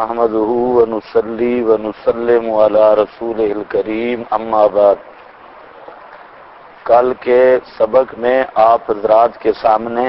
نحمده ونصلي ونسلم على رسوله الكريم اما بعد۔ کل کے سبق میں آپ حضرات کے سامنے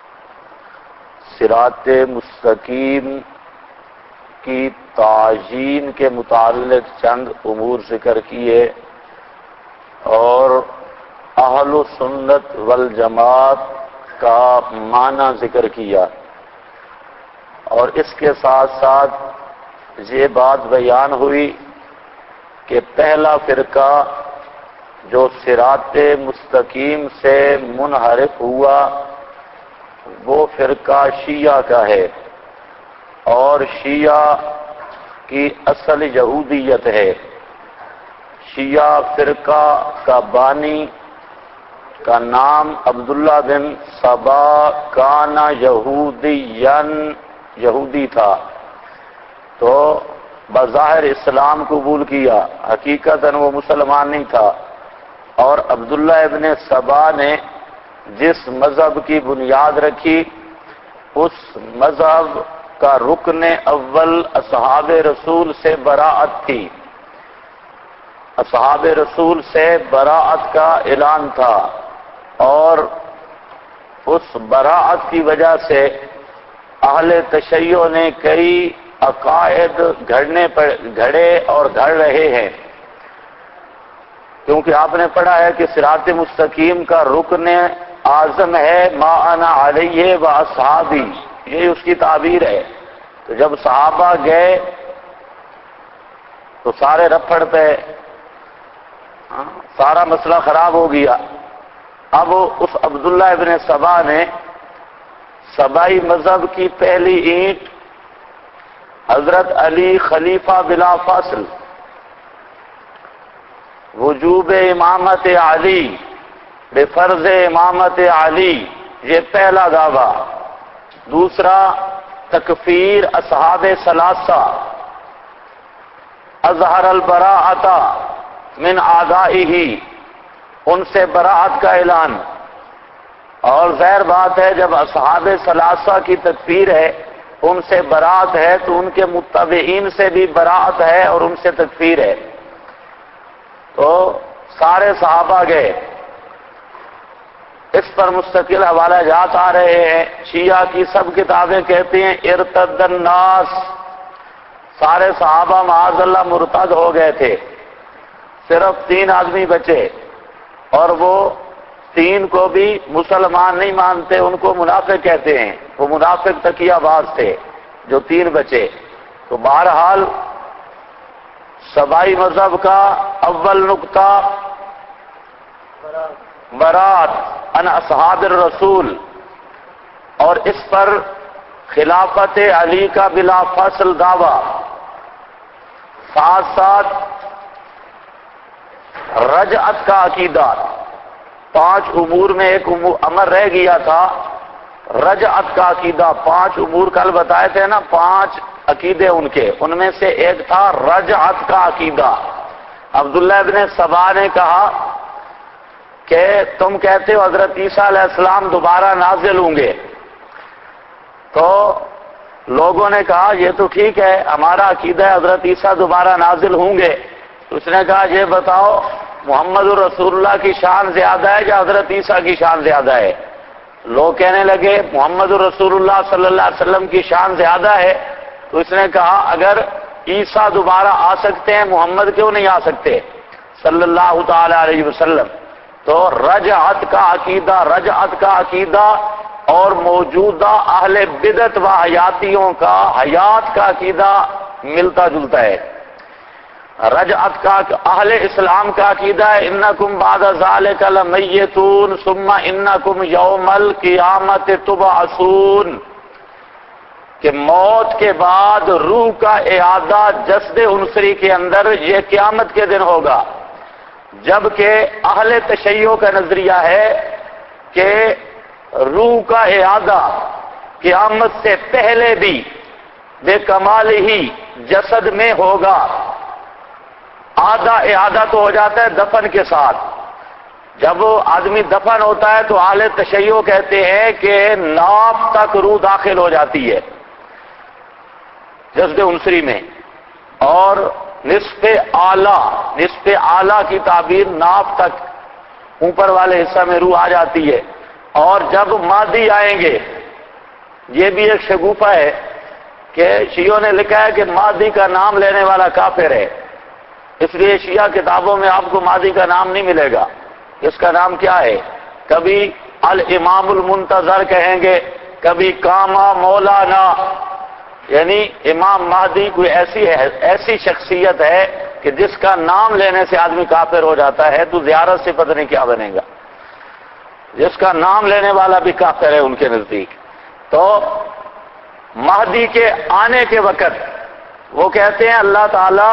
صراط مستقیم کی تعیین کے متعلق چند امور ذکر کیے اور اہل سنت والجماعت کا معنی ذکر کیا، اور اس کے ساتھ ساتھ یہ بات بیان ہوئی کہ پہلا فرقہ جو صراط مستقیم سے منحرف ہوا وہ فرقہ شیعہ کا ہے، اور شیعہ کی اصل یہودیت ہے۔ شیعہ فرقہ کا بانی کا نام عبداللہ بن سبا کانا یہودی تھا، تو بظاہر اسلام قبول کیا، حقیقتاً وہ مسلمان نہیں تھا، اور عبداللہ ابن سبا نے جس مذہب کی بنیاد رکھی اس مذہب کا رکن اول اصحاب رسول سے براءت تھی، اصحاب رسول سے براءت کا اعلان تھا، اور اس براءت کی وجہ سے اہل تشیع نے کئی عقائد گھڑے اور گھڑ رہے ہیں، کیونکہ آپ نے پڑھا ہے کہ صراط مستقیم کا رکن اعظم ہے ما انا علیہ و اصحابی، یہ اس کی تعبیر ہے۔ تو جب صحابہ گئے تو سارے رپڑ پہ سارا مسئلہ خراب ہو گیا۔ اب اس عبداللہ ابن سبا نے سبائی مذہب کی پہلی اینٹ حضرت علی خلیفہ بلا فصل، وجوب امامت علی بفرض امامت علی، یہ پہلا دعویٰ۔ دوسرا تکفیر اصحاب ثلاثہ، اظہر البراءۃ من اعدائہ، ان سے براءت کا اعلان، اور ظاہر بات ہے جب اصحاب ثلاثہ کی تکفیر ہے، ان سے براءت ہے، تو ان کے متبعین سے بھی براءت ہے اور ان سے تکفیر ہے۔ تو سارے صحابہ گئے، اس پر مستقل حوالہ جات آ رہے ہیں۔ شیعہ کی سب کتابیں کہتی ہیں ارتد الناس، سارے صحابہ معاذ اللہ مرتد ہو گئے تھے، صرف 3 آدمی بچے، اور وہ 3 کو بھی مسلمان نہیں مانتے، ان کو منافق کہتے ہیں، وہ منافق تقیہ باز تھے جو 3 بچے۔ تو بہرحال سبائی مذہب کا اول نقطہ برات ان اصحاب الرسول، اور اس پر خلافت علی کا بلا فصل دعویٰ، ساتھ ساتھ رجعت کا عقیدہ۔ 5 امور میں ایک امر رہ گیا تھا، رجعت کا عقیدہ۔ 5 امور کل بتائے تھے نا، 5 عقیدے ان کے، ان میں سے ایک تھا رجعت کا عقیدہ۔ عبداللہ ابن سبا نے کہا کہ تم کہتے ہو حضرت عیسیٰ علیہ السلام دوبارہ نازل ہوں گے، تو لوگوں نے کہا یہ تو ٹھیک ہے، ہمارا عقیدہ ہے حضرت عیسیٰ دوبارہ نازل ہوں گے۔ اس نے کہا یہ بتاؤ محمد رسول اللہ کی شان زیادہ ہے یا حضرت عیسیٰ کی شان زیادہ ہے؟ لوگ کہنے لگے محمد رسول اللہ صلی اللہ علیہ وسلم کی شان زیادہ ہے، تو اس نے کہا اگر عیسیٰ دوبارہ آ سکتے ہیں محمد کیوں نہیں آ سکتے صلی اللہ تعالی علیہ وسلم؟ تو رجعت کا عقیدہ اور موجودہ اہل بدعت و حیاتیوں کا حیات کا عقیدہ ملتا جلتا ہے۔ رجعت کا اہل اسلام کا عقیدہ ہے انکم بعد ذالک لمیتون ثم انکم یوم القیامت تبعثون، کہ موت کے بعد روح کا اعادہ جسد عنصری کے اندر یہ قیامت کے دن ہوگا، جبکہ اہل تشیع کا نظریہ ہے کہ روح کا اعادہ قیامت سے پہلے بھی بے کمال ہی جسد میں ہوگا۔ آدھا اعادہ تو ہو جاتا ہے دفن کے ساتھ، جب آدمی دفن ہوتا ہے تو اہل تشیع کہتے ہیں کہ ناف تک روح داخل ہو جاتی ہے، جذب عنصری میں، اور نصف اعلیٰ کی تعبیر ناف تک اوپر والے حصہ میں روح آ جاتی ہے۔ اور جب مادی آئیں گے، یہ بھی ایک شگوفہ ہے کہ شیعوں نے لکھا ہے کہ مادی کا نام لینے والا کافر ہے، اس لیے شیعہ کتابوں میں آپ کو مادی کا نام نہیں ملے گا۔ اس کا نام کیا ہے؟ کبھی الامام المنتظر کہیں گے، کبھی کاما مولانا، یعنی امام مہدی کوئی ایسی شخصیت ہے کہ جس کا نام لینے سے آدمی کافر ہو جاتا ہے، تو زیارت سے پتہ نہیں کیا بنے گا، جس کا نام لینے والا بھی کافر ہے ان کے نزدیک۔ تو مہدی کے آنے کے وقت وہ کہتے ہیں اللہ تعالی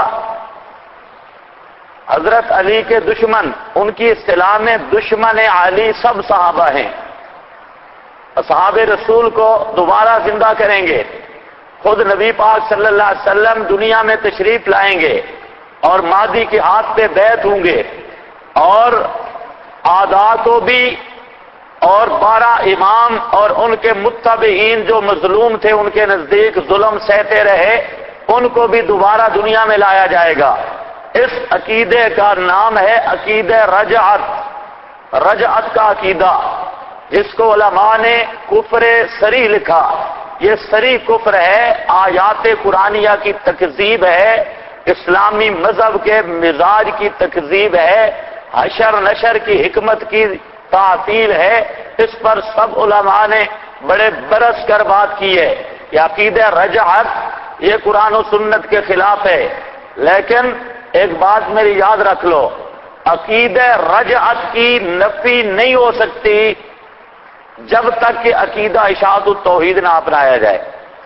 حضرت علی کے دشمن، ان کی اصطلاح میں دشمن علی سب صحابہ ہیں، اصحاب رسول کو دوبارہ زندہ کریں گے، خود نبی پاک صلی اللہ علیہ وسلم دنیا میں تشریف لائیں گے اور مہدی کے ہاتھ پہ بیعت ہوں گے، اور آدھا کو بھی، اور 12 امام اور ان کے متبعین جو مظلوم تھے ان کے نزدیک ظلم سہتے رہے، ان کو بھی دوبارہ دنیا میں لایا جائے گا۔ اس عقیدے کا نام ہے عقیدہ رجعت کا عقیدہ، جس کو علماء نے کفر صریح لکھا۔ یہ صریح کفر ہے، آیات قرآنیہ کی تکذیب ہے، اسلامی مذہب کے مزاج کی تکذیب ہے، حشر نشر کی حکمت کی تعطیل ہے۔ اس پر سب علماء نے بڑے برس کر بات کی ہے کہ عقیدہ رجعت یہ قرآن و سنت کے خلاف ہے۔ لیکن ایک بات میری یاد رکھ لو، عقیدہ رجعت کی نفی نہیں ہو سکتی جب تک کہ عقیدہ اشاعت التوحید نہ اپنایا جائے۔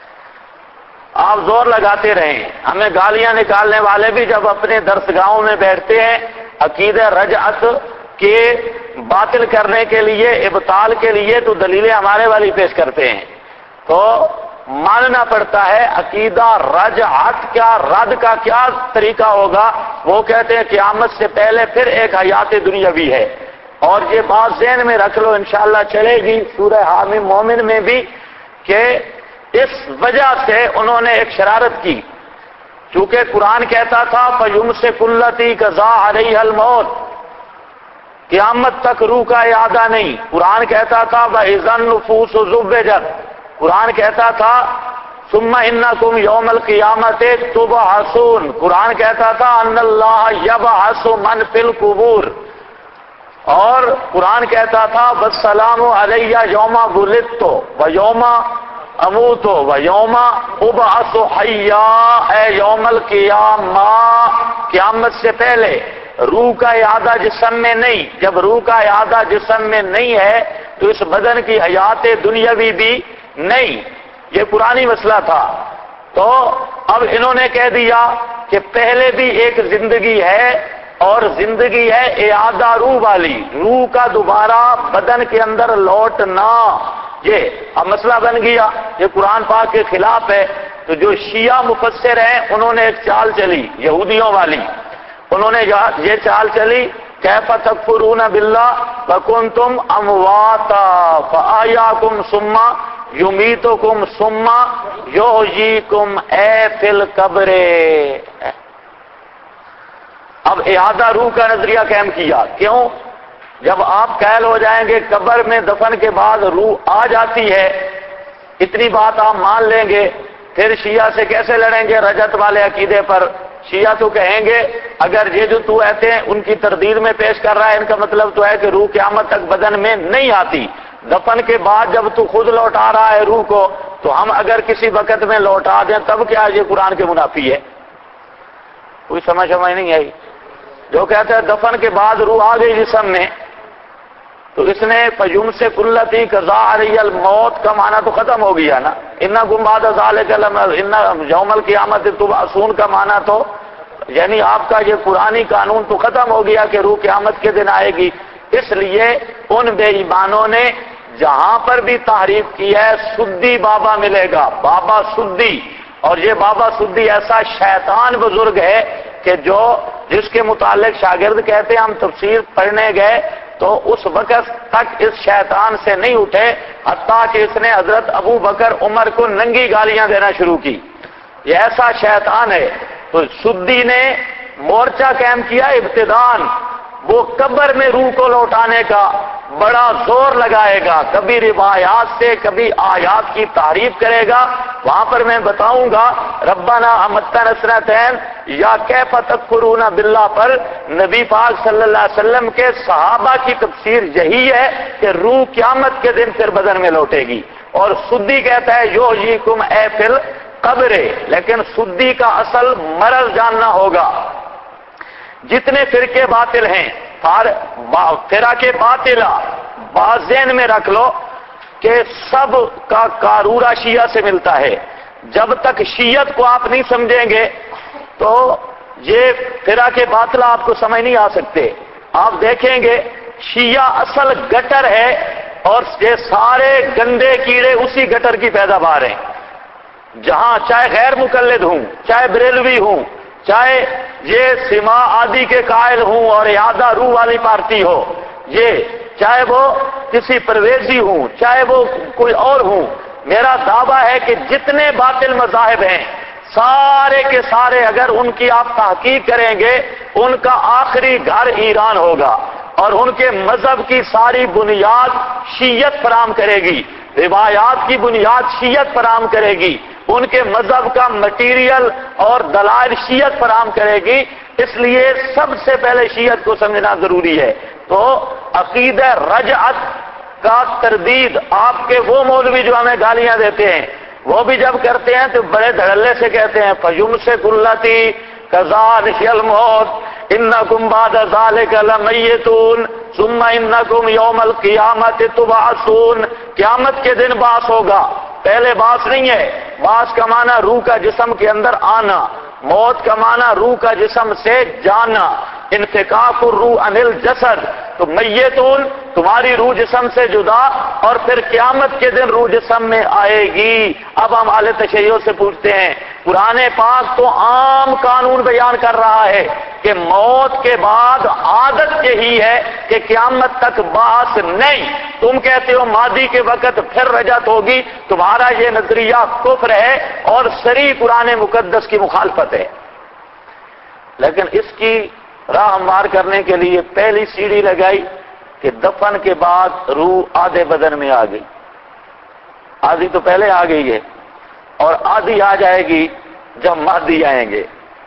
آپ زور لگاتے رہیں، ہمیں گالیاں نکالنے والے بھی جب اپنے درسگاہوں میں بیٹھتے ہیں عقیدہ رجعت کے باطل کرنے کے لیے، ابطال کے لیے، تو دلیلیں ہمارے والی پیش کرتے ہیں، تو ماننا پڑتا ہے عقیدہ رجعت کیا، رد کا کیا طریقہ ہوگا۔ وہ کہتے ہیں قیامت سے پہلے پھر ایک حیات دنیاوی ہے، اور یہ بات ذہن میں رکھ لو، انشاءاللہ چلے گی سورہ حامیم مومن میں بھی، کہ اس وجہ سے انہوں نے ایک شرارت کی، چونکہ قرآن کہتا تھا فَيُمْسِكُ الَّتِي قَضَىٰ عَلَيْهَا الْمَوْتَ، قیامت تک روح کا اعادہ نہیں۔ قرآن کہتا تھا وَإِذَا النُّفُوسُ زُوِّجَتْ، قرآن کہتا تھا ثُمَّ إِنَّكُمْ يَوْمَ الْقِيَامَةِ تُبْعَثُونَ، قرآن کہتا تھا أَنَّ اللَّهَ يَبْعَثُ مَنْ فِي الْقُبُورِ، اور قرآن کہتا تھا وَالسَّلَامُ عَلَيَّ يَوْمَ وُلِدتُّ وَيَوْمَ أَمُوتُ وَيَوْمَ أُبْعَثُ حَيًّا، اے یوم القیامہ، قیامت سے پہلے روح کا اعادہ جسم میں نہیں۔ جب روح کا اعادہ جسم میں نہیں ہے تو اس بدن کی حیات دنیاوی بھی نہیں، یہ پرانی مسئلہ تھا۔ تو اب انہوں نے کہہ دیا کہ پہلے بھی ایک زندگی ہے، اور زندگی ہے اعادہ روح والی، روح کا دوبارہ بدن کے اندر لوٹنا، یہ اب مسئلہ بن گیا، یہ قرآن پاک کے خلاف ہے۔ تو جو شیعہ مفسر ہیں انہوں نے ایک چال چلی یہودیوں والی، انہوں نے یہ چال چلی کیف تکفرون باللہ وکنتم امواتا فاحیاکم ثم یمیتکم ثم یحییکم اے فی القبر۔ اب اعادہ روح کا نظریہ قائم کیا، کیوں؟ جب آپ قائل ہو جائیں گے قبر میں دفن کے بعد روح آ جاتی ہے، اتنی بات آپ مان لیں گے، پھر شیعہ سے کیسے لڑیں گے رجعت والے عقیدے پر؟ شیعہ تو کہیں گے اگر یہ جو تو ایتے ہیں ان کی تردید میں پیش کر رہا ہے، ان کا مطلب تو ہے کہ روح قیامت تک بدن میں نہیں آتی، دفن کے بعد جب تو خود لوٹا رہا ہے روح کو، تو ہم اگر کسی وقت میں لوٹا دیں تب کیا یہ قرآن کے منافی ہے؟ کوئی سمجھ نہیں آئی؟ جو کہتا ہے دفن کے بعد روح آ گئی جسم میں، تو اس نے فَيُمْسِكُ الَّتِي قَضَىٰ عَلَيْهَا الْمَوْتَ کا معنی تو ختم ہو گیا نا، إِنَّكُمْ بَعْدَ ذَٰلِكَ يَوْمَ الْقِيَامَةِ تُبْعَثُونَ کا معنی تو یعنی آپ کا یہ قرآنی قانون تو ختم ہو گیا کہ روح قیامت کے دن آئے گی۔ اس لیے ان بے ایمانوں نے جہاں پر بھی تحریف کی ہے سدی بابا ملے گا، بابا سدی، اور یہ بابا سدی ایسا شیطان بزرگ ہے کہ جس کے متعلق شاگرد کہتے ہیں ہم تفسیر پڑھنے گئے تو اس وقت تک اس شیطان سے نہیں اٹھے، حتیٰ کہ اس نے حضرت ابو بکر عمر کو ننگی گالیاں دینا شروع کی، یہ ایسا شیطان ہے. تو سدی نے مورچہ قائم کیا ابتدان، وہ قبر میں روح کو لوٹانے کا بڑا زور لگائے گا، کبھی روایات سے کبھی آیات کی تعریف کرے گا. وہاں پر میں بتاؤں گا ربنا امتنا سنتین یا کیف تکفرون باللہ پر نبی پاک صلی اللہ علیہ وسلم کے صحابہ کی تفسیر یہی ہے کہ روح قیامت کے دن پھر بدن میں لوٹے گی. اور سدی کہتا ہے یحییکم اے فل قبر، لیکن سدی کا اصل مرض جاننا ہوگا. جتنے فرقے باطل ہیں، فرقے باطلہ بات ذہن میں رکھ لو کہ سب کا کارورا شیعہ سے ملتا ہے. جب تک شیعت کو آپ نہیں سمجھیں گے تو یہ فرقے باطلہ آپ کو سمجھ نہیں آ سکتے. آپ دیکھیں گے شیعہ اصل گٹر ہے اور یہ سارے گندے کیڑے اسی گٹر کی پیداوار ہیں. جہاں چاہے غیر مقلد ہوں، چاہے بریلوی ہوں، چاہے یہ سما آدی کے قائل ہوں اور اعادہ روح والی پارٹی ہو، یہ چاہے وہ کسی پرویزی ہوں، چاہے وہ کوئی اور ہوں، میرا دعویٰ ہے کہ جتنے باطل مذاہب ہیں سارے کے سارے اگر ان کی آپ تحقیق کریں گے ان کا آخری گھر ایران ہوگا اور ان کے مذہب کی ساری بنیاد شیعت فراہم کرے گی، روایات کی بنیاد شیعت فراہم کرے گی، ان کے مذہب کا مٹیریل اور دلائل شیعت فراہم کرے گی. اس لیے سب سے پہلے شیعت کو سمجھنا ضروری ہے. تو عقیدہ رجعت کا تردید آپ کے وہ مولوی جو ہمیں گالیاں دیتے ہیں وہ بھی جب کرتے ہیں تو بڑے دھڑلے سے کہتے ہیں فَيُمْسِكُ الَّتِي كَذَلِكَ الْمَوْتُ إِنَّكُمْ بَعْدَ ذَلِكَ لَمَيِّتُونَ ثُمَّ إِنَّكُمْ يَوْمَ الْقِيَامَةِ تُبْعَثُونَ. قیامت کے دن باس ہوگا. پہلے باس نہیں ہے. باس کا معنی روح کا جسم کے اندر آنا، موت کا معنی روح کا جسم سے جانا، انفکاک الروح عن الجسد. تو میتون تمہاری روح جسم سے جدا اور پھر قیامت کے دن روح جسم میں آئے گی. اب ہم اہل تشیع سے پوچھتے ہیں، قرآن پاک تو عام قانون بیان کر رہا ہے کہ موت کے بعد عادت یہی ہے کہ قیامت تک باس نہیں. تم کہتے ہو مادی کے وقت پھر رجعت ہوگی، تمہارا یہ نظریہ کفر ہے اور صریح قرآن مقدس کی مخالفت ہے. لیکن اس کی راہ ہموار کرنے کے لیے پہلی سیڑھی لگائی کہ دفن کے بعد روح آدھے بدن میں آ گئی. آدھی تو پہلے آ گئی ہے اور آدھی آ جائے گی جب مہدی آئیں گے.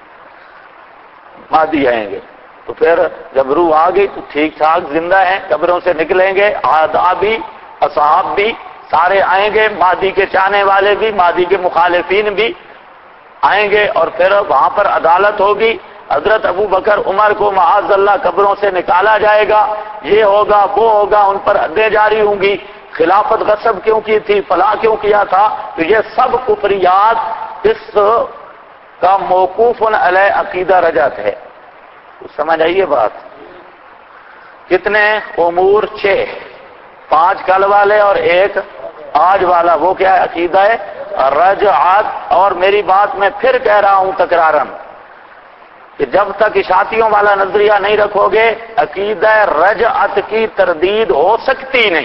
مہدی آئیں گے تو پھر جب روح آ گئی تو ٹھیک ٹھاک زندہ ہیں، قبروں سے نکلیں گے، اعداء بھی اصحاب بھی سارے آئیں گے، مہدی کے چاہنے والے بھی، مہدی کے مخالفین بھی آئیں گے اور پھر وہاں پر عدالت ہوگی. حضرت ابو بکر عمر کو معاذ اللہ قبروں سے نکالا جائے گا، یہ ہوگا وہ ہوگا، ان پر حدیں جاری ہوں گی، خلافت غصب کیوں کی تھی، فلاں کیوں کیا تھا. تو یہ سب کفریات اس کا موقوف علی عقیدہ رجعت ہے. سمجھ آئیے بات. کتنے امور؟ 6، 5 کل والے اور 1 آج والا. وہ کیا ہے؟ عقیدہ ہے رجعت. اور میری بات میں پھر کہہ رہا ہوں تکرارن کہ جب تک اشاعتیوں والا نظریہ نہیں رکھو گے عقیدہ رجعت کی تردید ہو سکتی نہیں.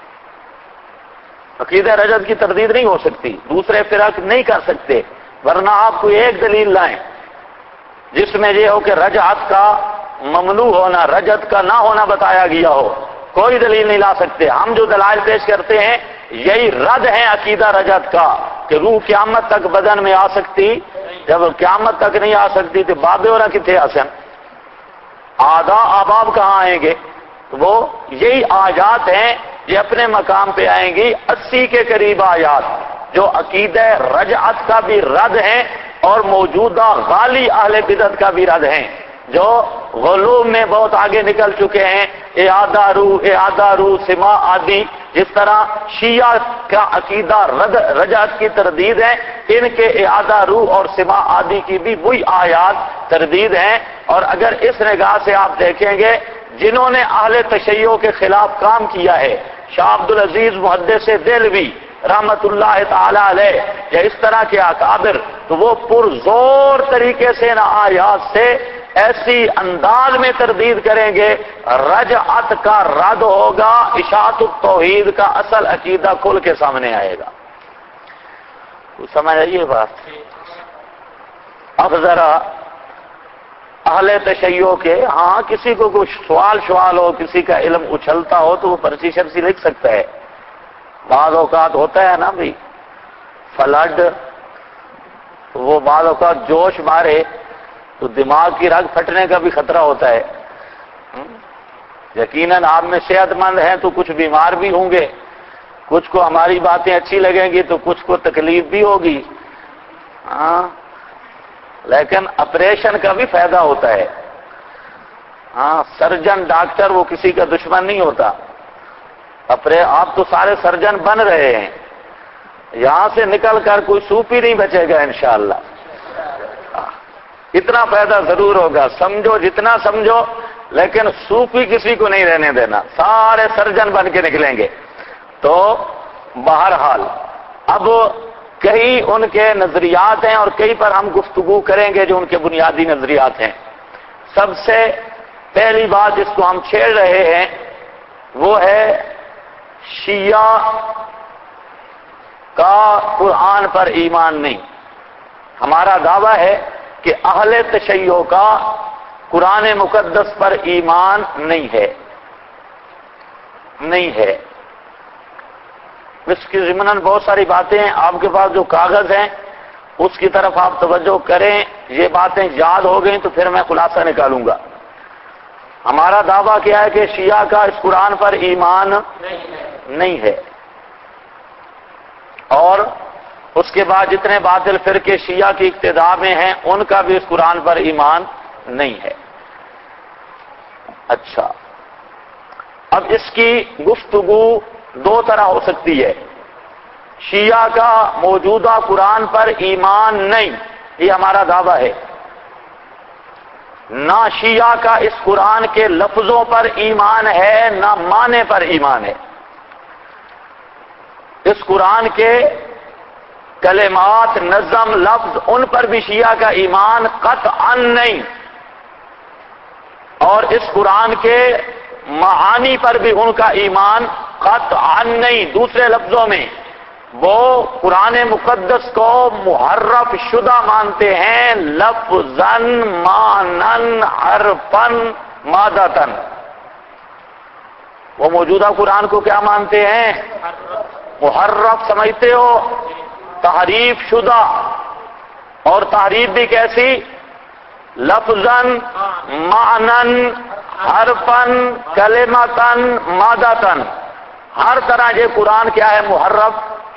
عقیدہ رجعت کی تردید نہیں ہو سکتی، دوسرے فرق نہیں کر سکتے. ورنہ آپ کو ایک دلیل لائیں جس میں یہ ہو کہ رجعت کا ممنوع ہونا، رجعت کا نہ ہونا بتایا گیا ہو، کوئی دلیل نہیں لا سکتے. ہم جو دلائل پیش کرتے ہیں یہی رد ہے عقیدہ رجعت کا کہ روح قیامت تک بدن میں آ سکتی. جب قیامت تک نہیں آ سکتی تو بابے اور کتنے آسن آدھا آباب کہاں آئیں گے؟ وہ یہی آیات ہیں، یہ اپنے مقام پہ آئیں گی. 80 کے قریب آیات جو عقیدہ رجعت کا بھی رد ہیں اور موجودہ غالی اہل بدعت کا بھی رد ہیں، جو غلو میں بہت آگے نکل چکے ہیں. اعادہ روح سما آدی، جس طرح شیعہ کا عقیدہ رجعت کی تردید ہے، ان کے اعادہ روح اور سما آدی کی بھی وہی آیات تردید ہیں. اور اگر اس نگاہ سے آپ دیکھیں گے جنہوں نے اہل تشیع کے خلاف کام کیا ہے، شاہ عبدالعزیز محدث دہلوی رحمت اللہ تعالی علیہ یا اس طرح کے اکابر، تو وہ پرزور طریقے سے ان آیات سے ایسی انداز میں تردید کریں گے رجعت کا رد ہوگا، اشاعت التوحید کا اصل عقیدہ کھل کے سامنے آئے گا. سمجھ آئیے بات. اب ذرا اہل تشیع کے ہاں کسی کو کچھ سوال ہو، کسی کا علم اچھلتا ہو تو وہ پرچی شرچی لکھ سکتا ہے. بعض اوقات ہوتا ہے نا بھائی فلڈ، وہ بعض اوقات جوش مارے تو دماغ کی رگ پھٹنے کا بھی خطرہ ہوتا ہے. یقیناً آپ میں صحت مند ہیں تو کچھ بیمار بھی ہوں گے، کچھ کو ہماری باتیں اچھی لگیں گی تو کچھ کو تکلیف بھی ہوگی. ہاں لیکن آپریشن کا بھی فائدہ ہوتا ہے. ہاں سرجن ڈاکٹر وہ کسی کا دشمن نہیں ہوتا. آپ تو سارے سرجن بن رہے ہیں، یہاں سے نکل کر کوئی سوپی نہیں بچے گا انشاءاللہ. اتنا فائدہ ضرور ہوگا، سمجھو جتنا سمجھو، لیکن سوپی کسی کو نہیں رہنے دینا، سارے سرجن بن کے نکلیں گے. تو بہرحال اب کئی ان کے نظریات ہیں اور کئی پر ہم گفتگو کریں گے جو ان کے بنیادی نظریات ہیں. سب سے پہلی بات جس کو ہم چھیڑ رہے ہیں وہ ہے شیعہ کا قرآن پر ایمان نہیں. ہمارا دعویٰ ہے کہ اہل تشیع کا قرآن مقدس پر ایمان نہیں ہے. اس کی ضمناً بہت ساری باتیں ہیں، آپ کے پاس جو کاغذ ہیں اس کی طرف آپ توجہ کریں. یہ باتیں یاد ہو گئیں تو پھر میں خلاصہ نکالوں گا. ہمارا دعویٰ کیا ہے کہ شیعہ کا اس قرآن پر ایمان نہیں ہے، اور اس کے بعد جتنے باطل فرقے شیعہ کی اقتداء میں ہیں ان کا بھی اس قرآن پر ایمان نہیں ہے. اچھا، اب اس کی گفتگو دو طرح ہو سکتی ہے. شیعہ کا موجودہ قرآن پر ایمان نہیں، یہ ہمارا دعویٰ ہے. نہ شیعہ کا اس قرآن کے لفظوں پر ایمان ہے، نہ معنی پر ایمان ہے. اس قرآن کے کلمات، نظم، لفظ، ان پر بھی شیعہ کا ایمان قطعاً نہیں، اور اس قرآن کے معانی پر بھی ان کا ایمان قطعاً نہیں. دوسرے لفظوں میں وہ قرآن مقدس کو محرف شدہ مانتے ہیں، لفظاً، معناً، حرفاً، مادتاً. وہ موجودہ قرآن کو کیا مانتے ہیں؟ محرف سمجھتے ہو؟ تحریف شدہ. اور تحریف بھی کیسی؟ لفظاً، معناً، حرفاً، کلمتاً، مادتاً. ہر طرح یہ قرآن کیا ہے؟ محرف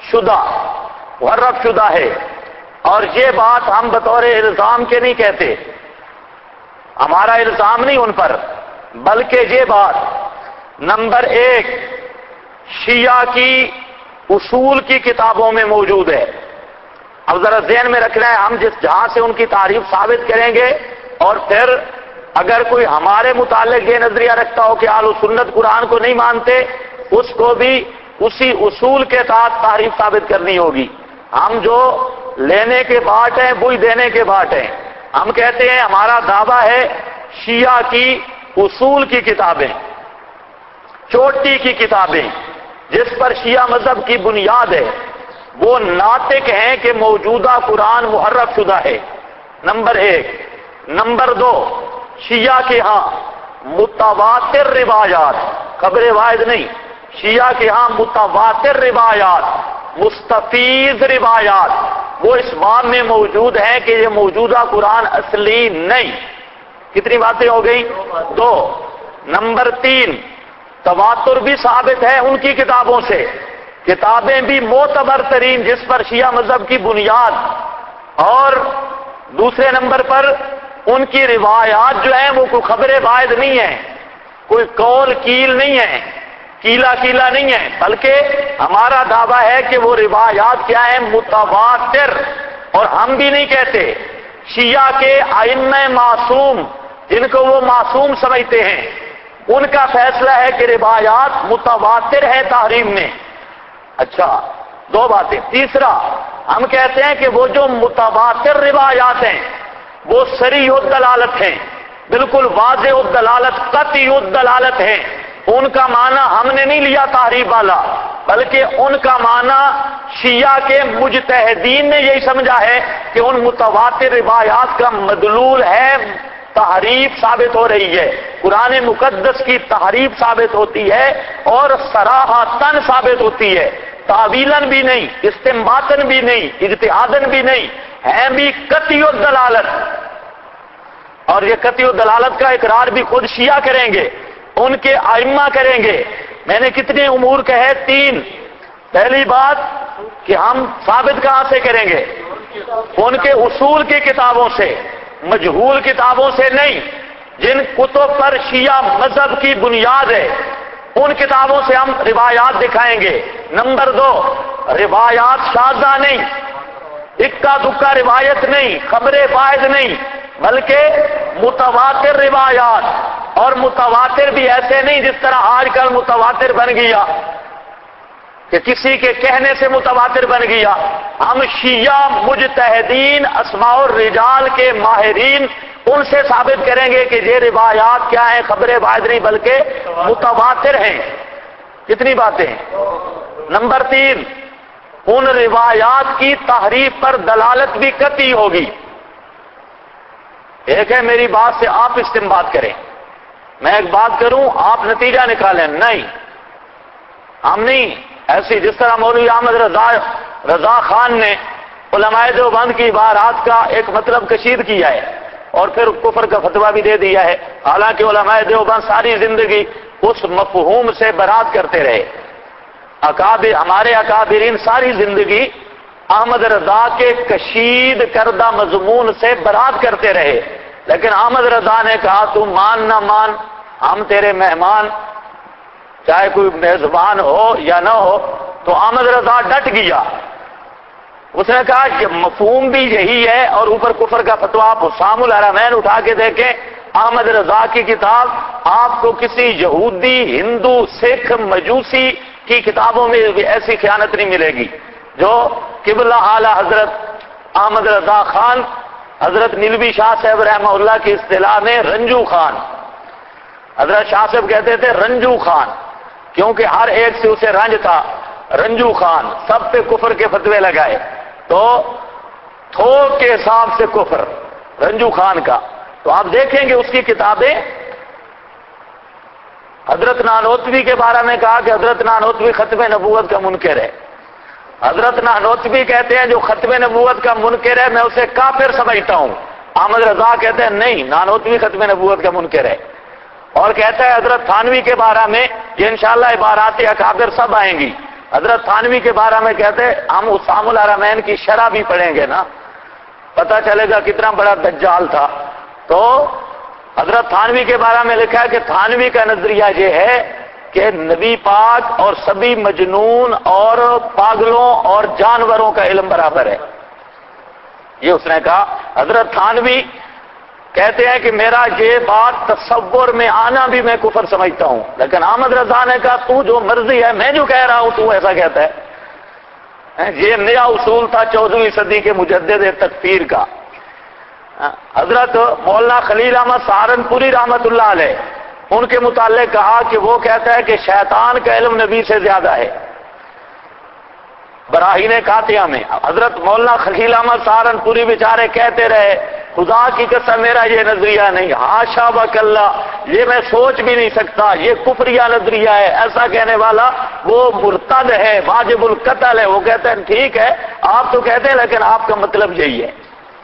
شدہ ہے. اور یہ بات ہم بطور الزام کے نہیں کہتے، ہمارا الزام نہیں ان پر، بلکہ یہ بات نمبر 1 شیعہ کی اصول کی کتابوں میں موجود ہے. اب ذرا ذہن میں رکھنا ہے، ہم جہاں سے ان کی تعریف ثابت کریں گے، اور پھر اگر کوئی ہمارے متعلق یہ نظریہ رکھتا ہو کہ اہل سنت قرآن کو نہیں مانتے، اس کو بھی اسی اصول کے ساتھ تعریف ثابت کرنی ہوگی. ہم جو لینے کے باٹ ہیں وہی دینے کے باٹ ہیں. ہم کہتے ہیں ہمارا دعویٰ ہے شیعہ کی اصول کی کتابیں، چوٹی کی کتابیں جس پر شیعہ مذہب کی بنیاد ہے، وہ ناطق ہیں کہ موجودہ قرآن محرف شدہ ہے. نمبر 1. نمبر 2، شیعہ کے ہاں متواتر روایات، خبر واحد نہیں، شیعہ کے ہاں متواتر روایات، مستفیض روایات، وہ اس باب میں موجود ہیں کہ یہ موجودہ قرآن اصلی نہیں. کتنی باتیں ہو گئی؟ 2. نمبر 3، تواتر بھی ثابت ہے ان کی کتابوں سے، کتابیں بھی معتبر ترین جس پر شیعہ مذہب کی بنیاد. اور دوسرے نمبر پر ان کی روایات جو ہیں وہ کوئی خبر واحد نہیں ہے، کوئی قول کیل نہیں ہے، کیلا نہیں ہے، بلکہ ہمارا دعویٰ ہے کہ وہ روایات کیا ہیں؟ متواتر. اور ہم بھی نہیں کہتے، شیعہ کے ائمہ معصوم جن کو وہ معصوم سمجھتے ہیں ان کا فیصلہ ہے کہ روایات متواتر ہے تحریم میں. اچھا، 2 باتیں. تیسرا، ہم کہتے ہیں کہ وہ جو متواتر روایات ہیں وہ صریح الدلالت ہیں، بالکل واضح الدلالت، قطعی الدلالت ہیں. ان کا معنی ہم نے نہیں لیا تحریف والا، بلکہ ان کا معنی شیعہ کے مجتہدین نے یہی سمجھا ہے کہ ان متواتر روایات کا مدلول ہے تحریف ثابت ہو رہی ہے، قرآن مقدس کی تحریف ثابت ہوتی ہے اور صراحتاً ثابت ہوتی ہے، تعویلاً بھی نہیں، استنباطاً بھی نہیں، اجتہاداً بھی نہیں، ہے بھی قطعی الدلالت۔ اور یہ قطعی الدلالت کا اقرار بھی خود شیعہ کریں گے، ان کے ائمہ کریں گے۔ میں نے کتنے امور کہے؟ 3۔ پہلی بات کہ ہم ثابت کہاں سے کریں گے؟ ان کے اصول کی کتابوں سے، مجہول کتابوں سے نہیں، جن کتب پر شیعہ مذہب کی بنیاد ہے ان کتابوں سے ہم روایات دکھائیں گے۔ نمبر 2، روایات شاذہ نہیں، اکا دکا روایت نہیں، خبر واحد نہیں، بلکہ متواتر روایات، اور متواتر بھی ایسے نہیں جس طرح آج کل متواتر بن گیا کہ کسی کے کہنے سے متواتر بن گیا۔ ہم شیعہ مجتہدین اسماء الرجال کے ماہرین ان سے ثابت کریں گے کہ یہ روایات کیا ہیں؟ خبر واحد نہیں بلکہ متواتر ہیں۔ کتنی باتیں ہیں؟ نمبر 3، ان روایات کی تحریف پر دلالت بھی قطعی ہوگی۔ ایک ہے میری بات سے آپ استنباط کریں، میں ایک بات کروں آپ نتیجہ نکالیں، نہیں، ہم نہیں ایسی جس طرح مولوی احمد رضا خان نے علماء دیوبند کی عبارات کا ایک مطلب کشید کیا ہے اور پھر کفر کا فتویٰ بھی دے دیا ہے، حالانکہ علماء دیوبند ساری زندگی اس مفہوم سے برات کرتے رہے۔ ہمارے اکابرین ساری زندگی احمد رضا کے کشید کردہ مضمون سے برات کرتے رہے، لیکن احمد رضا نے کہا تو مان نہ مان، ہم تیرے مہمان، چاہے کوئی میزبان ہو یا نہ ہو۔ تو احمد رضا ڈٹ گیا، اس نے کہا کہ مفہوم بھی یہی ہے، اور اوپر کفر کا فتویٰ آپ حسام الحرمین اٹھا کے دیکھیں، احمد رضا کی کتاب آپ کو کسی یہودی، ہندو، سکھ، مجوسی کی کتابوں میں بھی ایسی خیانت نہیں ملے گی جو قبلہ اعلی حضرت احمد رضا خان، حضرت نیلوی شاہ صاحب رحمہ اللہ کی اصطلاح میں رنجو خان، حضرت شاہ صاحب کہتے تھے رنجو خان، کیونکہ ہر ایک سے اسے رنج تھا، رنجو خان، سب پہ کفر کے فتوے لگائے، تو تھوک کے حساب سے کفر رنجو خان کا۔ تو آپ دیکھیں گے اس کی کتابیں، حضرت نانوتوی کے بارے میں کہا کہ حضرت نانوتوی ختم نبوت کا منکر ہے۔ حضرت نانوتوی کہتے ہیں جو ختم نبوت کا منکر ہے میں اسے کافر سمجھتا ہوں۔ احمد رضا کہتے ہیں نہیں، نانوتوی ختم نبوت کا منکر ہے، اور کہتا ہے حضرت تھانوی کے بارے میں، یہ انشاءاللہ عبارات اکابر سب آئیں گی، حضرت تھانوی کے بارے میں کہتے ہیں ہم حسام الحرمین کی شرح بھی پڑھیں گے نا، پتہ چلے گا کتنا بڑا دجال تھا۔ تو حضرت تھانوی کے بارے میں لکھا ہے کہ تھانوی کا نظریہ یہ ہے کہ نبی پاک اور سبھی مجنون اور پاگلوں اور جانوروں کا علم برابر ہے، یہ اس نے کہا۔ حضرت تھانوی کہتے ہیں کہ میرا یہ بات تصور میں آنا بھی میں کفر سمجھتا ہوں، لیکن احمد رضا نے کہا تو جو مرضی ہے، میں جو کہہ رہا ہوں تو ایسا کہتا ہے۔ یہ نیا اصول تھا 14ویں صدی کے مجدد تکفیر کا۔ حضرت مولانا خلیل احمد سہارنپوری رحمت اللہ علیہ ان کے متعلق کہا کہ وہ کہتا ہے کہ شیطان کا علم نبی سے زیادہ ہے براہین قاطعہ میں۔ حضرت مولانا خلیل احمد سہارنپوری بیچارے کہتے رہے خدا کی قسم میرا یہ نظریہ نہیں، حاشا وکلا، یہ میں سوچ بھی نہیں سکتا، یہ کفریہ نظریہ ہے، ایسا کہنے والا وہ مرتد ہے، واجب القتل ہے۔ وہ کہتے ہیں ٹھیک ہے آپ تو کہتے ہیں لیکن آپ کا مطلب یہی ہے۔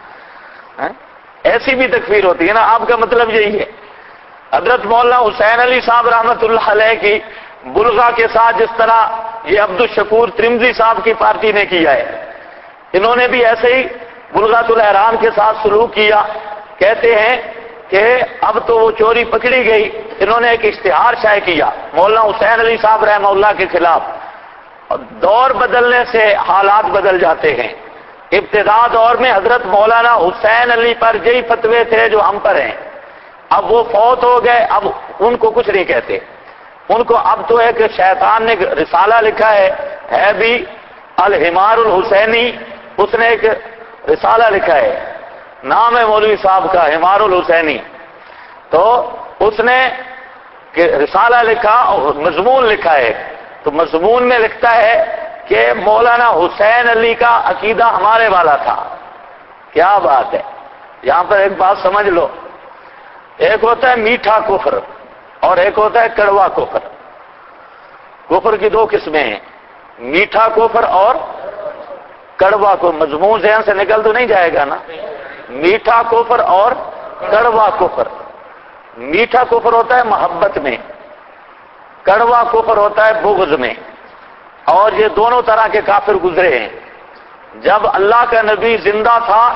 ایسی بھی تکفیر ہوتی ہے نا، آپ کا مطلب یہی ہے۔ حضرت مولانا حسین علی صاحب رحمت اللہ علیہ کی بلغہ کے ساتھ جس طرح یہ عبدالشکور ترمذی صاحب کی پارٹی نے کیا ہے، انہوں نے بھی ایسے ہی بلغۃ الاحرام کے ساتھ سلوک کیا۔ کہتے ہیں کہ اب تو وہ چوری پکڑی گئی، انہوں نے ایک اشتہار شائع کیا مولانا حسین علی صاحب رحمہ اللہ کے خلاف۔ دور بدلنے سے حالات بدل جاتے ہیں۔ ابتدا دور میں حضرت مولانا حسین علی پر یہی فتوے تھے جو ہم پر ہیں، اب وہ فوت ہو گئے، اب ان کو کچھ نہیں کہتے ان کو۔ اب تو ایک شیطان نے رسالہ لکھا ہے بھی الحمار الحسینی، اس نے ایک رسالہ لکھا ہے، نام ہے مولوی صاحب کا حمار الحسینی۔ تو اس نے کہ رسالہ لکھا اور مضمون لکھا ہے، تو مضمون میں لکھتا ہے کہ مولانا حسین علی کا عقیدہ ہمارے والا تھا۔ کیا بات ہے! یہاں پر ایک بات سمجھ لو، ایک ہوتا ہے میٹھا کفر اور ایک ہوتا ہے کڑوا کفر۔ کفر کی دو قسمیں ہیں، میٹھا کفر اور کڑوا کفر۔ مضمون ذہن سے نکل تو نہیں جائے گا نا؟ میٹھا کفر اور کڑوا کفر۔ میٹھا کفر ہوتا ہے محبت میں، کڑوا کفر ہوتا ہے بغض میں، اور یہ دونوں طرح کے کافر گزرے ہیں۔ جب اللہ کا نبی زندہ تھا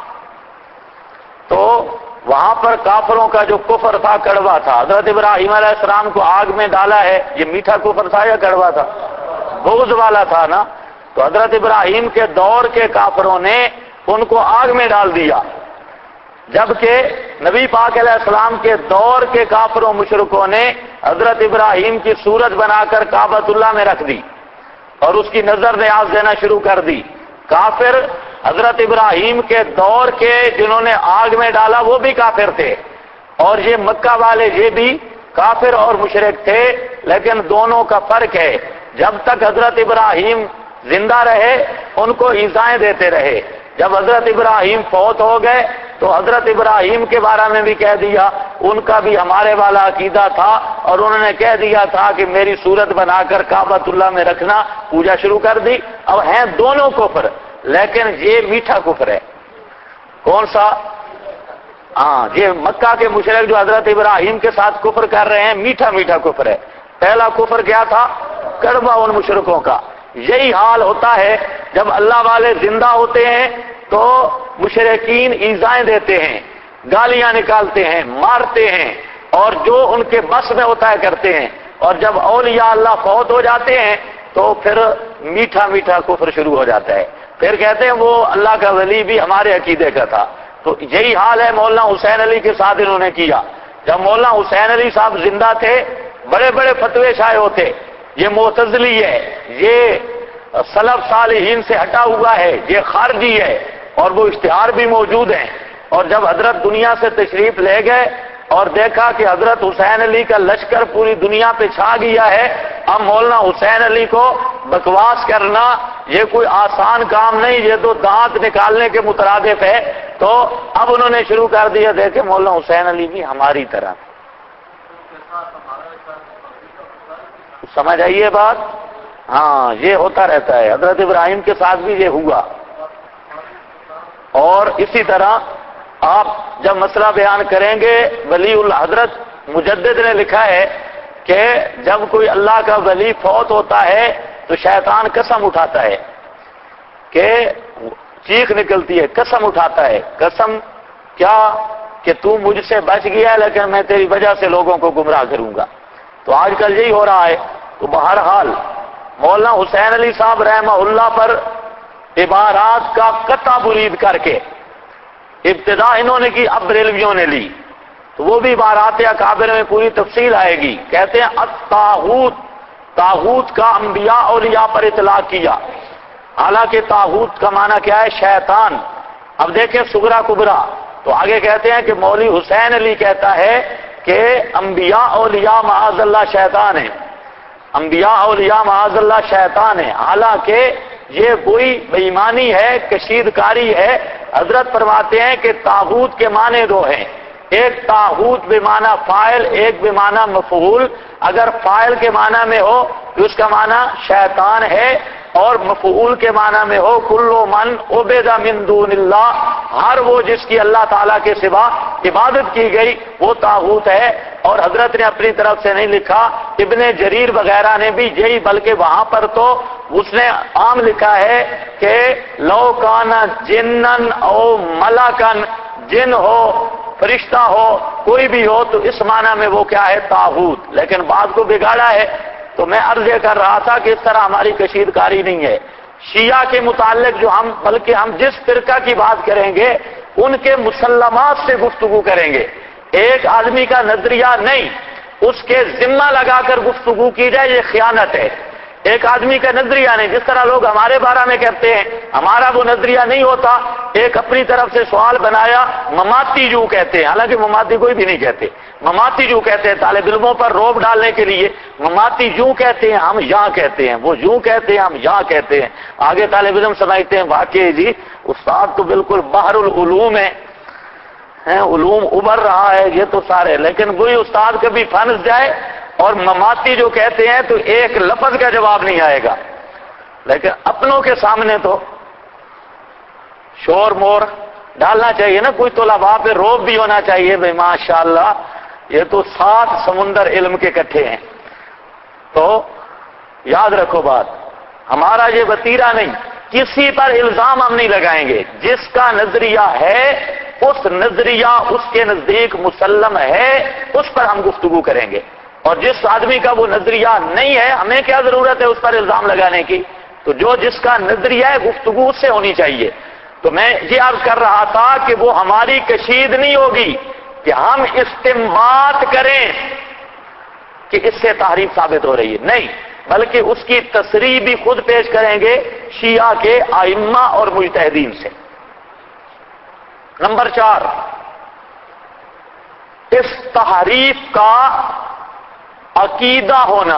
تو وہاں پر کافروں کا جو کفر تھا کڑوا تھا۔ حضرت ابراہیم علیہ السلام کو آگ میں ڈالا ہے، یہ میٹھا کفر تھا یا کڑوا تھا؟ بغض والا تھا نا۔ تو حضرت ابراہیم کے دور کے کافروں نے ان کو آگ میں ڈال دیا، جبکہ نبی پاک علیہ السلام کے دور کے کافروں مشرکوں نے حضرت ابراہیم کی صورت بنا کر کعبۃ اللہ میں رکھ دی اور اس کی نظر نیاز دینا شروع کر دی۔ کافر حضرت ابراہیم کے دور کے جنہوں نے آگ میں ڈالا وہ بھی کافر تھے، اور یہ مکہ والے یہ بھی کافر اور مشرک تھے، لیکن دونوں کا فرق ہے، جب تک حضرت ابراہیم زندہ رہے ان کو ایذائیں دیتے رہے، جب حضرت ابراہیم فوت ہو گئے تو حضرت ابراہیم کے بارے میں بھی کہہ دیا ان کا بھی ہمارے والا عقیدہ تھا، اور انہوں نے کہہ دیا تھا کہ میری صورت بنا کر کعبۃ اللہ میں رکھنا، پوجا شروع کر دی۔ اب ہیں دونوں کفر، لیکن یہ میٹھا کفر ہے۔ کون سا؟ یہ مکہ کے مشرک جو حضرت ابراہیم کے ساتھ کفر کر رہے ہیں، میٹھا میٹھا کفر ہے۔ پہلا کفر کیا تھا؟ کڑوا ان مشرکوں کا۔ یہی حال ہوتا ہے جب اللہ والے زندہ ہوتے ہیں تو مشرکین ایذائیں دیتے ہیں، گالیاں نکالتے ہیں، مارتے ہیں، اور جو ان کے بس میں ہوتا ہے کرتے ہیں، اور جب اولیاء اللہ فوت ہو جاتے ہیں تو پھر میٹھا میٹھا کفر شروع ہو جاتا ہے، پھر کہتے ہیں وہ اللہ کا ولی بھی ہمارے عقیدے کا تھا۔ تو یہی حال ہے مولانا حسین علی کے ساتھ انہوں نے کیا۔ جب مولانا حسین علی صاحب زندہ تھے بڑے بڑے فتوے شائع ہوتے، یہ معتزلی ہے، یہ سلف صالحین سے ہٹا ہوا ہے، یہ خارجی ہے، اور وہ اشتہار بھی موجود ہیں۔ اور جب حضرت دنیا سے تشریف لے گئے اور دیکھا کہ حضرت حسین علی کا لشکر پوری دنیا پہ چھا گیا ہے، اب مولانا حسین علی کو بکواس کرنا یہ کوئی آسان کام نہیں، یہ تو دانت نکالنے کے مترادف ہے۔ تو اب انہوں نے شروع کر دیا، دیکھیں مولانا حسین علی بھی ہماری طرح۔ سمجھ آئیے بات؟ ہاں، یہ ہوتا رہتا ہے، حضرت ابراہیم کے ساتھ بھی یہ ہوا۔ اور اسی طرح آپ جب مسئلہ بیان کریں گے، ولی اللہ حضرت مجدد نے لکھا ہے کہ جب کوئی اللہ کا ولی فوت ہوتا ہے تو شیطان قسم اٹھاتا ہے، کہ چیخ نکلتی ہے، قسم اٹھاتا ہے۔ قسم کیا؟ کہ تو مجھ سے بچ گیا لیکن میں تیری وجہ سے لوگوں کو گمراہ کروں گا۔ تو آج کل یہی ہو رہا ہے۔ تو بہرحال مولانا حسین علی صاحب رحمہ اللہ پر عبارات کا قطع برید کر کے ابتدا انہوں نے کی، اب بریلویوں نے لی، تو وہ بھی عبارات اکابر میں پوری تفصیل آئے گی۔ کہتے ہیں الطاغوت، طاغوت کا انبیاء اولیاء پر اطلاق کیا، حالانکہ طاغوت کا معنی کیا ہے؟ شیطان۔ اب دیکھیں صغرا کبرا، تو آگے کہتے ہیں کہ مولوی حسین علی کہتا ہے کہ انبیاء اولیاء معاذ اللہ شیطان ہیں، انبیاء اولیاء معاذ اللہ شیطان ہیں، حالانکہ یہ کوئی بے ایمانی ہے، کشید کاری ہے۔ حضرت فرماتے ہیں کہ طاغوت کے معنی دو ہیں، ایک طاغوت بمعنی فاعل، ایک بمعنی مفعول۔ اگر فاعل کے معنی میں ہو تو اس کا معنی شیطان ہے، اور مفعول کے معنی میں ہو کل من عبد من دون اللہ، ہر وہ جس کی اللہ تعالیٰ کے سوا عبادت کی گئی وہ طاغوت ہے۔ اور حضرت نے اپنی طرف سے نہیں لکھا، ابن جریر وغیرہ نے بھی یہی، بلکہ وہاں پر تو اس نے عام لکھا ہے کہ لو کان جنن او ملکن، جن ہو فرشتہ ہو کوئی بھی ہو تو اس معنی میں وہ کیا ہے؟ طاغوت۔ لیکن بات کو بگاڑا ہے۔ تو میں عرض یہ کر رہا تھا کہ اس طرح ہماری کشید کاری نہیں ہے۔ شیعہ کے متعلق جو بلکہ ہم جس فرقہ کی بات کریں گے ان کے مسلمات سے گفتگو کریں گے، ایک آدمی کا نظریہ نہیں، اس کے ذمہ لگا کر گفتگو کی جائے، یہ خیانت ہے۔ ایک آدمی کا نظریہ نہیں، جس طرح لوگ ہمارے بارے میں کہتے ہیں ہمارا وہ نظریہ نہیں ہوتا ایک اپنی طرف سے سوال بنایا، مماتی جو کہتے ہیں، حالانکہ مماتی کوئی بھی نہیں کہتے، مماتی جو کہتے ہیں طالب علموں پر روب ڈالنے کے لیے، مماتی جو کہتے ہیں ہم یا کہتے ہیں، وہ جو کہتے ہیں ہم یا کہتے ہیں۔ آگے طالب علم سمجھتے ہیں واقعی جی استاد تو بالکل بحر العلوم ہے، علوم ابھر رہا ہے یہ تو سارے، لیکن وہی استاد کبھی پھنس جائے اور مماتی جو کہتے ہیں تو ایک لفظ کا جواب نہیں آئے گا، لیکن اپنوں کے سامنے تو شور مور ڈالنا چاہیے نا، کوئی طلباء پہ روب بھی ہونا چاہیے، بھائی ماشاءاللہ یہ تو 7 سمندر علم کے اکٹھے ہیں۔ تو یاد رکھو بات، ہمارا یہ وتیرہ نہیں، کسی پر الزام ہم نہیں لگائیں گے، جس کا نظریہ ہے اس نظریہ اس کے نزدیک مسلم ہے، اس پر ہم گفتگو کریں گے، اور جس آدمی کا وہ نظریہ نہیں ہے ہمیں کیا ضرورت ہے اس پر الزام لگانے کی؟ تو جو جس کا نظریہ ہے گفتگو اس سے ہونی چاہیے۔ تو میں یہ عرض کر رہا تھا کہ وہ ہماری کشید نہیں ہوگی کہ ہم استنباط کریں کہ اس سے تحریف ثابت ہو رہی ہے، نہیں، بلکہ اس کی تصریح بھی خود پیش کریں گے شیعہ کے ائمہ اور مجتہدین سے۔ نمبر 4، اس تحریف کا عقیدہ ہونا۔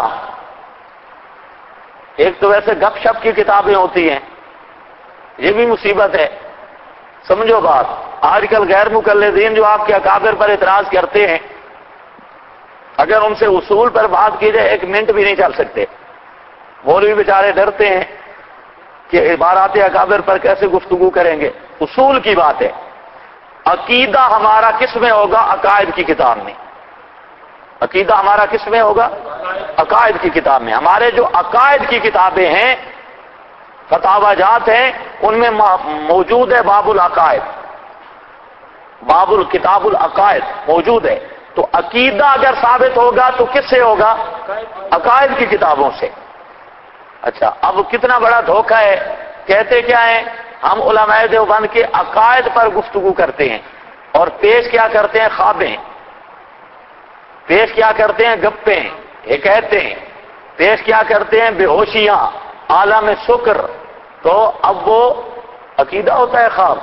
ایک تو ویسے گپ شپ کی کتابیں ہوتی ہیں، یہ بھی مصیبت ہے، سمجھو بات۔ آج کل غیر مقلدین جو آپ کے اکابر پر اعتراض کرتے ہیں، اگر ان سے اصول پر بات کی جائے 1 منٹ بھی نہیں چل سکتے، مولوی بیچارے ڈرتے ہیں کہ عبارات اکابر پر کیسے گفتگو کریں گے۔ اصول کی بات ہے، عقیدہ ہمارا کس میں ہوگا؟ عقائد کی کتاب میں۔ عقیدہ ہمارا کس میں ہوگا؟ عقائد کی کتاب میں۔ ہمارے جو عقائد کی کتابیں ہیں، فتاوی جات ہیں، ان میں موجود ہے باب العقائد، باب الکتاب العقائد موجود ہے۔ تو عقیدہ اگر ثابت ہوگا تو کس سے ہوگا؟ عقائد کی کتابوں سے۔ اچھا، اب کتنا بڑا دھوکہ ہے، کہتے کیا ہیں؟ ہم علماء دیوبند کے عقائد پر گفتگو کرتے ہیں اور پیش کیا کرتے ہیں؟ خوابیں، پیش کیا کرتے ہیں گپیں، حکایتیں، پیش کیا کرتے ہیں بے ہوشیاں، عالم سکر۔ تو اب وہ عقیدہ ہوتا ہے خواب؟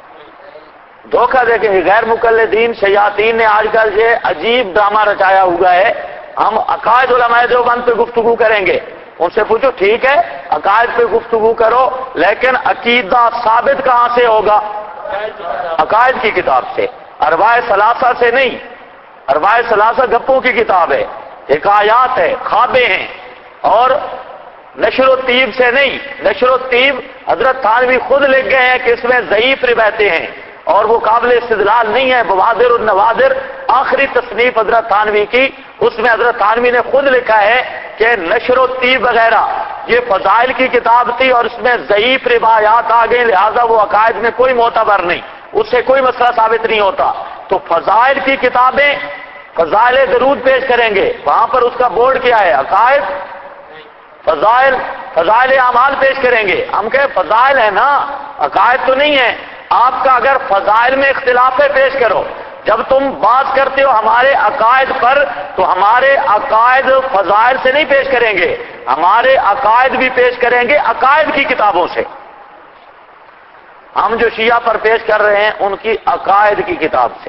دھوکہ دیکھیں، غیر مقلدین شیاطین نے آج کل یہ عجیب ڈرامہ رچایا ہوا ہے، ہم عقائد علماء دیوبند پہ گفتگو کریں گے۔ ان سے پوچھو ٹھیک ہے عقائد پہ گفتگو کرو، لیکن عقیدہ ثابت کہاں سے ہوگا؟ عقائد کی کتاب سے، ارباء ثلاثہ سے نہیں۔ ارباء ثلاثہ گپوں کی کتاب ہے، حکایات ہے، خوابیں ہیں، اور نشر الطیب سے نہیں۔ نشر الطیب حضرت تھانوی خود لکھ گئے ہیں کہ اس میں ضعیف روایتیں ہیں اور وہ قابل استدلال نہیں ہے۔ بوادر النوادر آخری تصنیف حضرت تھانوی کی، اس میں حضرت تھانوی نے خود لکھا ہے کہ نشر الطیب وغیرہ یہ فضائل کی کتاب تھی اور اس میں ضعیف روایات آ گئی، لہذا وہ عقائد میں کوئی معتبر نہیں، اس سے کوئی مسئلہ ثابت نہیں ہوتا۔ تو فضائل کی کتابیں، فضائل درود پیش کریں گے، وہاں پر اس کا بورڈ کیا ہے؟ عقائد، فضائل اعمال پیش کریں گے، ہم کہیں فضائل ہے نا، عقائد تو نہیں ہے۔ آپ کا اگر فضائل میں اختلاف ہے پیش کرو، جب تم بات کرتے ہو ہمارے عقائد پر تو ہمارے عقائد فضائل سے نہیں پیش کریں گے، ہمارے عقائد بھی پیش کریں گے عقائد کی کتابوں سے۔ ہم جو شیعہ پر پیش کر رہے ہیں ان کی عقائد کی کتاب سے،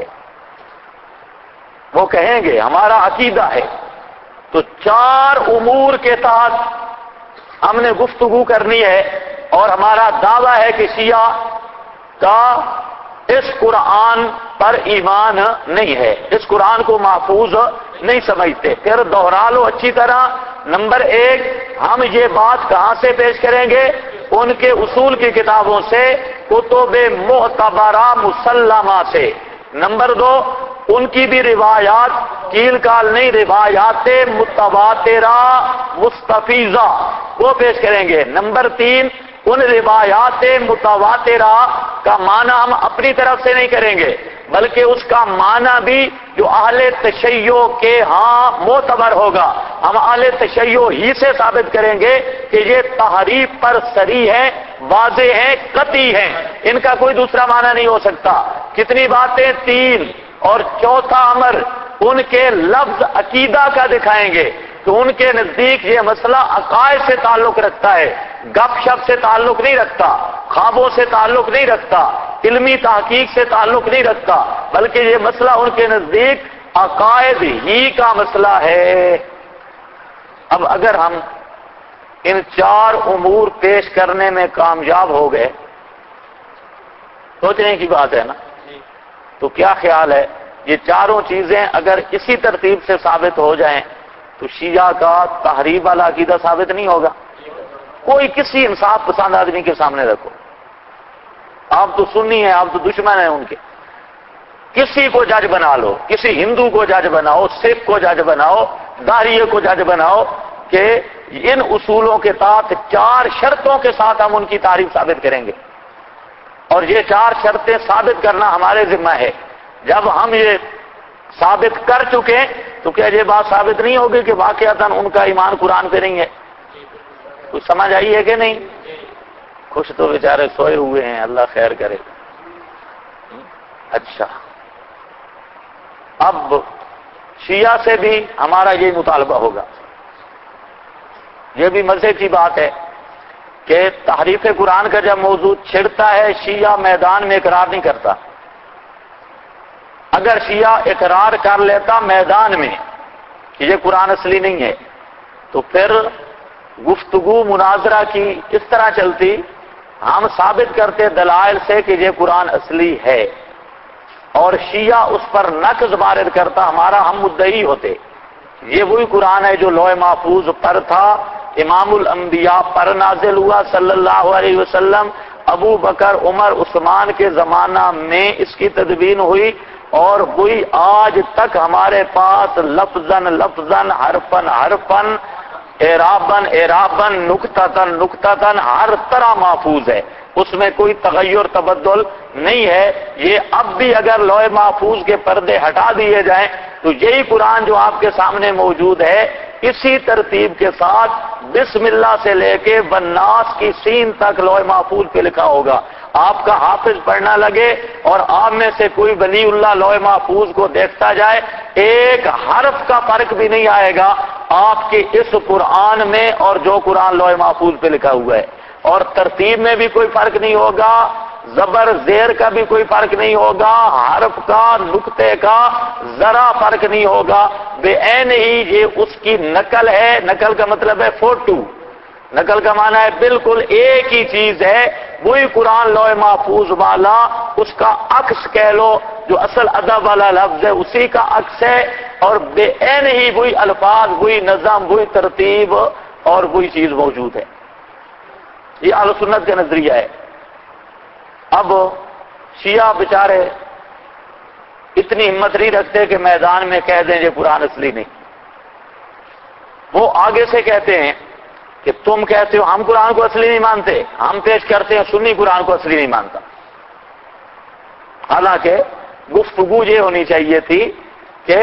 وہ کہیں گے ہمارا عقیدہ ہے۔ تو 4 امور کے تحت ہم نے گفتگو کرنی ہے، اور ہمارا دعویٰ ہے کہ شیعہ کا اس قرآن پر ایمان نہیں ہے، اس قرآن کو محفوظ نہیں سمجھتے۔ پھر دوہرا لو اچھی طرح۔ نمبر 1، ہم یہ بات کہاں سے پیش کریں گے؟ ان کے اصول کی کتابوں سے، کتب معتبرہ مسلمہ سے۔ نمبر 2، ان کی بھی روایات کیل کال نہیں، روایات متواترہ مستفیضہ وہ پیش کریں گے۔ نمبر 3، ان روایات متواترہ کا معنی ہم اپنی طرف سے نہیں کریں گے، بلکہ اس کا معنی بھی جو اہل تشیع کے ہاں معتبر ہوگا، ہم اہل تشیع ہی سے ثابت کریں گے کہ یہ تحریف پر صریح ہے، واضح ہیں، قطعی ہیں، ان کا کوئی دوسرا معنی نہیں ہو سکتا۔ کتنی باتیں؟ 3۔ اور چوتھا امر ان کے لفظ عقیدہ کا دکھائیں گے کہ ان کے نزدیک یہ مسئلہ عقائد سے تعلق رکھتا ہے، گپ شپ سے تعلق نہیں رکھتا۔ خوابوں سے تعلق نہیں رکھتا، علمی تحقیق سے تعلق نہیں رکھتا، بلکہ یہ مسئلہ ان کے نزدیک عقائد ہی کا مسئلہ ہے۔ اب اگر ہم ان 4 امور پیش کرنے میں کامیاب ہو گئے، سوچنے کی بات ہے نا، تو کیا خیال ہے یہ چاروں چیزیں اگر اسی ترتیب سے ثابت ہو جائیں تو شیعہ کا تحریف والا عقیدہ ثابت نہیں ہوگا؟ کوئی کسی انصاف پسند آدمی کے سامنے رکھو، آپ تو سنی ہیں، آپ تو دشمن ہیں ان کے، کسی کو جج بنا لو، کسی ہندو کو جج بناؤ، سکھ کو جج بناؤ، داہریے کو جج بناؤ کہ ان اصولوں کے تحت 4 شرطوں کے ساتھ ہم ان کی تعریف ثابت کریں گے، اور یہ 4 شرطیں ثابت کرنا ہمارے ذمہ ہے۔ جب ہم یہ ثابت کر چکے تو کیا یہ بات ثابت نہیں ہوگی کہ واقعتاً ان کا ایمان قرآن پہ نہیں ہے؟ کچھ سمجھ آئی ہے کہ نہیں؟ کچھ تو بیچارے سوئے ہوئے ہیں، اللہ خیر کرے۔ اچھا، اب شیعہ سے بھی ہمارا یہی مطالبہ ہوگا۔ یہ بھی مزے کی بات ہے کہ تحریف قرآن کا جب موضوع چھڑتا ہے، شیعہ میدان میں اقرار نہیں کرتا۔ اگر شیعہ اقرار کر لیتا میدان میں کہ یہ قرآن اصلی نہیں ہے، تو پھر گفتگو مناظرہ کی اس طرح چلتی، ہم ثابت کرتے دلائل سے کہ یہ قرآن اصلی ہے، اور شیعہ اس پر نقض وارد کرتا، ہمارا ہم مدعی ہوتے۔ یہ وہی قرآن ہے جو لوح محفوظ پر تھا، امام الانبیاء پر نازل ہوا صلی اللہ علیہ وسلم، ابو بکر عمر عثمان کے زمانہ میں اس کی تدوین ہوئی، اور وہی آج تک ہمارے پاس لفظاً لفظاً، حرفاً حرفاً، اعراباً اعراباً، نقطتاً نقطتاً ہر طرح محفوظ ہے، اس میں کوئی تغیر تبدل نہیں ہے۔ یہ اب بھی اگر لوح محفوظ کے پردے ہٹا دیے جائیں تو یہی قرآن جو آپ کے سامنے موجود ہے، اسی ترتیب کے ساتھ بسم اللہ سے لے کے والناس کی سین تک لوح محفوظ پہ لکھا ہوگا۔ آپ کا حافظ پڑھنا لگے اور آپ میں سے کوئی ولی اللہ لوح محفوظ کو دیکھتا جائے، ایک حرف کا فرق بھی نہیں آئے گا آپ کے اس قرآن میں اور جو قرآن لوح محفوظ پہ لکھا ہوا ہے، اور ترتیب میں بھی کوئی فرق نہیں ہوگا، زبر زیر کا بھی کوئی فرق نہیں ہوگا، حرف کا، نقطے کا ذرا فرق نہیں ہوگا، بے عین ہی یہ اس کی نقل ہے۔ نقل کا مطلب ہے فوٹو، نقل کا معنی ہے بالکل ایک ہی چیز ہے، وہی قرآن لوح محفوظ والا، اس کا عکس کہہ لو، جو اصل ادب والا لفظ ہے اسی کا عکس ہے، اور بے عین ہی وہی الفاظ، وہی نظم، وہی ترتیب اور وہی چیز موجود ہے۔ یہ اہل سنت کا نظریہ ہے۔ اب شیعہ بیچارے اتنی ہمت نہیں رکھتے کہ میدان میں کہہ دیں یہ قرآن اصلی نہیں، وہ آگے سے کہتے ہیں کہ تم کہتے ہو ہم قرآن کو اصلی نہیں مانتے، ہم پیش کرتے ہیں سنی قرآن کو اصلی نہیں مانتا۔ حالانکہ گفتگو یہ ہونی چاہیے تھی کہ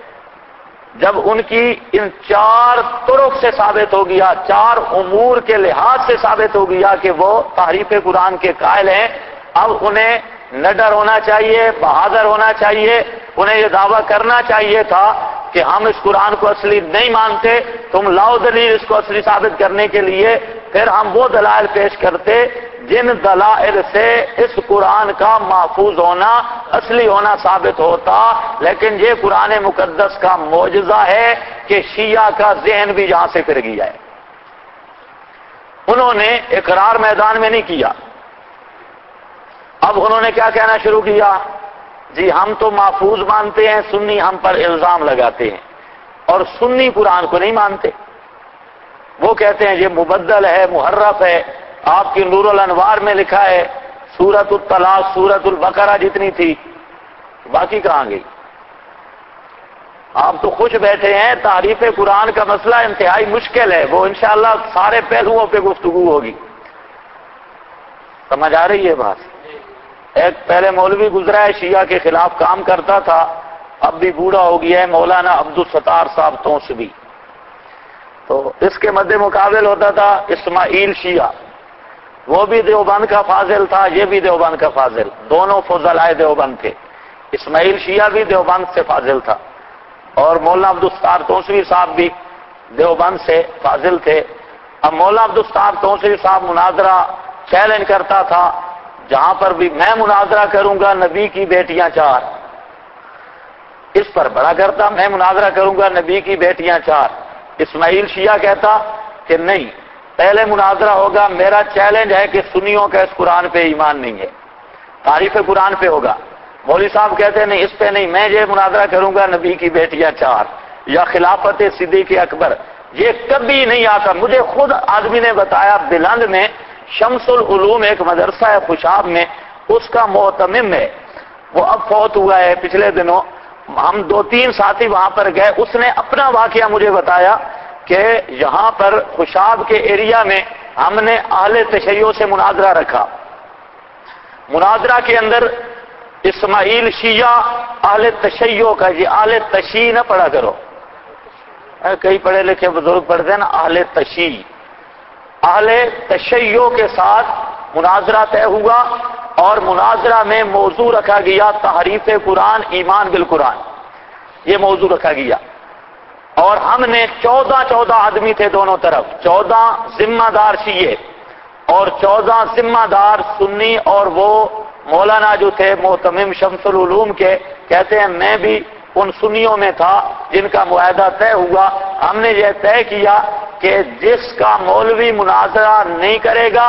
جب ان کی ان 4 طرق سے ثابت ہو گیا، 4 امور کے لحاظ سے ثابت ہو گیا کہ وہ تحریف قرآن کے قائل ہیں، اب انہیں نڈر ہونا چاہیے، بہادر ہونا چاہیے، انہیں یہ دعویٰ کرنا چاہیے تھا کہ ہم اس قرآن کو اصلی نہیں مانتے، تم لاؤ دلیل اس کو اصلی ثابت کرنے کے لیے، پھر ہم وہ دلائل پیش کرتے جن دلائل سے اس قرآن کا محفوظ ہونا، اصلی ہونا ثابت ہوتا۔ لیکن یہ قرآن مقدس کا معجزہ ہے کہ شیعہ کا ذہن بھی یہاں سے پھر گیا ہے۔ انہوں نے اقرار میدان میں نہیں کیا، اب انہوں نے کیا کہنا شروع کیا؟ جی ہم تو محفوظ مانتے ہیں، سنی ہم پر الزام لگاتے ہیں، اور سنی قرآن کو نہیں مانتے، وہ کہتے ہیں یہ مبدل ہے، محرف ہے، آپ کی نور الانوار میں لکھا ہے سورۃ الطلاق سورۃ البقرہ جتنی تھی، باقی کہاں گئی؟ آپ تو خوش بیٹھے ہیں، تعریف قرآن کا مسئلہ انتہائی مشکل ہے، وہ انشاءاللہ سارے پہلوؤں پہ گفتگو ہوگی۔ سمجھ آ رہی ہے بات؟ ایک پہلے مولوی گزرا ہے، شیعہ کے خلاف کام کرتا تھا، اب بھی بوڑھا ہو گیا ہے، مولانا عبدالستار صاحب توسبی، تو اس کے مد مقابل ہوتا تھا اسماعیل شیعہ، وہ بھی دیوبند کا فاضل تھا، یہ بھی دیوبند کا فاضل، دونوں فضلائے دیوبند تھے، اسماعیل شیعہ بھی دیوبند سے فاضل تھا، اور مولانا عبدالستار توسوی صاحب بھی دیوبند سے فاضل تھے۔ اب مولانا عبدالستار توسوی صاحب مناظرہ چیلنج کرتا تھا جہاں پر بھی میں مناظرہ کروں گا نبی کی بیٹیاں 4، اس پر بڑا کرتا میں مناظرہ کروں گا نبی کی بیٹیاں 4۔ اسماعیل شیعہ کہتا کہ نہیں، پہلے مناظرہ ہوگا، میرا چیلنج ہے کہ سنیوں کا اس قرآن پہ ایمان نہیں ہے، تعریف قرآن پہ ہوگا۔ مولوی صاحب کہتے نہیں، اس پہ نہیں، میں یہ مناظرہ کروں گا نبی کی بیٹیاں 4 یا خلافت صدیق اکبر، یہ کبھی نہیں آتا۔ مجھے خود آدمی نے بتایا بلند میں شمس العلوم ایک مدرسہ ہے خوشاب میں، اس کا محتمم ہے، وہ اب فوت ہوا ہے پچھلے دنوں، ہم 2-3 ساتھی وہاں پر گئے، اس نے اپنا واقعہ مجھے بتایا کہ یہاں پر خوشاب کے ایریا میں ہم نے اہل تشیع سے مناظرہ رکھا۔ مناظرہ کے اندر اسماعیل شیعہ اہل تشیع کا، یہ اہل تشیع نہ پڑھا کرو، کئی پڑھے لکھے بزرگ پڑھتے ہیں نا اہل تشیع، اہل تشیع کے ساتھ مناظرہ طے ہوا، اور مناظرہ میں موضوع رکھا گیا تحریف قرآن ایمان بالقرآن، یہ موضوع رکھا گیا، اور ہم نے 14 آدمی تھے دونوں طرف، 14 ذمہ دار شیعہ اور 14 ذمہ دار سنی، اور وہ مولانا جو تھے محتمم شمس العلوم کے، کہتے ہیں میں بھی ان سنیوں میں تھا جن کا معاہدہ طے ہوا۔ ہم نے یہ طے کیا کہ جس کا مولوی مناظرہ نہیں کرے گا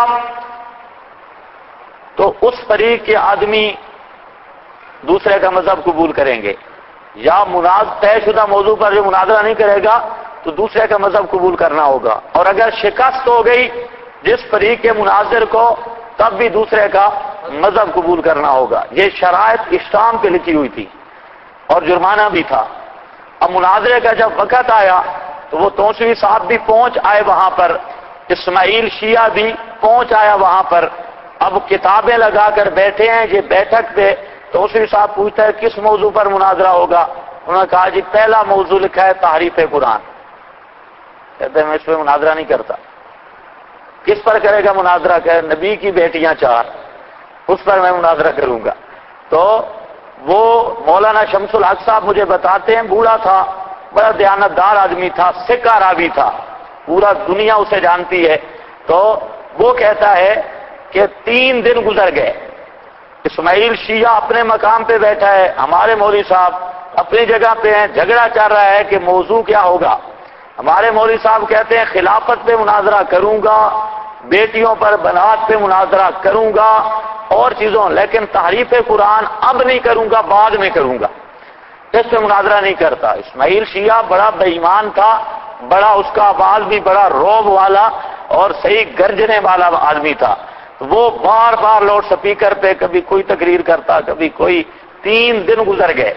تو اس فریق کے آدمی دوسرے کا مذہب قبول کریں گے، یا طے شدہ موضوع پر جو مناظرہ نہیں کرے گا تو دوسرے کا مذہب قبول کرنا ہوگا، اور اگر شکست ہو گئی جس فریق کے مناظر کو تب بھی دوسرے کا مذہب قبول کرنا ہوگا۔ یہ شرائط اسٹامپ پہ لکھی ہوئی تھی اور جرمانہ بھی تھا۔ اب مناظرے کا جب وقت آیا تو وہ توسوی صاحب بھی پہنچ آئے وہاں پر، اسماعیل شیعہ بھی پہنچ آیا وہاں پر، اب کتابیں لگا کر بیٹھے ہیں یہ بیٹھک پہ۔ توسوی صاحب پوچھتا ہے کس موضوع پر مناظرہ ہوگا؟ انہوں نے کہا جی پہلا موضوع لکھا ہے تحریف قرآن۔ کہتے ہیں میں اس پہ مناظرہ نہیں کرتا۔ کس پر کرے گا مناظرہ؟ کہ نبی کی بیٹیاں 4، اس پر میں مناظرہ کروں گا۔ تو وہ مولانا شمس الحق صاحب مجھے بتاتے ہیں، بوڑھا تھا، بڑا دیانتدار آدمی تھا، سکہ راوی تھا، پورا دنیا اسے جانتی ہے۔ تو وہ کہتا ہے کہ 3 دن گزر گئے، اسماعیل شیعہ اپنے مقام پہ بیٹھا ہے، ہمارے مولوی صاحب اپنی جگہ پہ ہیں، جھگڑا چل رہا ہے کہ موضوع کیا ہوگا۔ ہمارے مولوی صاحب کہتے ہیں خلافت پہ مناظرہ کروں گا، بیٹیوں پر بنات پہ مناظرہ کروں گا اور چیزوں، لیکن تحریف قرآن اب نہیں کروں گا، بعد میں کروں گا، اس پہ مناظرہ نہیں کرتا۔ اسماعیل شیعہ بڑا بے ایمان تھا، بڑا اس کا آواز بھی بڑا روب والا اور صحیح گرجنے والا آدمی تھا، وہ بار بار لاؤڈ سپیکر پہ کبھی کوئی تقریر کرتا، کبھی کوئی۔ 3 دن گزر گئے،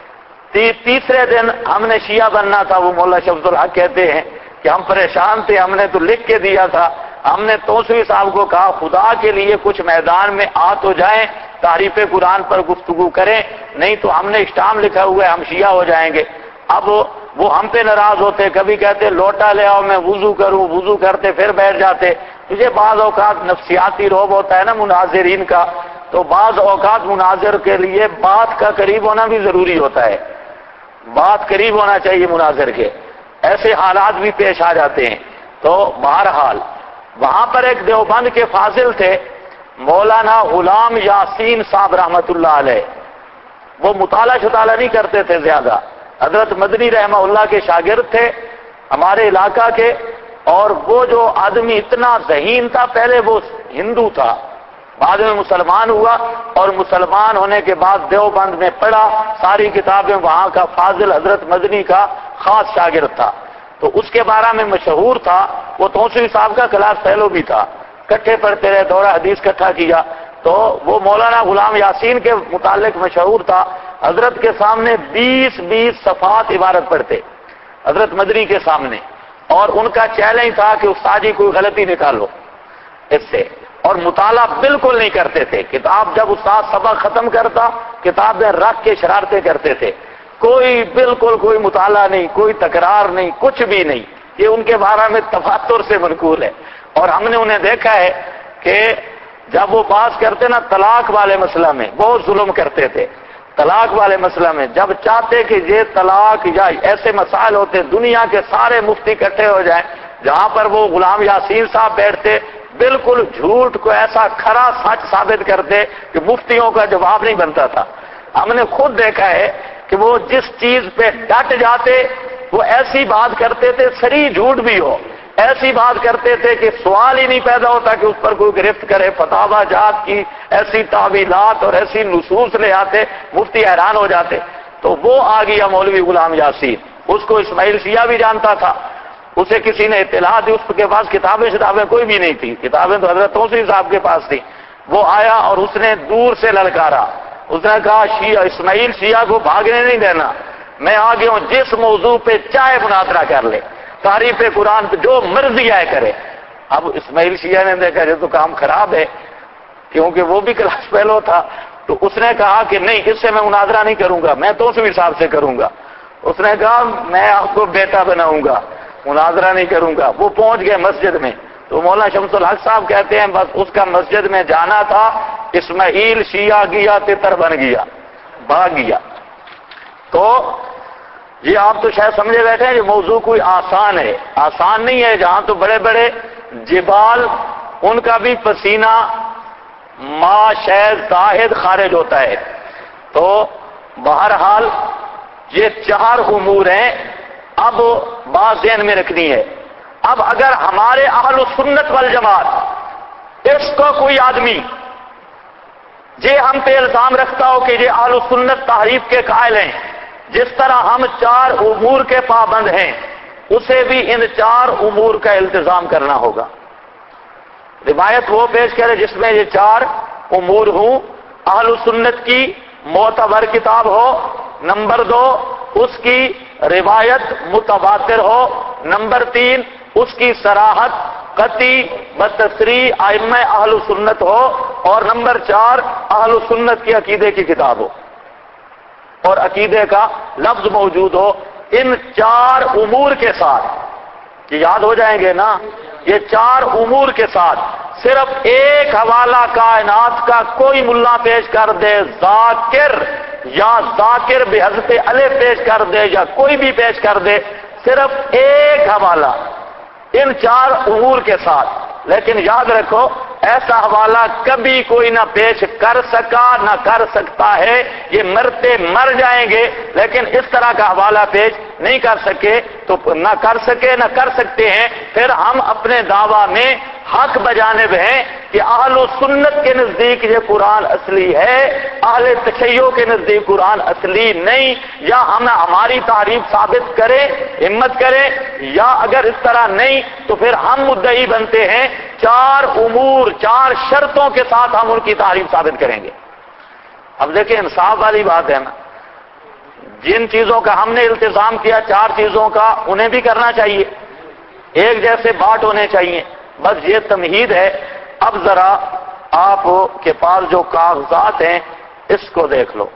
تیسرے دن ہم نے شیعہ بننا تھا، وہ مولا شمس الحق کہتے ہیں کہ ہم پریشان تھے، ہم نے تو لکھ کے دیا تھا، ہم نے توسوی صاحب کو کہا خدا کے لیے کچھ میدان میں آ تو جائیں، تعریف قرآن پر گفتگو کریں، نہیں تو ہم نے اسٹام لکھا ہوا ہے ہم شیعہ ہو جائیں گے۔ اب وہ ہم پہ ناراض ہوتے، کبھی کہتے لوٹا لے آؤ میں وضو کروں، وضو کرتے پھر بیٹھ جاتے۔ مجھے بعض اوقات نفسیاتی روب ہوتا ہے نا مناظرین کا، تو بعض اوقات مناظر کے لیے بات کا قریب ہونا بھی ضروری ہوتا ہے، بات قریب ہونا چاہیے مناظر کے، ایسے حالات بھی پیش آ جاتے ہیں۔ تو بہرحال وہاں پر ایک دیوبند کے فاضل تھے مولانا غلام یاسین صاحب رحمت اللہ علیہ، وہ مطالعہ شطالعہ نہیں کرتے تھے زیادہ، حضرت مدنی رحمہ اللہ کے شاگرد تھے ہمارے علاقہ کے، اور وہ جو آدمی اتنا ذہین تھا، پہلے وہ ہندو تھا، بعد میں مسلمان ہوا، اور مسلمان ہونے کے بعد دیوبند میں پڑھا، ساری کتابیں وہاں کا، فاضل حضرت مدنی کا خاص شاگرد تھا، تو اس کے بارے میں مشہور تھا، وہ توسوی صاحب کا کلاس فیلو بھی تھا، کٹھے پڑھتے رہے، دورہ حدیث کٹھا کیا، تو وہ مولانا غلام یاسین کے متعلق مشہور تھا، حضرت کے سامنے 20 صفحات عبارت پڑھتے حضرت مدنی کے سامنے، اور ان کا چیلنج تھا کہ استاد جی کوئی غلطی نکالو اس سے، اور مطالعہ بالکل نہیں کرتے تھے، کتاب جب استاد سبق ختم کرتا کتاب میں رکھ کے شرارتیں کرتے تھے، بالکل کوئی مطالعہ نہیں، کوئی تکرار نہیں، کچھ بھی نہیں، یہ ان کے بارے میں تفاتر سے منقول ہے۔ اور ہم نے انہیں دیکھا ہے کہ جب وہ بات کرتے نا طلاق والے مسئلہ میں بہت ظلم کرتے تھے، طلاق والے مسئلہ میں جب چاہتے کہ یہ طلاق یا ایسے مسائل ہوتے دنیا کے سارے مفتی اکٹھے ہو جائیں، جہاں پر وہ غلام یاسین صاحب بیٹھتے بالکل جھوٹ کو ایسا کھرا سچ ثابت کرتے کہ مفتیوں کا جواب نہیں بنتا تھا۔ ہم نے خود دیکھا ہے کہ وہ جس چیز پہ ڈٹ جاتے وہ ایسی بات کرتے تھے، سری جھوٹ بھی ہو، ایسی بات کرتے تھے کہ سوال ہی نہیں پیدا ہوتا کہ اس پر کوئی گرفت کرے، فتاوی جات کی ایسی تعویلات اور ایسی نصوص لے آتے، مفتی حیران ہو جاتے۔ تو وہ آ گیا مولوی غلام یاسین، اس کو اسماعیل شیعہ بھی جانتا تھا، اسے کسی نے اطلاع دی، اس کے پاس کتابیں کوئی بھی نہیں تھی، کتابیں تو حضرت توسیع صاحب کے پاس تھی۔ وہ آیا اور اس نے دور سے للکارا، اس نے کہا شیعہ اسماعیل شیعہ کو بھاگنے نہیں دینا، میں آ گیا ہوں، جس موضوع پہ چاہے مناظرہ کر لے، تعریف قرآن پہ جو مرضی آئے کرے۔ اب اسماعیل شیعہ نے دیکھا یہ تو کام خراب ہے، کیونکہ وہ بھی کلاس فیلو تھا، تو اس نے کہا کہ نہیں، اس سے میں مناظرہ نہیں کروں گا، میں توسیع صاحب سے کروں گا۔ اس نے کہا میں آپ کو بیٹا بناؤں گا، مناظرہ نہیں کروں گا۔ وہ پہنچ گئے مسجد میں، تو مولانا شمس الحق صاحب کہتے ہیں بس اس کا مسجد میں جانا تھا، اسماعیل شیعہ گیا تتر بن گیا، بھاگ گیا۔ تو یہ آپ تو شاید سمجھے بیٹھے ہیں یہ موضوع کوئی آسان ہے، آسان نہیں ہے۔ جہاں تو بڑے بڑے جبال ان کا بھی پسینہ ما شہد زاہد خارج ہوتا ہے۔ تو بہرحال یہ 4 امور ہیں، اب بات ذہن میں رکھنی ہے۔ اب اگر ہمارے اہل سنت والجماعت اس کو کوئی آدمی یہ ہم پہ الزام رکھتا ہو کہ یہ اہل سنت تحریف کے قائل ہیں، جس طرح ہم 4 امور کے پابند ہیں، اسے بھی ان 4 امور کا التزام کرنا ہوگا۔ روایت وہ پیش کرے جس میں یہ 4 امور ہوں، اہل سنت کی معتبر کتاب ہو، نمبر 2 اس کی روایت متواتر ہو، نمبر 3 اس کی صراحت قطعی بتصریح ائمہ اہل سنت ہو، اور نمبر 4 اہل سنت کی عقیدے کی کتاب ہو اور عقیدے کا لفظ موجود ہو۔ ان 4 امور کے ساتھ، یہ یاد ہو جائیں گے نا، یہ 4 امور کے ساتھ صرف ایک حوالہ کائنات کا کوئی ملا پیش کر دے، ذاکر یا ذاکر بحذف الف پیش کر دے یا کوئی بھی پیش کر دے، صرف ایک حوالہ ان 4 امور کے ساتھ، لیکن یاد رکھو ایسا حوالہ کبھی کوئی نہ پیش کر سکا نہ کر سکتا ہے، یہ مرتے مر جائیں گے، لیکن اس طرح کا حوالہ پیش نہیں کر سکے، تو نہ کر سکے نہ کر سکتے ہیں، پھر ہم اپنے دعویٰ میں حق بجانب ہیں کہ اہل سنت کے نزدیک یہ قرآن اصلی ہے، اہل تشیع کے نزدیک قرآن اصلی نہیں، یا ہم ہماری تعریف ثابت کریں، ہمت کریں، یا اگر اس طرح نہیں تو پھر ہم مدعی بنتے ہیں 4 امور 4 شرطوں کے ساتھ ہم ان کی تعریف ثابت کریں گے۔ اب دیکھیں انصاف والی بات ہے نا، جن چیزوں کا ہم نے التزام کیا 4 چیزوں کا، انہیں بھی کرنا چاہیے، ایک جیسے بات ہونے چاہیے، بس یہ تمہید ہے۔ اب ذرا آپ کے پاس جو کاغذات ہیں اس کو دیکھ لو،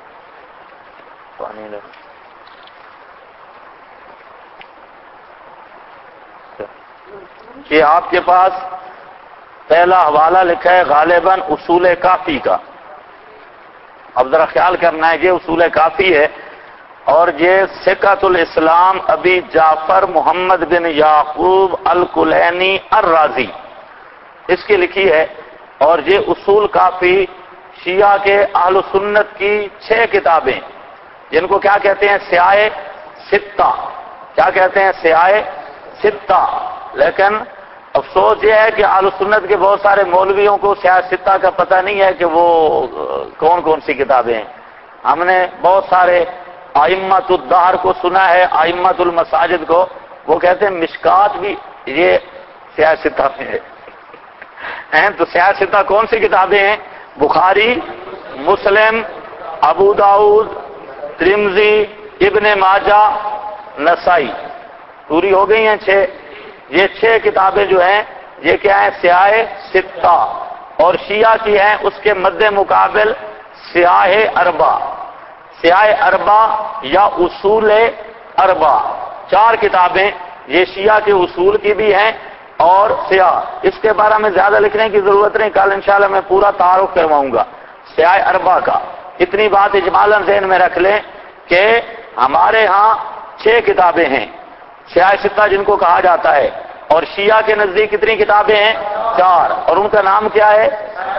کہ آپ کے پاس پہلا حوالہ لکھا ہے غالباً اصول کافی کا۔ اب ذرا خیال کرنا ہے، یہ اصول کافی ہے، اور یہ ثقۃ الاسلام ابی جعفر محمد بن یعقوب الکلینی الرازی اس کی لکھی ہے، اور یہ اصول کافی شیعہ کے اہل سنت کی 6 کتابیں، جن کو کیا کہتے ہیں سیاہ ستہ، کیا کہتے ہیں سیاہ ستہ۔ لیکن افسوس یہ ہے کہ اہل سنت کے بہت سارے مولویوں کو سیاہ ستہ کا پتہ نہیں ہے کہ وہ کون کون سی کتابیں ہیں۔ ہم نے بہت سارے ائمۃ الدہر کو سنا ہے، ائمۃ المساجد کو، وہ کہتے ہیں مشکات بھی یہ سیاہ ستہ میں ہے۔ تو سیاہ ستہ کون سی کتابیں ہیں؟ بخاری، مسلم، ابو داؤد، ترمذی، ابن ماجہ، نسائی، پوری ہو گئی ہیں 6۔ یہ 6 کتابیں جو ہیں یہ کیا ہیں؟ سیاہ ستہ، اور شیعہ کی ہیں اس کے مد مقابل سیاہ اربع، سیاہ اربع یا اصول اربع، 4 کتابیں یہ شیعہ کے اصول کی بھی ہیں اور سیاہ۔ اس کے بارے میں زیادہ لکھنے کی ضرورت نہیں، کل انشاءاللہ میں پورا تعارف کرواؤں گا سیاہ اربع کا۔ اتنی بات اجمالاً ذہن میں رکھ لیں کہ ہمارے ہاں 6 کتابیں ہیں سیاہ ستہ جن کو کہا جاتا ہے، اور شیعہ کے نزدیک کتنی کتابیں ہیں؟ 4 اور ان کا نام کیا ہے؟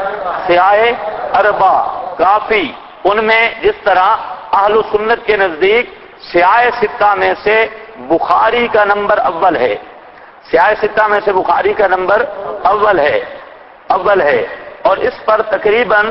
سیاہ اربع کافی. ان میں جس طرح اہل سنت کے نزدیک سیاہ ستہ میں سے بخاری کا نمبر اول ہے، سیاہ ستہ میں سے بخاری کا نمبر اول ہے اور اس پر تقریباً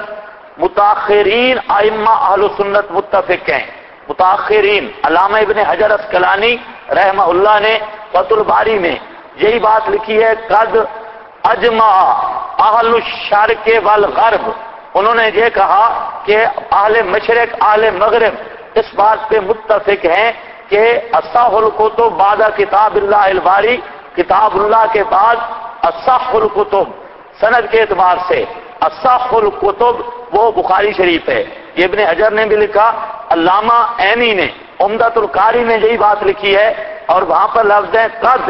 متاخرین ائمہ اہل سنت متفق ہیں. متاخرین علامہ ابن حجر اسقلانی رحمہ اللہ نے فتح الباری میں یہی بات لکھی ہے، قد اجمع اہل الشرق والغرب. انہوں نے یہ کہا کہ اہل مشرق اہل مغرب اس بات پہ متفق ہیں کہ اصح الکتب بعد کتاب اللہ الباری، کتاب اللہ کے بعد اصح الکتب سند کے اعتبار سے اصح الکتب وہ بخاری شریف ہے. یہ ابن حجر نے بھی لکھا، علامہ عینی نے عمدۃ القاری میں یہی بات لکھی ہے اور وہاں پر لفظ ہے قد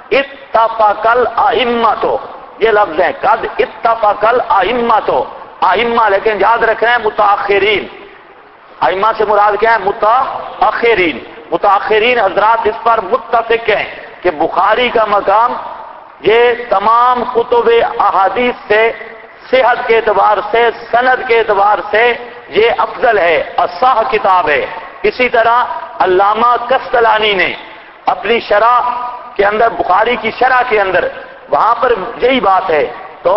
اتفق الائمۃ، یہ لفظ ہے قد اتفق الائمۃ، ائمہ لیکن یاد رکھنا ہے متاخرین، ائمہ سے مراد کیا ہے؟ متاخرین. متاخرین حضرات اس پر متفق ہیں کہ بخاری کا مقام یہ تمام کتب احادیث سے صحت کے اعتبار سے سند کے اعتبار سے یہ افضل ہے، اصح کتاب ہے. اسی طرح علامہ کستلانی نے اپنی شرح کے اندر، بخاری کی شرح کے اندر وہاں پر یہی بات ہے. تو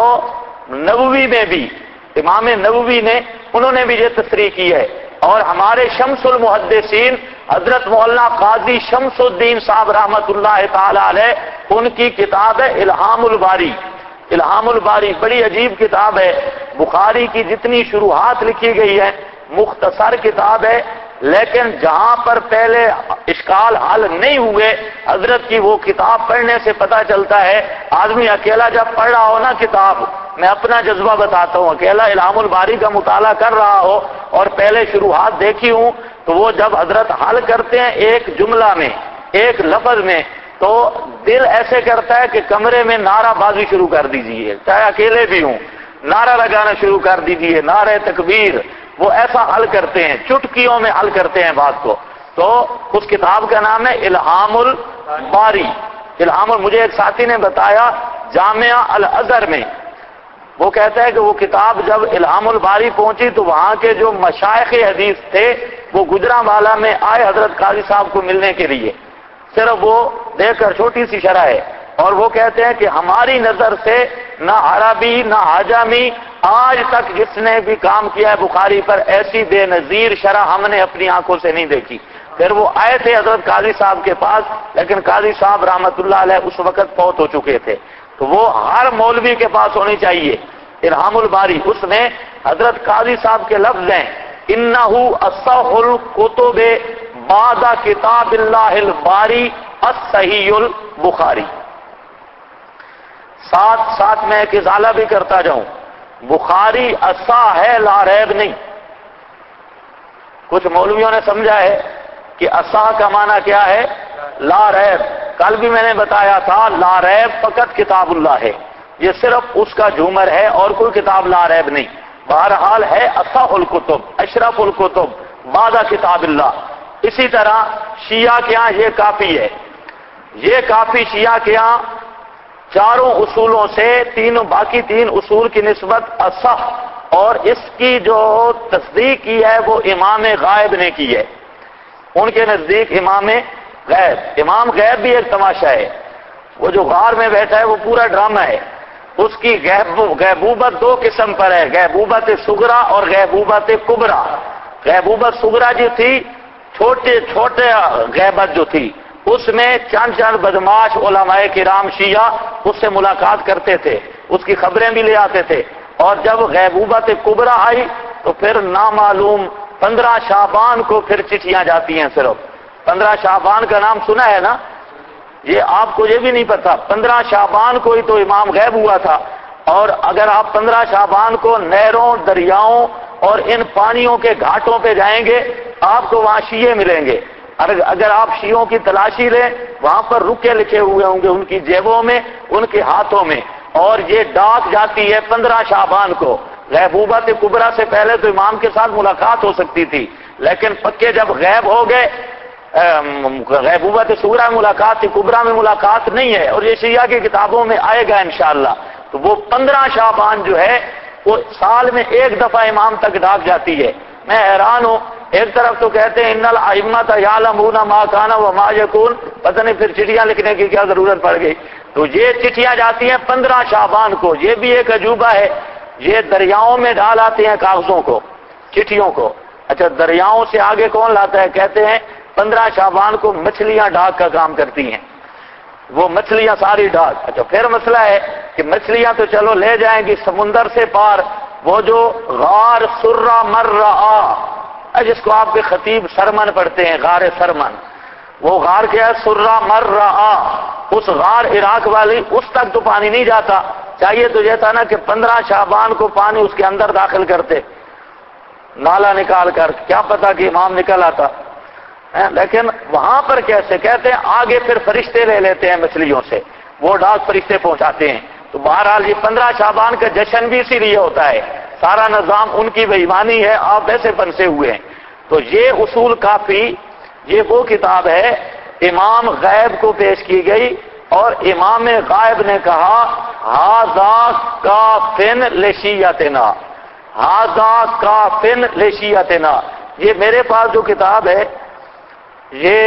نووی میں بھی، امام نووی نے انہوں نے بھی یہ تصریح کی ہے. اور ہمارے شمس المحدثین حضرت مولانا قاضی شمس الدین صاحب رحمۃ اللہ تعالی علیہ، ان کی کتاب ہے الہام الباری. الہام الباری بڑی عجیب کتاب ہے. بخاری کی جتنی شروحات لکھی گئی ہے مختصر کتاب ہے، لیکن جہاں پر پہلے اشکال حل نہیں ہوئے حضرت کی وہ کتاب پڑھنے سے پتہ چلتا ہے. آدمی اکیلا جب پڑھ رہا ہو نا کتاب، میں اپنا جذبہ بتاتا ہوں، اکیلا الہام الباری کا مطالعہ کر رہا ہو اور پہلے شروحات دیکھی ہوں تو وہ جب حضرت حل کرتے ہیں ایک جملہ میں، ایک لفظ میں، تو دل ایسے کرتا ہے کہ کمرے میں نعرہ بازی شروع کر دیجئے، چاہے اکیلے بھی ہوں نعرہ لگانا شروع کر دیجئے، نعرہ تکبیر. وہ ایسا حل کرتے ہیں، چٹکیوں میں حل کرتے ہیں بات کو. تو اس کتاب کا نام ہے الہام الباری. مجھے ایک ساتھی نے بتایا جامعہ الازہر میں، وہ کہتا ہے کہ وہ کتاب جب الہام الباری پہنچی تو وہاں کے جو مشائخ حدیث تھے وہ گجرانوالہ میں آئے حضرت قاضی صاحب کو ملنے کے لیے. صرف وہ دیکھ کر، چھوٹی سی شرح ہے، اور وہ کہتے ہیں کہ ہماری نظر سے نہ عربی نہ عجمی آج تک جس نے بھی کام کیا ہے بخاری پر ایسی بے نظیر شرح ہم نے اپنی آنکھوں سے نہیں دیکھی. پھر وہ آئے تھے حضرت قاضی صاحب کے پاس، لیکن قاضی صاحب رحمۃ اللہ علیہ اس وقت فوت ہو چکے تھے. تو وہ ہر مولوی کے پاس ہونی چاہیے الہام الباری. اس میں حضرت قاضی صاحب کے لفظ ہیں انہ اصح الکتب بعد کتاب اللہ الباری الصحیح البخاری. ساتھ میں ایک اضالہ بھی کرتا جاؤں، بخاری اصح ہے، لا ریب نہیں. کچھ مولویوں نے سمجھا ہے کہ اصح کا معنی کیا ہے؟ لا ریب. کل بھی میں نے بتایا تھا لا ریب فقط کتاب اللہ ہے، یہ صرف اس کا جھومر ہے اور کوئی کتاب لا ریب نہیں. بہرحال ہے اصح الکتب، اشرف الکتب بعد کتاب اللہ. اسی طرح شیعہ کے ہاں یہ کافی ہے، یہ کافی شیعہ کے ہاں چاروں اصولوں سے باقی تین اصول کی نسبت اصح، اور اس کی جو تصدیق کی ہے وہ امام غائب نے کی ہے. ان کے نزدیک امام غیب بھی ایک تماشا ہے. وہ جو غار میں بیٹھا ہے وہ پورا ڈرامہ ہے. اس کی غیبوبت دو قسم پر ہے، غیبوبت صغرا اور غیبوبت کبرا. غیبوبت صغرا جو تھی، چھوٹے غیبت جو تھی، اس میں چند بدماش علماء کرام شیعہ اس سے ملاقات کرتے تھے، اس کی خبریں بھی لے آتے تھے. اور جب غیبوبت کبرا آئی تو پھر نامعلوم 15 شعبان کو پھر چٹھیاں جاتی ہیں. صرف 15 شعبان کا نام سنا ہے نا؟ یہ آپ کو یہ بھی نہیں پتا. 15 شعبان کو ہی تو امام غیب ہوا تھا. اور اگر آپ 15 شعبان کو نہروں، دریاؤں اور ان پانیوں کے گھاٹوں پہ جائیں گے آپ کو وہاں شیعے ملیں گے. اگر آپ شیعوں کی تلاشی لیں وہاں پر رکے لکھے ہوئے ہوں گے ان کی جیبوں میں، ان کے ہاتھوں میں. اور یہ ڈاک جاتی ہے 15 شعبان کو. غیبوبت کبرا سے پہلے تو امام کے ساتھ ملاقات ہو سکتی تھی، لیکن پکے جب غیب ہو گئے، غیبوبت صغرا ملاقات تھی، کبرا میں ملاقات نہیں ہے. اور یہ شیعہ کی کتابوں میں آئے گا انشاءاللہ. تو وہ 15 شعبان جو ہے وہ سال میں ایک دفعہ امام تک ڈاک جاتی ہے. میں حیران ہوں، ایک طرف تو کہتے ہیں ان الائمۃ یعلمون ما کان وما یکون، پتہ نہیں پھر چٹھیاں لکھنے کی کیا ضرورت پڑ گئی. تو یہ چٹھیاں جاتی ہیں 15 شعبان کو. یہ بھی ایک عجوبہ ہے. یہ دریاؤں میں ڈال آتے ہیں کاغذوں کو، چٹھیوں کو. اچھا دریاؤں سے آگے کون لاتا ہے؟ کہتے ہیں 15 شعبان کو مچھلیاں ڈاک کا کام کرتی ہیں، وہ مچھلیاں ساری ڈاک. اچھا پھر مسئلہ ہے کہ مچھلیاں تو چلو لے جائیں گی سمندر سے پار، وہ جو غار سرہ مرہ، جس کو آپ کے خطیب سرمن پڑھتے ہیں، غار سرمن، وہ غار کیا ہے؟ سرہ مرہ. اس غار عراق والی، اس تک تو پانی نہیں جاتا. چاہیے تو یہ تھا نا کہ 15 شعبان کو پانی اس کے اندر داخل کرتے، نالا نکال کر، کیا پتا کہ امام نکل آتا. لیکن وہاں پر کیسے؟ کہتے ہیں آگے پھر فرشتے لے لیتے ہیں مچھلیوں سے، وہ ڈاک فرشتے پہنچاتے ہیں. تو بہرحال یہ 15 شعبان کا جشن بھی اسی لیے ہوتا ہے. سارا نظام ان کی بے ایمانی ہے، آپ ویسے پنسے ہوئے ہیں. تو یہ اصول کافی، یہ وہ کتاب ہے امام غیب کو پیش کی گئی، اور امام غائب نے کہا ھذا کافن لشیعتنا، ھذا کافن لشیعتنا. یہ میرے پاس جو کتاب ہے یہ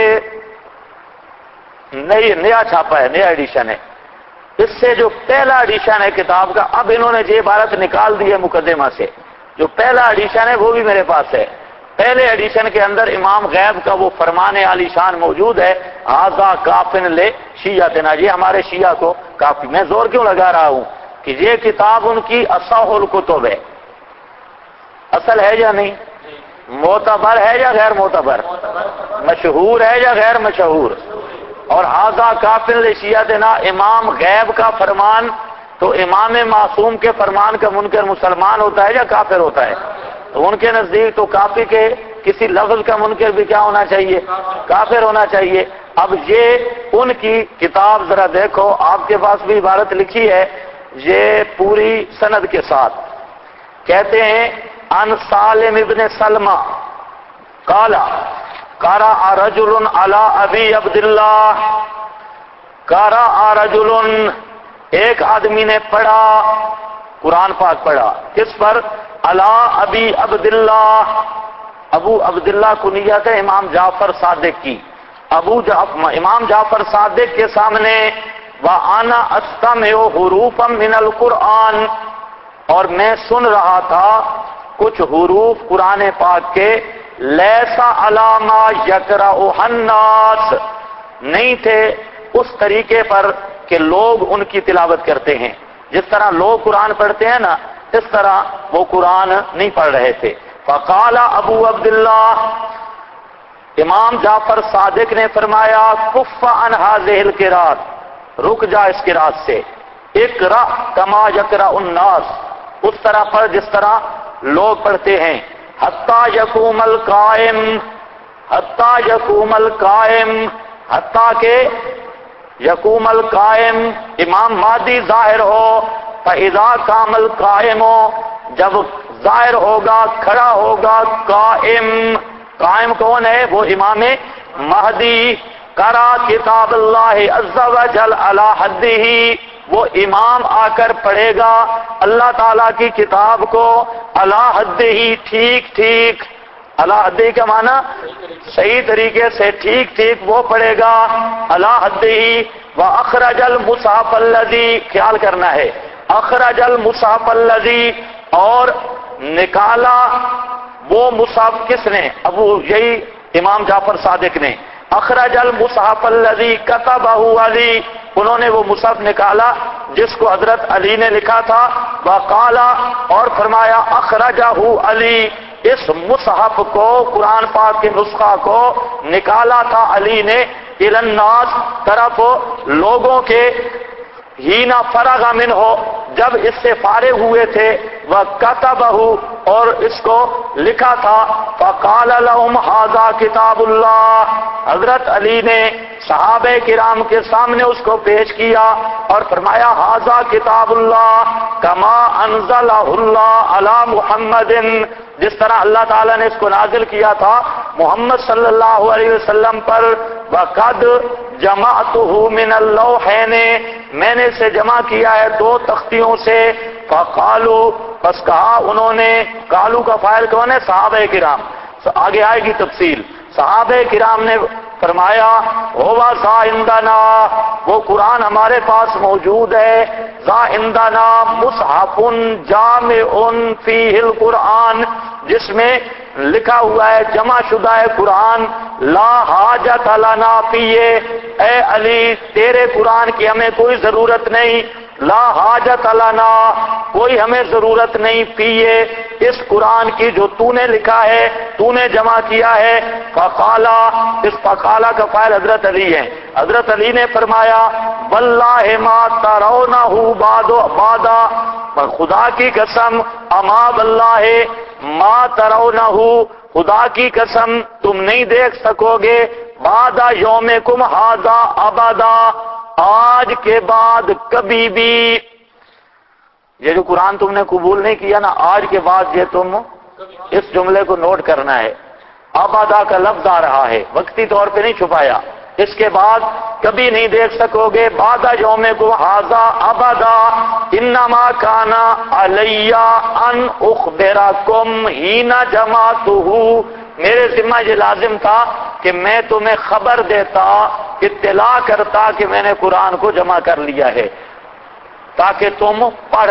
نیا چھاپا ہے، نیا ایڈیشن ہے. اس سے جو پہلا ایڈیشن ہے کتاب کا، اب انہوں نے یہ عبارت نکال دی ہے مقدمہ سے. جو پہلا ایڈیشن ہے وہ بھی میرے پاس ہے. پہلے ایڈیشن کے اندر امام غیب کا وہ فرمان عالی شان موجود ہے، ھذا کافن لشیعتنا، یہ ہمارے شیعہ کو کافی. میں زور کیوں لگا رہا ہوں کہ یہ کتاب ان کی اصح الکتب ہے. اصل ہے یا نہیں؟ معتبر ہے یا غیر معتبر؟ مشہور ہے یا غیر مشہور؟ اور ھذا کافن لشیعتنا امام غیب کا فرمان، تو امام معصوم کے فرمان کا منکر مسلمان ہوتا ہے یا کافر ہوتا ہے؟ تو ان کے نزدیک تو کافی کے کسی لفظ کا منکر بھی کیا ہونا چاہیے؟ کافر ہونا چاہیے. اب یہ ان کی کتاب ذرا دیکھو، آپ کے پاس بھی عبارت لکھی ہے یہ پوری سند کے ساتھ. کہتے ہیں ان سالم ابن سلمہ قال قرأ رجل علی ابی عبداللہ، قرأ رجل، ایک آدمی نے پڑھا، قرآن پاک پڑھا، کس پر؟ علی ابی عبداللہ، ابو عبداللہ کنیت ہے امام جعفر صادق کی. امام جعفر صادق کے سامنے وَأَنَا أَسْتَمِعُ حُرُوفًا مِنَ الْقُرْآنِ، اور میں سن رہا تھا کچھ حروف قرآن پاک کے، لیسا علاما یقرأھا الناس، نہیں تھے اس طریقے پر کہ لوگ ان کی تلاوت کرتے ہیں. جس طرح لوگ قرآن پڑھتے ہیں نا، اس طرح وہ قرآن نہیں پڑھ رہے تھے. فقال ابو عبداللہ، امام جعفر صادق نے فرمایا کف عن ھذہ القراءۃ، رک جا اس قراءت سے. اقرأ کما یقرأ الناس، اس طرح پڑھ جس طرح لوگ پڑھتے ہیں. حتیٰ یقوم القائم، حتیٰ یقوم القائم، حتیٰ کہ یقوم القائم امام مادی ظاہر ہو. فاذا قام القائم، جب ظاہر ہوگا، کھڑا ہوگا قائم. قائم کون ہے؟ وہ امام مہدی. قرأ کتاب اللہ عز وجل علی حدہ، وہ امام آ کر پڑھے گا اللہ تعالیٰ کی کتاب کو علی حدہ، ٹھیک ٹھیک. علی حدہ کا معنی صحیح طریقے سے، ٹھیک ٹھیک وہ پڑھے گا علی حدہ. وَأَخْرَجَ الْمُصْحَفَ الَّذِي، خیال کرنا ہے، اخرج المصحف الذی، اور نکالا وہ مصحف کس نے؟ یہی امام جعفر صادق نے. اخرج المصحف الذی کتبہ علی، انہوں نے وہ مصحف نکالا جس کو حضرت علی نے لکھا تھا. وقال، اور فرمایا اخرجہ علی، اس مصحف کو، قرآن پاک کے نسخہ کو نکالا تھا علی نے الی الناس، طرف لوگوں کے. ہینا فرغ من ہو، جب اس سے فارغ ہوئے تھے. وَكَتَبَهُ، اور اس کو لکھا تھا. فَقَالَ لَهُمْ هَذَا كِتَابُ اللَّهِ، حضرت علی نے صحابہ کرام کے سامنے اس کو پیش کیا اور فرمایا هَذَا كِتَابُ اللَّهِ كَمَا أَنزَلَهُ اللَّهُ عَلَى مُحَمَّدٍ، جس طرح اللہ تعالیٰ نے اس کو نازل کیا تھا محمد صلی اللہ علیہ وسلم پر. وَقَدْ جَمَعْتُهُ مِنَ اللَّوْحَيْنِ میں نے اسے جمع کیا ہے 2 تختیوں سے. فَقَالُوا بس کہا انہوں نے. قالو کا فاعل کون ہے؟ صحابہ کرام. آگے آئے گی تفصیل. صحابہ کرام نے فرمایا ہوا ذا عندنا وہ قرآن ہمارے پاس موجود ہے. ذا عندنا مصحف جامع فیہ القرآن جس میں لکھا ہوا ہے جمع شدہ ہے قرآن. لا حاجت لنا فیہ اے علی تیرے قرآن کی ہمیں کوئی ضرورت نہیں. لا حاجت لنا کوئی ہمیں ضرورت نہیں فیہ اس قرآن کی جو تو نے لکھا ہے تو نے جمع کیا ہے. فقالا اس فقالا کا فاعل حضرت علی ہے. حضرت علی نے فرمایا واللہ ما ترونہ بعدا خدا کی قسم اما باللہ ما ترونہ خدا کی قسم تم نہیں دیکھ سکو گے بعد یومکم ھذا ابدا آج کے بعد کبھی بھی. یہ جو قرآن تم نے قبول نہیں کیا نا آج کے بعد یہ تم اس جملے کو نوٹ کرنا ہے. ابدا کا لفظ آ رہا ہے وقتی طور پہ نہیں چھپایا. اس کے بعد کبھی نہیں دیکھ سکو گے بعد یومکم ھذا ابدا انما کان علی ان اخبرکم حین جمعتہ میرے ذمہ یہ لازم تھا کہ میں تمہیں خبر دیتا اطلاع کرتا کہ میں نے قرآن کو جمع کر لیا ہے تاکہ تم پڑھ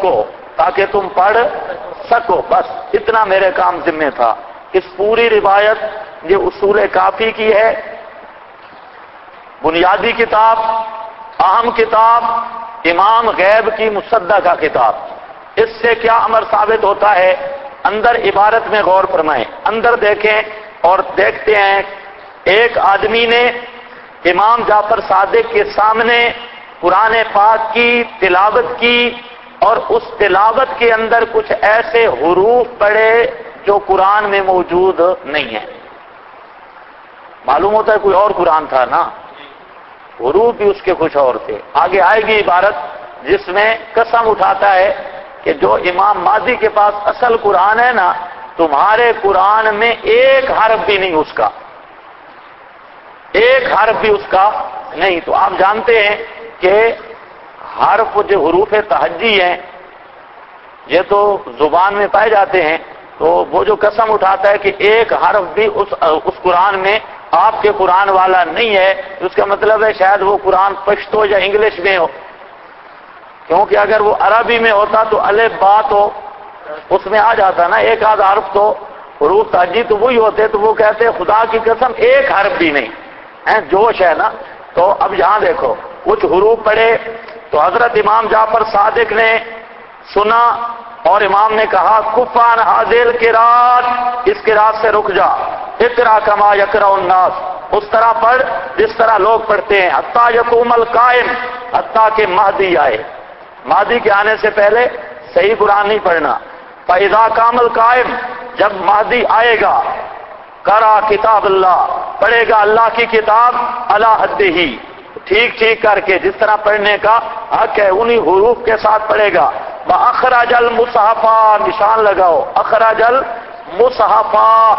سکو بس اتنا میرے کام ذمہ تھا. اس پوری روایت یہ اصول کافی کی ہے. بنیادی کتاب اہم کتاب امام غیب کی مصدقہ کتاب. اس سے کیا امر ثابت ہوتا ہے؟ اندر عبارت میں غور فرمائیں. اندر دیکھیں اور دیکھتے ہیں ایک آدمی نے امام جعفر صادق کے سامنے قرآن پاک کی تلاوت کی اور اس تلاوت کے اندر کچھ ایسے حروف پڑھے جو قرآن میں موجود نہیں ہیں. معلوم ہوتا ہے کوئی اور قرآن تھا نا. حروف بھی اس کے کچھ اور تھے. آگے آئے گی عبارت جس میں قسم اٹھاتا ہے کہ جو امام مہدی کے پاس اصل قرآن ہے نا تمہارے قرآن میں ایک حرف بھی نہیں اس کا نہیں. تو آپ جانتے ہیں کہ حرف جو حروف تہجی ہیں یہ تو زبان میں پائے جاتے ہیں. تو وہ جو قسم اٹھاتا ہے کہ ایک حرف بھی اس قرآن میں آپ کے قرآن والا نہیں ہے اس کا مطلب ہے شاید وہ قرآن پشتو یا انگلش میں ہو. کیونکہ اگر وہ عربی میں ہوتا تو الف با تو اس میں آ جاتا نا. ایک آدھ حرف تو حروف تہجی تو وہی ہوتے. تو وہ کہتے ہیں خدا کی قسم ایک حرف بھی نہیں ہے. جوش ہے نا. تو اب یہاں دیکھو کچھ حروف پڑھے تو حضرت امام جعفر صادق نے سنا اور امام نے کہا کفان حاضر قرات اس قرات سے رک جا. اقرا کما یقرا الناس اس طرح پڑھ جس طرح لوگ پڑھتے ہیں. حتی یقوم القائم حتی کہ مہدی آئے. مہدی کے آنے سے پہلے صحیح قرآن نہیں پڑھنا. فاذا قام القائم جب مہدی آئے گا قرأ کتاب اللہ پڑھے گا اللہ کی کتاب علی حدہ ٹھیک کر کے جس طرح پڑھنے کا حق ہے انہی حروف کے ساتھ پڑھے گا. اخرج المصحف نشان لگاؤ اخرج المصحف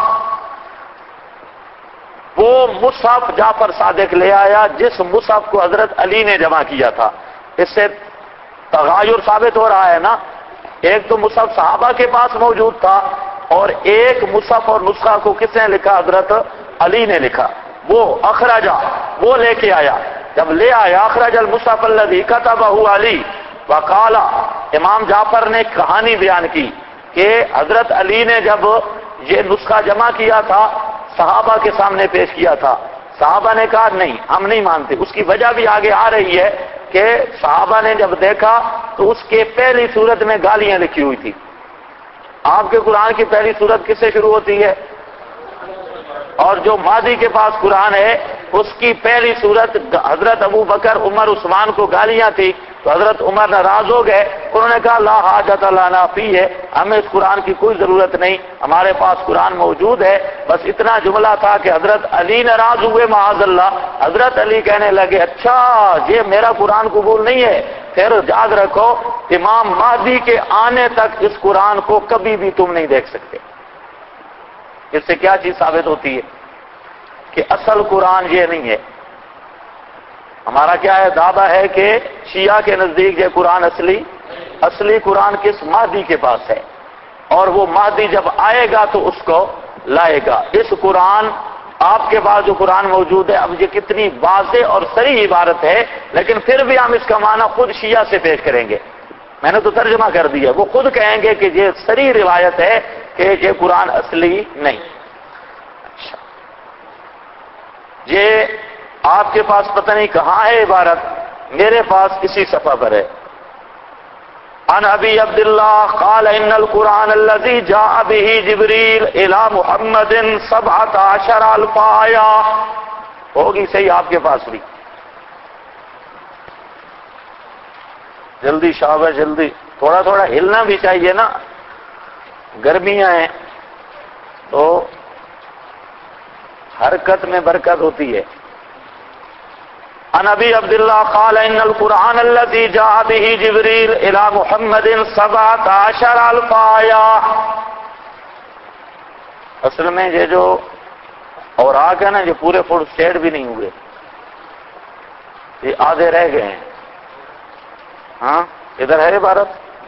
وہ مصحف جعفر صادق لے آیا جس مصحف کو حضرت علی نے جمع کیا تھا. اس سے تغایر ثابت ہو رہا ہے نا. ایک تو مصحف صحابہ کے پاس موجود تھا اور ایک مصحف اور نسخہ کو کس نے لکھا؟ حضرت علی نے لکھا. وہ اخرجا وہ لے کے آیا. جب لے آیا اخرج المصحف الذی کتبہ علی وقال امام جعفر نے کہانی بیان کی کہ حضرت علی نے جب یہ نسخہ جمع کیا تھا صحابہ کے سامنے پیش کیا تھا. صحابہ نے کہا نہیں ہم نہیں مانتے. اس کی وجہ بھی آگے آ رہی ہے کہ صحابہ نے جب دیکھا تو اس کے پہلی صورت میں گالیاں لکھی ہوئی تھی. آپ کے قرآن کی پہلی صورت کس سے شروع ہوتی ہے؟ اور جو مہدی کے پاس قرآن ہے اس کی پہلی صورت حضرت ابو بکر عمر عثمان کو گالیاں تھی. تو حضرت عمر ناراض ہو گئے. انہوں نے کہا لا حاجت لنا فیہ ہمیں اس قرآن کی کوئی ضرورت نہیں ہمارے پاس قرآن موجود ہے. بس اتنا جملہ تھا کہ حضرت علی ناراض ہوئے معاذ اللہ. حضرت علی کہنے لگے اچھا یہ میرا قرآن قبول نہیں ہے. پھر یاد رکھو امام مہدی کے آنے تک اس قرآن کو کبھی بھی تم نہیں دیکھ سکتے. اس سے کیا چیز ثابت ہوتی ہے؟ کہ اصل قرآن یہ نہیں ہے. ہمارا کیا ہے؟ دعویٰ ہے کہ شیعہ کے نزدیک یہ قرآن اصلی قرآن کس مہدی کے پاس ہے، اور وہ مہدی جب آئے گا تو اس کو لائے گا. اس قرآن آپ کے پاس جو قرآن موجود ہے، اب یہ کتنی واضح اور صریح عبارت ہے، لیکن پھر بھی ہم اس کا معنی خود شیعہ سے پیش کریں گے. میں نے تو ترجمہ کر دیا، وہ خود کہیں گے کہ یہ صریح روایت ہے کہ یہ قرآن اصلی نہیں. اچھا، یہ آپ کے پاس پتہ نہیں کہاں ہے عبارت، میرے پاس اسی صفحہ پر ہے. عن ابی عبداللہ قال ان القرآن الذي جاء به جبریل الى محمد 17,000 آیہ. ہوگی صحیح آپ کے پاس بھی. جلدی شاباش جلدی، تھوڑا تھوڑا ہلنا بھی چاہیے نا، گرمیاں ہیں تو حرکت میں برکت ہوتی ہے. عن ابی عبداللہ قال ان القرآن الذي جاء به جبریل الى محمد 17,000 آیہ. اصل میں یہ جو اوراق ہے نا، یہ پورے فل سیٹ بھی نہیں ہوئے، یہ آدھے رہ گئے ہیں. ہاں ادھر ہے عبارت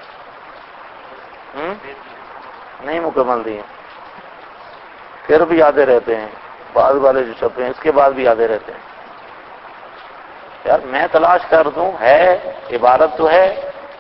نہیں مکمل دی ہے، پھر بھی آدھے رہتے ہیں. بعض والے جو چھپے ہیں اس کے بعد بھی آدھے رہتے ہیں. یار میں تلاش کر دوں، ہے عبارت تو ہے.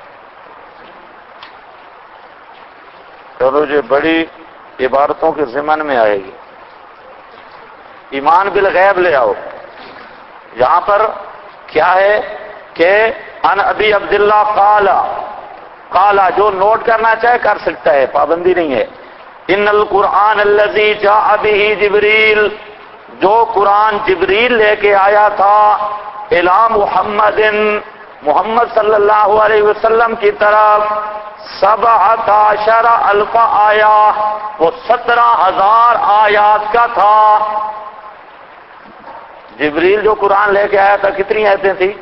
چلو یہ بڑی عبارتوں کے ضمن میں آئے گی. ایمان بالغیب لے آؤ. یہاں پر کیا ہے کہ عن ابی عبداللہ قال جو نوٹ کرنا چاہے کر سکتا ہے، پابندی نہیں ہے. ان القرآن الذي جاء به جبریل، جو قرآن جبریل لے کے آیا تھا الی محمد صلی اللہ علیہ وسلم کی طرف، 17,000 آیہ، وہ 17,000 آیات کا تھا. جبریل جو قرآن لے کے آیا تھا کتنی آیتیں تھیں؟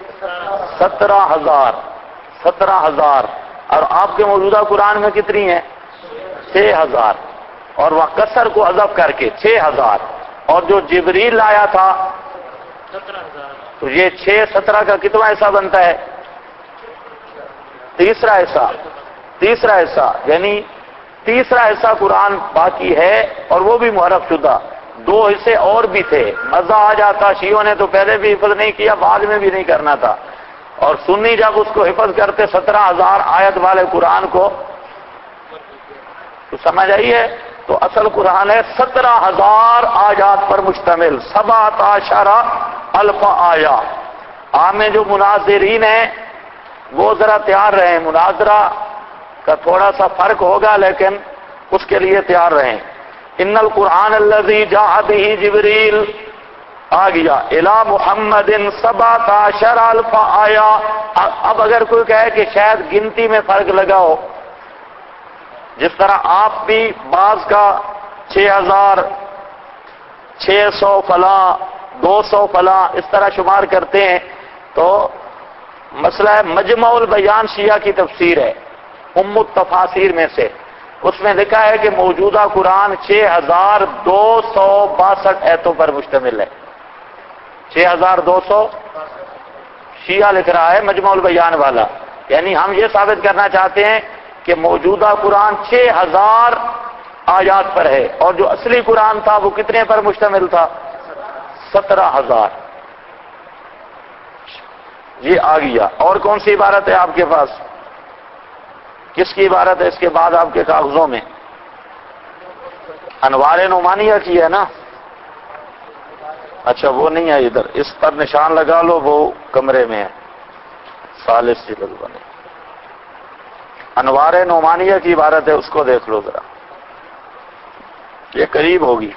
17,000. اور آپ کے موجودہ قرآن میں کتنی ہیں؟ 6,000. اور وہ کسر کو حذف کر کے 6,000. اور جو جبریل لایا تھا 17,000. تو یہ 6 17 کا کتنا حصہ بنتا ہے؟ تیسرا حصہ. یعنی تیسرا حصہ قرآن باقی ہے، اور وہ بھی محرف شدہ. 2 حصے اور بھی تھے. مزہ آ جاتا، شیعوں نے تو پہلے بھی حفظ نہیں کیا، بعد میں بھی نہیں کرنا تھا. اور سنی جب اس کو حفظ کرتے 17,000 آیت والے قرآن کو، تو سمجھ آئیے. تو اصل قرآن ہے 17,000 آیات پر مشتمل، 17,000 آیہ. عام جو مناظرین ہیں وہ ذرا تیار رہیں، مناظرہ کا تھوڑا سا فرق ہوگا لیکن اس کے لیے تیار رہیں. ان القرآن الذي جاء به جبریل آ گیا الی محمد 17,000 آیہ. اب اگر کوئی کہے کہ شاید گنتی میں فرق لگا ہو، جس طرح آپ بھی بعض کا 6,000 600 فلاں 200 فلاں اس طرح شمار کرتے ہیں، تو مسئلہ ہے مجمع البیان شیعہ کی تفسیر ہے، ام التفاسیر میں سے. اس میں لکھا ہے کہ موجودہ قرآن 6,262 آیتوں پر مشتمل ہے. 6,200 شیعہ لکھ رہا ہے مجمع البیان والا. یعنی ہم یہ ثابت کرنا چاہتے ہیں کہ موجودہ قرآن 6,000 آیات پر ہے، اور جو اصلی قرآن تھا وہ کتنے پر مشتمل تھا؟ 17,000. یہ آ گیا. اور کون سی عبارت ہے آپ کے پاس؟ کس کی عبارت ہے اس کے بعد آپ کے کاغذوں میں؟ انوار نعمانیہ کی ہے نا؟ اچھا وہ نہیں ہے ادھر، اس پر نشان لگا لو، وہ کمرے میں ہے. ثالث جلد بنے انوار نعمانیہ کی عبارت ہے، اس کو دیکھ لو ذرا، یہ قریب ہوگی.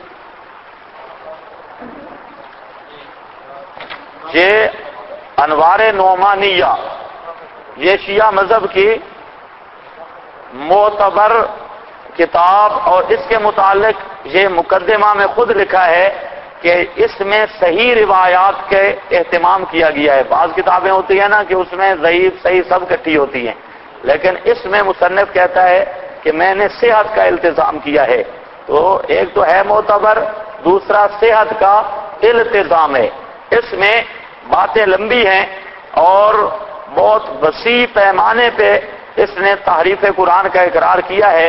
یہ انوار نعمانیہ یہ شیعہ مذہب کی معتبر کتاب، اور اس کے متعلق یہ مقدمہ میں خود لکھا ہے کہ اس میں صحیح روایات کے اہتمام کیا گیا ہے. بعض کتابیں ہوتی ہیں نا کہ اس میں ضعیف صحیح سب اکٹھی ہوتی ہیں، لیکن اس میں مصنف کہتا ہے کہ میں نے صحت کا التزام کیا ہے. تو ایک تو ہے معتبر، دوسرا صحت کا التزام ہے. اس میں باتیں لمبی ہیں اور بہت وسیع پیمانے پہ اس نے تحریف قرآن کا اقرار کیا ہے.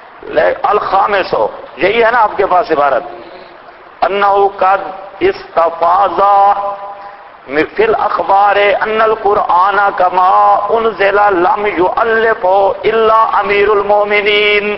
الخامس یہی ہے نا آپ کے پاس عبارت, انہ قد استفاضا فی الاخبار ان القرآن کما انزل لم یؤلف الا امیر المومنین.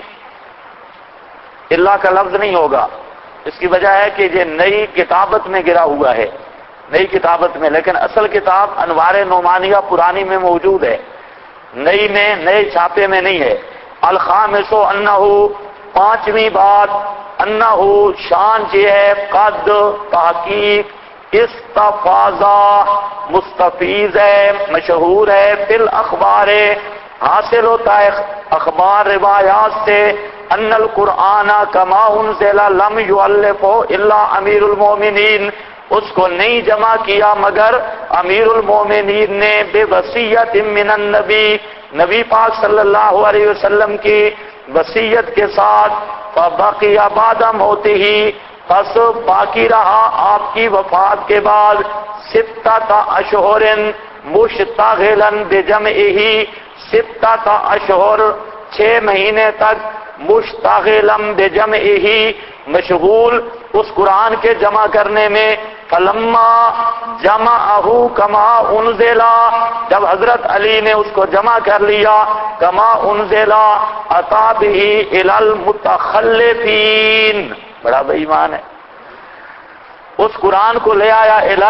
اللہ کا لفظ نہیں ہوگا, اس کی وجہ ہے کہ یہ نئی کتابت میں گرا ہوا ہے, نئی کتابت میں, لیکن اصل کتاب انوار نعمانیہ پرانی میں موجود ہے, نئی میں نئے چھاپے میں نہیں ہے. الخامس انہ, پانچویں بات, انہ شان یہ ہے, قد تحقیق, استفاضا مستفیض ہے, مشہور ہے, فی الاخبار حاصل ہوتا ہے اخبار روایات سے, ان القرآن کما انزل لم یؤلف الا امیر المومنین, اس کو نہیں جمع کیا مگر امیر المومنین نے بے وصیت من النبی, نبی پاک صلی اللہ علیہ وسلم کی وصیت کے ساتھ. فبقی بعد موتہ, پس باقی رہا آپ کی وفات کے بعد, ستۃ اشہر مشتغلا بجمعہ, ستۃ اشہر 6 مہینے تک, مشتغلا بجمعہ مشغول اس قرآن کے جمع کرنے میں. فلما جمعہ کما انزلا, جب حضرت علی نے اس کو جمع کر لیا, کما انزلا اتی بہ الی المتخلفین, بڑا بے ایمان ہے, اس قرآن کو لے آیا الی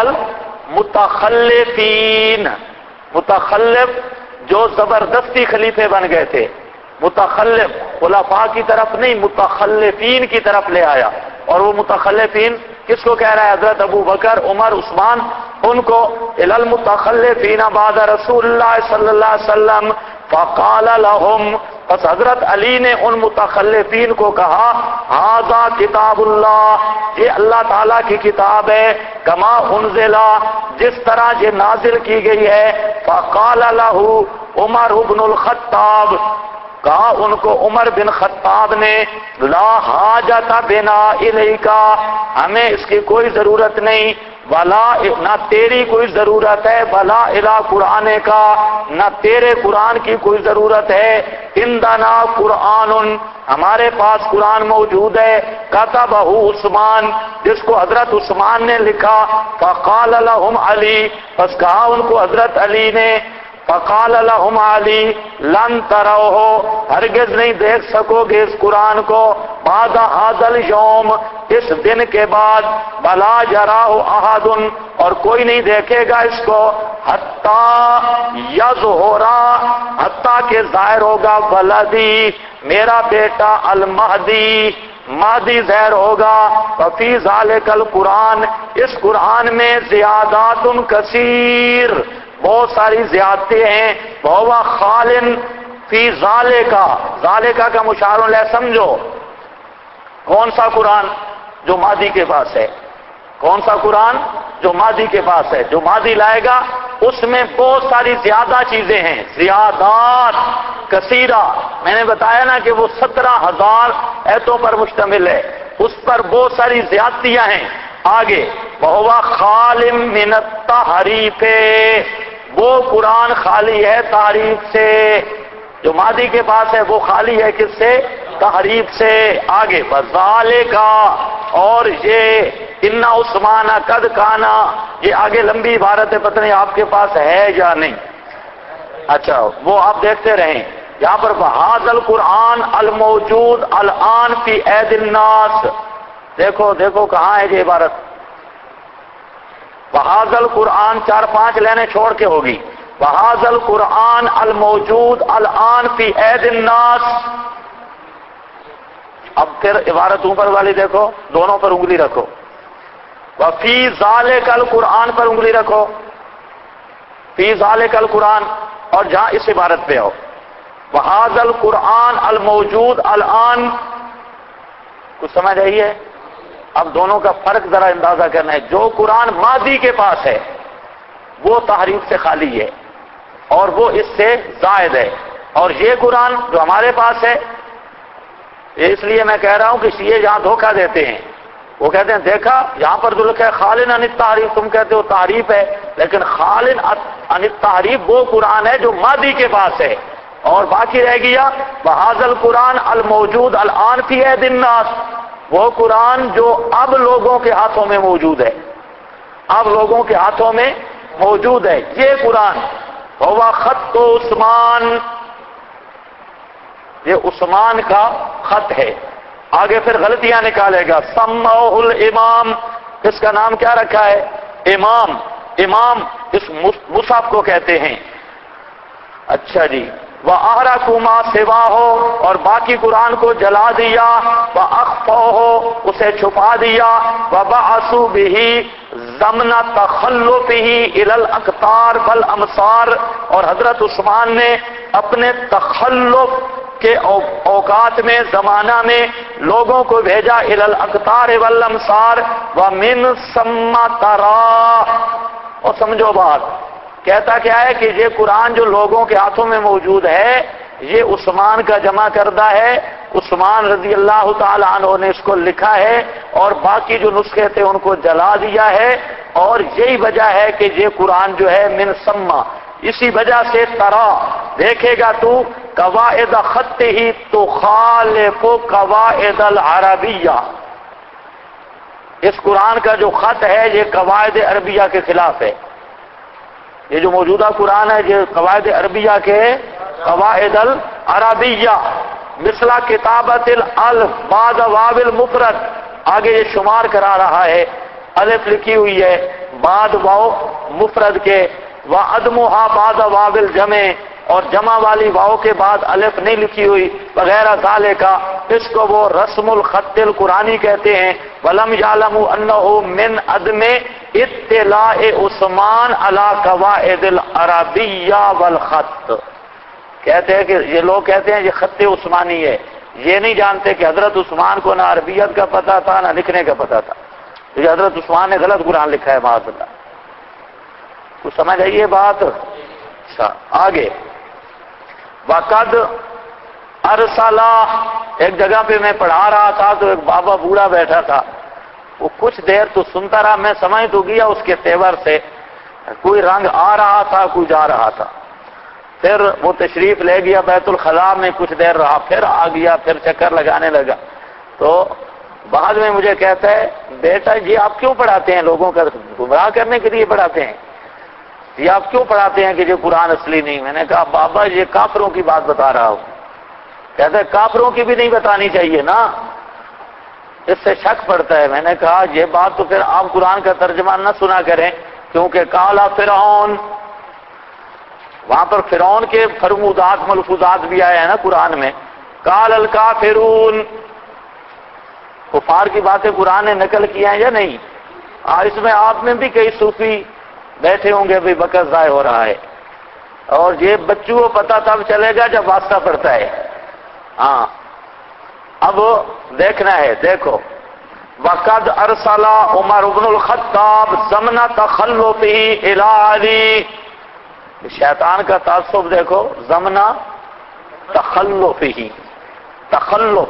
المتخلفین, متخلف جو زبردستی خلیفے بن گئے تھے, متخلف خلفاء کی طرف نہیں, متخلفین کی طرف لے آیا. اور وہ متخلفین کس کو کہہ رہا ہے؟ حضرت ابو بکر, عمر, عثمان, ان کو. الی المتخلفین بعد رسول اللہ صلی اللہ علیہ وسلم, فقال لهم, پس حضرت علی نے ان متخلفین کو کہا, ھذا کتاب اللہ, یہ اللہ تعالیٰ کی کتاب ہے, کما انزلا, جس طرح یہ نازل کی گئی ہے. فقال له عمر بن الخطاب, کہا ان کو عمر بن خطاب نے, لا حاجت بنا الیکا, ہمیں اس کی کوئی ضرورت نہیں, ولا, نہ تیری کوئی ضرورت ہے, ولا الی قرآن کا, نہ تیرے قرآن کی کوئی ضرورت ہے. عندنا قرآن, ہمارے پاس قرآن موجود ہے, کتبہ عثمان, جس کو حضرت عثمان نے لکھا. فقال لهم علی, پس کہا ان کو حضرت علی نے, فقال لهم علی لن تروہ, ہرگز نہیں دیکھ سکو گے اس قرآن کو, بعد ھذا اليوم, اس دن کے بعد, بلا یراہ احد, اور کوئی نہیں دیکھے گا اس کو, حتی یظہر, حتی کہ ظاہر ہوگا, ولدی, میرا بیٹا, المہدی, مہدی ظاہر ہوگا. ففی ذالک القرآن, اس قرآن میں زیادات کثیر, بہت ساری زیادتی ہیں. وہو خالن فی ذالکا, ذالکا کا مشار الیہ سمجھو. کون سا قرآن؟ جو مہدی کے پاس ہے. کون سا قرآن؟ جو مہدی کے پاس ہے. جو مہدی لائے گا اس میں بہت ساری زیادہ چیزیں ہیں, زیادات کثیرہ. میں نے بتایا نا کہ وہ 17,000 ایتوں پر مشتمل ہے, اس پر بہت ساری زیادتیاں ہیں. آگے, وہو خال من التحریف, وہ قرآن خالی ہے تحریف سے. جو مہدی کے پاس ہے وہ خالی ہے کس سے؟ تحریف سے. آگے, وذالکا, اور یہ, ان عثمان قد کانا, یہ آگے لمبی عبارت ہے, پتہ نہیں آپ کے پاس ہے یا نہیں. اچھا, وہ آپ دیکھتے رہیں. یہاں پر ھذا القرآن الموجود الآن فی ایدی الناس, دیکھو دیکھو کہاں ہے یہ عبارت. وَھَذَا الْقُرْآنِ 4-5 لائنیں چھوڑ کے ہوگی. وَھَذَا الْقُرْآنِ الْمَوْجُودُ الْآنَ فِي أَيْدِي النَّاسِ. اب پھر عبارت اوپر والی دیکھو, دونوں پر انگلی رکھو. وَفِي ذَلِكَ الْقُرْآنِ پر انگلی رکھو, فِي ذَلِكَ الْقُرْآنِ, اور جہاں اس عبارت پہ ہو. وَھَذَا الْقُرْآنِ الْمَوْجُودُ الْآنَ, کچھ سمجھ رہی ہے؟ اب دونوں کا فرق ذرا اندازہ کرنا ہے. جو قرآن ماضی کے پاس ہے وہ تحریف سے خالی ہے اور وہ اس سے زائد ہے, اور یہ قرآن جو ہمارے پاس ہے, اس لیے میں کہہ رہا ہوں کہ شیعہ یہاں دھوکہ دیتے ہیں. وہ کہتے ہیں دیکھا یہاں پر جو لکھا ہے خالن عن التحریف، تم کہتے ہو تعریف ہے، لیکن خالن عن التحریف وہ قرآن ہے جو ماضی کے پاس ہے، اور باقی رہ گیا بہذا القرآن الموجود الآن فی اید الناس، وہ قرآن جو اب لوگوں کے ہاتھوں میں موجود ہے، اب لوگوں کے ہاتھوں میں موجود ہے یہ قرآن، ہوا خط عثمان، یہ عثمان کا خط ہے۔ آگے پھر غلطیاں نکالے گا، سمعہ الامام، اس کا نام کیا رکھا ہے؟ امام، امام اس مصحف کو کہتے ہیں۔ اچھا جی، وَأَحْرَقُوا مَا سِوَاهُ، اور باقی قرآن کو جلا دیا، وَأَخْفَوْهُ، اسے چھپا دیا، وَبَعَثُوا بِهِ ضَمْنَ تَخَلُّفِهِ إِلَى الْأَقْطَارِ وَالْأَمْصَارِ، اور حضرت عثمان نے اپنے تخلف کے اوقات میں، زمانہ میں لوگوں کو بھیجا الی الاقطار والامصار ومن ثم ترى، اور سمجھو بات، کہتا کیا ہے کہ یہ قرآن جو لوگوں کے ہاتھوں میں موجود ہے یہ عثمان کا جمع کردہ ہے، عثمان رضی اللہ تعالی عنہ نے اس کو لکھا ہے، اور باقی جو نسخے تھے ان کو جلا دیا ہے، اور یہی وجہ ہے کہ یہ قرآن جو ہے من ثم، اسی وجہ سے ترا دیکھے گا تو قواعد خط ہی تخالف قواعد العربیہ، اس قرآن کا جو خط ہے یہ قواعد عربیہ کے خلاف ہے، یہ جو موجودہ قرآن ہے یہ قواعد عربیہ کے قواعد العربیہ، مثلا کتابت الالف بعد واو المفرد، آگے یہ شمار کرا رہا ہے، الف لکھی ہوئی ہے بعد واو مفرد کے، وعدمها بعد واو الجمع، اور جمع والی واو کے بعد الف نہیں لکھی ہوئی، وغیرہ ذالک، اس کو وہ رسم الخط القرآنی کہتے ہیں۔ ولم یعلموا انہ من عدم اطلاع عثمان علی قواعد العربیہ والخط، کہتے ہیں کہ یہ لوگ کہتے ہیں یہ خط عثمانی ہے، یہ نہیں جانتے کہ حضرت عثمان کو نہ عربیت کا پتہ تھا نہ لکھنے کا پتہ تھا، یہ حضرت عثمان نے غلط قرآن لکھا ہے معاذ اللہ۔ کچھ سمجھ آئیے بات؟ اچھا آگے، وقد ارسلا، ایک جگہ پہ میں پڑھا رہا تھا تو ایک بابا بوڑھا بیٹھا تھا، وہ کچھ دیر تو سنتا رہا، میں سمجھ تو گیا اس کے تیور سے، کوئی رنگ آ رہا تھا کوئی جا رہا تھا، پھر وہ تشریف لے گیا بیت الخلاء میں، کچھ دیر رہا پھر آ گیا، پھر چکر لگانے لگا، تو بعد میں مجھے کہتا ہے بیٹا یہ آپ کیوں پڑھاتے ہیں، لوگوں کا گمراہ کرنے کے لیے پڑھاتے ہیں، یہ آپ کیوں پڑھاتے ہیں کہ یہ قرآن اصلی نہیں؟ میں نے کہا بابا یہ کافروں کی بات بتا رہا ہوں۔ کہتا ہے کافروں کی بھی نہیں بتانی چاہیے نا، اس سے شک پڑتا ہے۔ میں نے کہا یہ بات تو پھر آپ قرآن کا ترجمہ نہ سنا کریں، کیونکہ کالا فرعون، وہاں پر فرعون کے فرمودات ملفوظات بھی آئے ہیں نا قرآن میں، کال الکافرون، کفار کی باتیں قرآن نے نقل کی ہیں یا نہیں؟ اس میں آپ میں بھی کئی صوفی بیٹھے ہوں گے بھی بکر ضائع ہو رہا ہے، اور یہ بچوں کو پتہ تب چلے گا جب واسطہ پڑتا ہے۔ ہاں اب دیکھنا ہے، دیکھو، وقد ارسل عمر بن الخطاب ضمن تخلفه الى علی، شیطان کا تعصب دیکھو، ضمن تخلفه، تخلف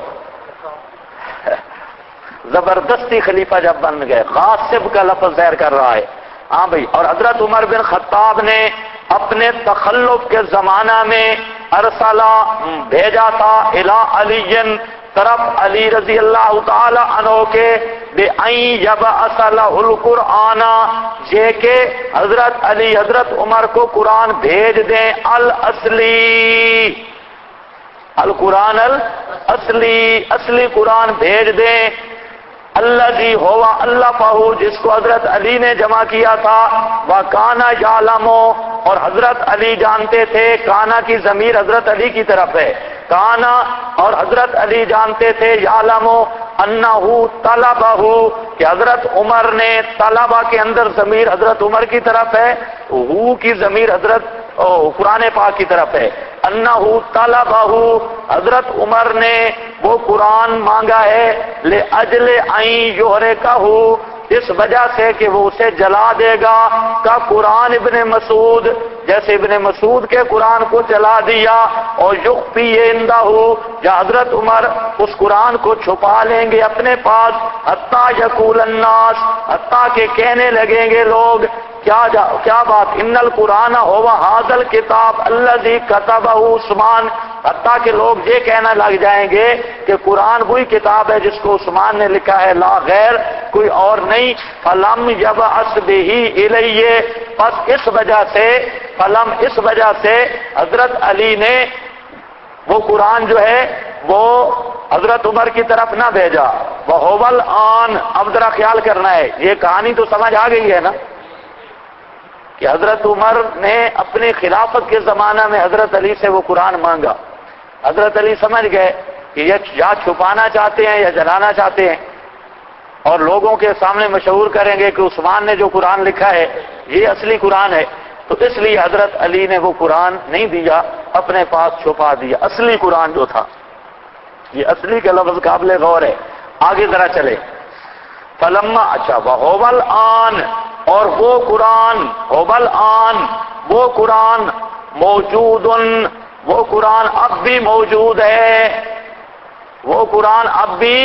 زبردستی خلیفہ جب بن گئے، غاصب کا لفظ ظاہر کر رہا ہے۔ ہاں بھائی، اور حضرت عمر بن خطاب نے اپنے تخلف کے زمانہ میں ارسلہ بھیجا تھا الی علی، طرف علی رضی اللہ تعالی عنہ کے، بِأَن يَبْعَثَ لَهُ الْقُرْآنَ، یہ کہ حضرت علی حضرت عمر کو قرآن بھیج دیں، الاصلی، القرآن الاصلی، اصلی قرآن بھیج دیں، الذی ہوا الفہ، جس کو حضرت علی نے جمع کیا تھا، وَكَانَ يَعْلَمُ، اور حضرت علی جانتے تھے، کانا کی ضمیر حضرت علی کی طرف ہے، کانا، اور حضرت علی جانتے تھے، یعلم انہ طلبہ، کہ حضرت عمر نے، طلبہ کے اندر ضمیر حضرت عمر کی طرف ہے، ہو کی ضمیر حضرت قرآن پاک کی طرف ہے، انہ طلبہ، حضرت عمر نے وہ قرآن مانگا ہے، لأجل ان یحرقہ، اس وجہ سے کہ وہ اسے جلا دے گا، کا قرآن ابن مسعود، جیسے ابن مسعود کے قرآن کو چلا دیا، اور یخفی عندہ، یا حضرت عمر اس قرآن کو چھپا لیں گے اپنے پاس، حتیٰ یقول الناس، حتیٰ کہ کہنے لگیں گے لوگ، کیا بات، ان القرآن هو هذا الکتاب الذی کتبہ عثمان، حتیٰ کہ لوگ یہ کہنا لگ جائیں گے کہ قرآن وہی کتاب ہے جس کو عثمان نے لکھا ہے، لا غیر، کوئی اور نہیں۔ فلم یبعث بہ الیہ، پس اس وجہ سے حضرت علی نے وہ قرآن جو ہے وہ حضرت عمر کی طرف نہ بھیجا۔ وَهُوَ الْآنَ، اب ذرا خیال کرنا ہے، یہ کہانی تو سمجھ آ گئی ہے نا، کہ حضرت عمر نے اپنی خلافت کے زمانہ میں حضرت علی سے وہ قرآن مانگا۔ حضرت علی سمجھ گئے کہ یہ یا چھپانا چاہتے ہیں یا جلانا چاہتے ہیں، اور لوگوں کے سامنے مشہور کریں گے کہ عثمان نے جو قرآن لکھا ہے یہ اصلی قرآن ہے، تو اس لیے حضرت علی نے وہ قرآن نہیں دیا، اپنے پاس چھپا دیا، اصلی قرآن جو تھا۔ یہ اصلی کا لفظ قابل غور ہے، آگے ذرا چلے۔ فلما، اچھا، وَهُوَ الْآنَ، اور وہ قرآن، هُوَ الْآنَ، وہ قرآن موجود، وہ قرآن اب بھی موجود ہے، وہ قرآن اب بھی،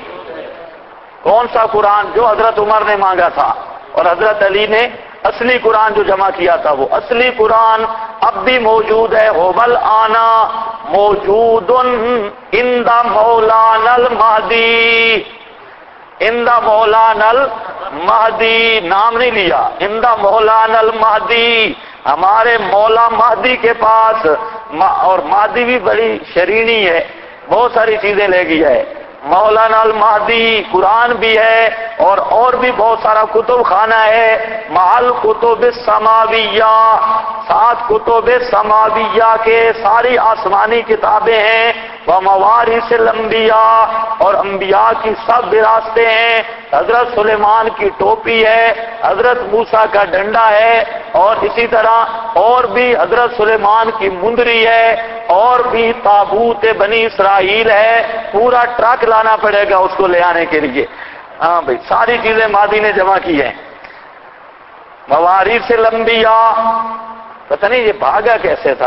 کون سا قرآن؟ جو حضرت عمر نے مانگا تھا اور حضرت علی نے اصلی قرآن جو جمع کیا تھا، وہ اصلی قرآن اب بھی موجود ہے۔ هُوَ الْآنَ موجود عند مولانا المہدی، عند مولانا المہدی، نام نہیں لیا، عند مولانا المہدی، ہمارے مولا مہدی کے پاس، اور مہدی بھی بڑی شرینی ہے، بہت ساری چیزیں لے گئی ہے، مولانا المہدی قرآن بھی ہے، اور بھی بہت سارا کتب خانہ ہے، محل کتب السماویہ، 7 کتب سماویہ کے ساری آسمانی کتابیں ہیں، وموارث الانبیاء، اور انبیاء کی سب وراثتیں ہیں، حضرت سلیمان کی ٹوپی ہے، حضرت موسیٰ کا ڈنڈا ہے، اور اسی طرح اور بھی حضرت سلیمان کی مندری ہے، اور بھی تابوت بنی اسرائیل ہے، پورا ٹرک لانا پڑے گا اس کو لے آنے کے لیے۔ ہاں بھائی، ساری چیزیں مادی نے جمع کی ہیں۔ موارث الانبیاء، پتہ نہیں یہ بھاگا کیسے تھا،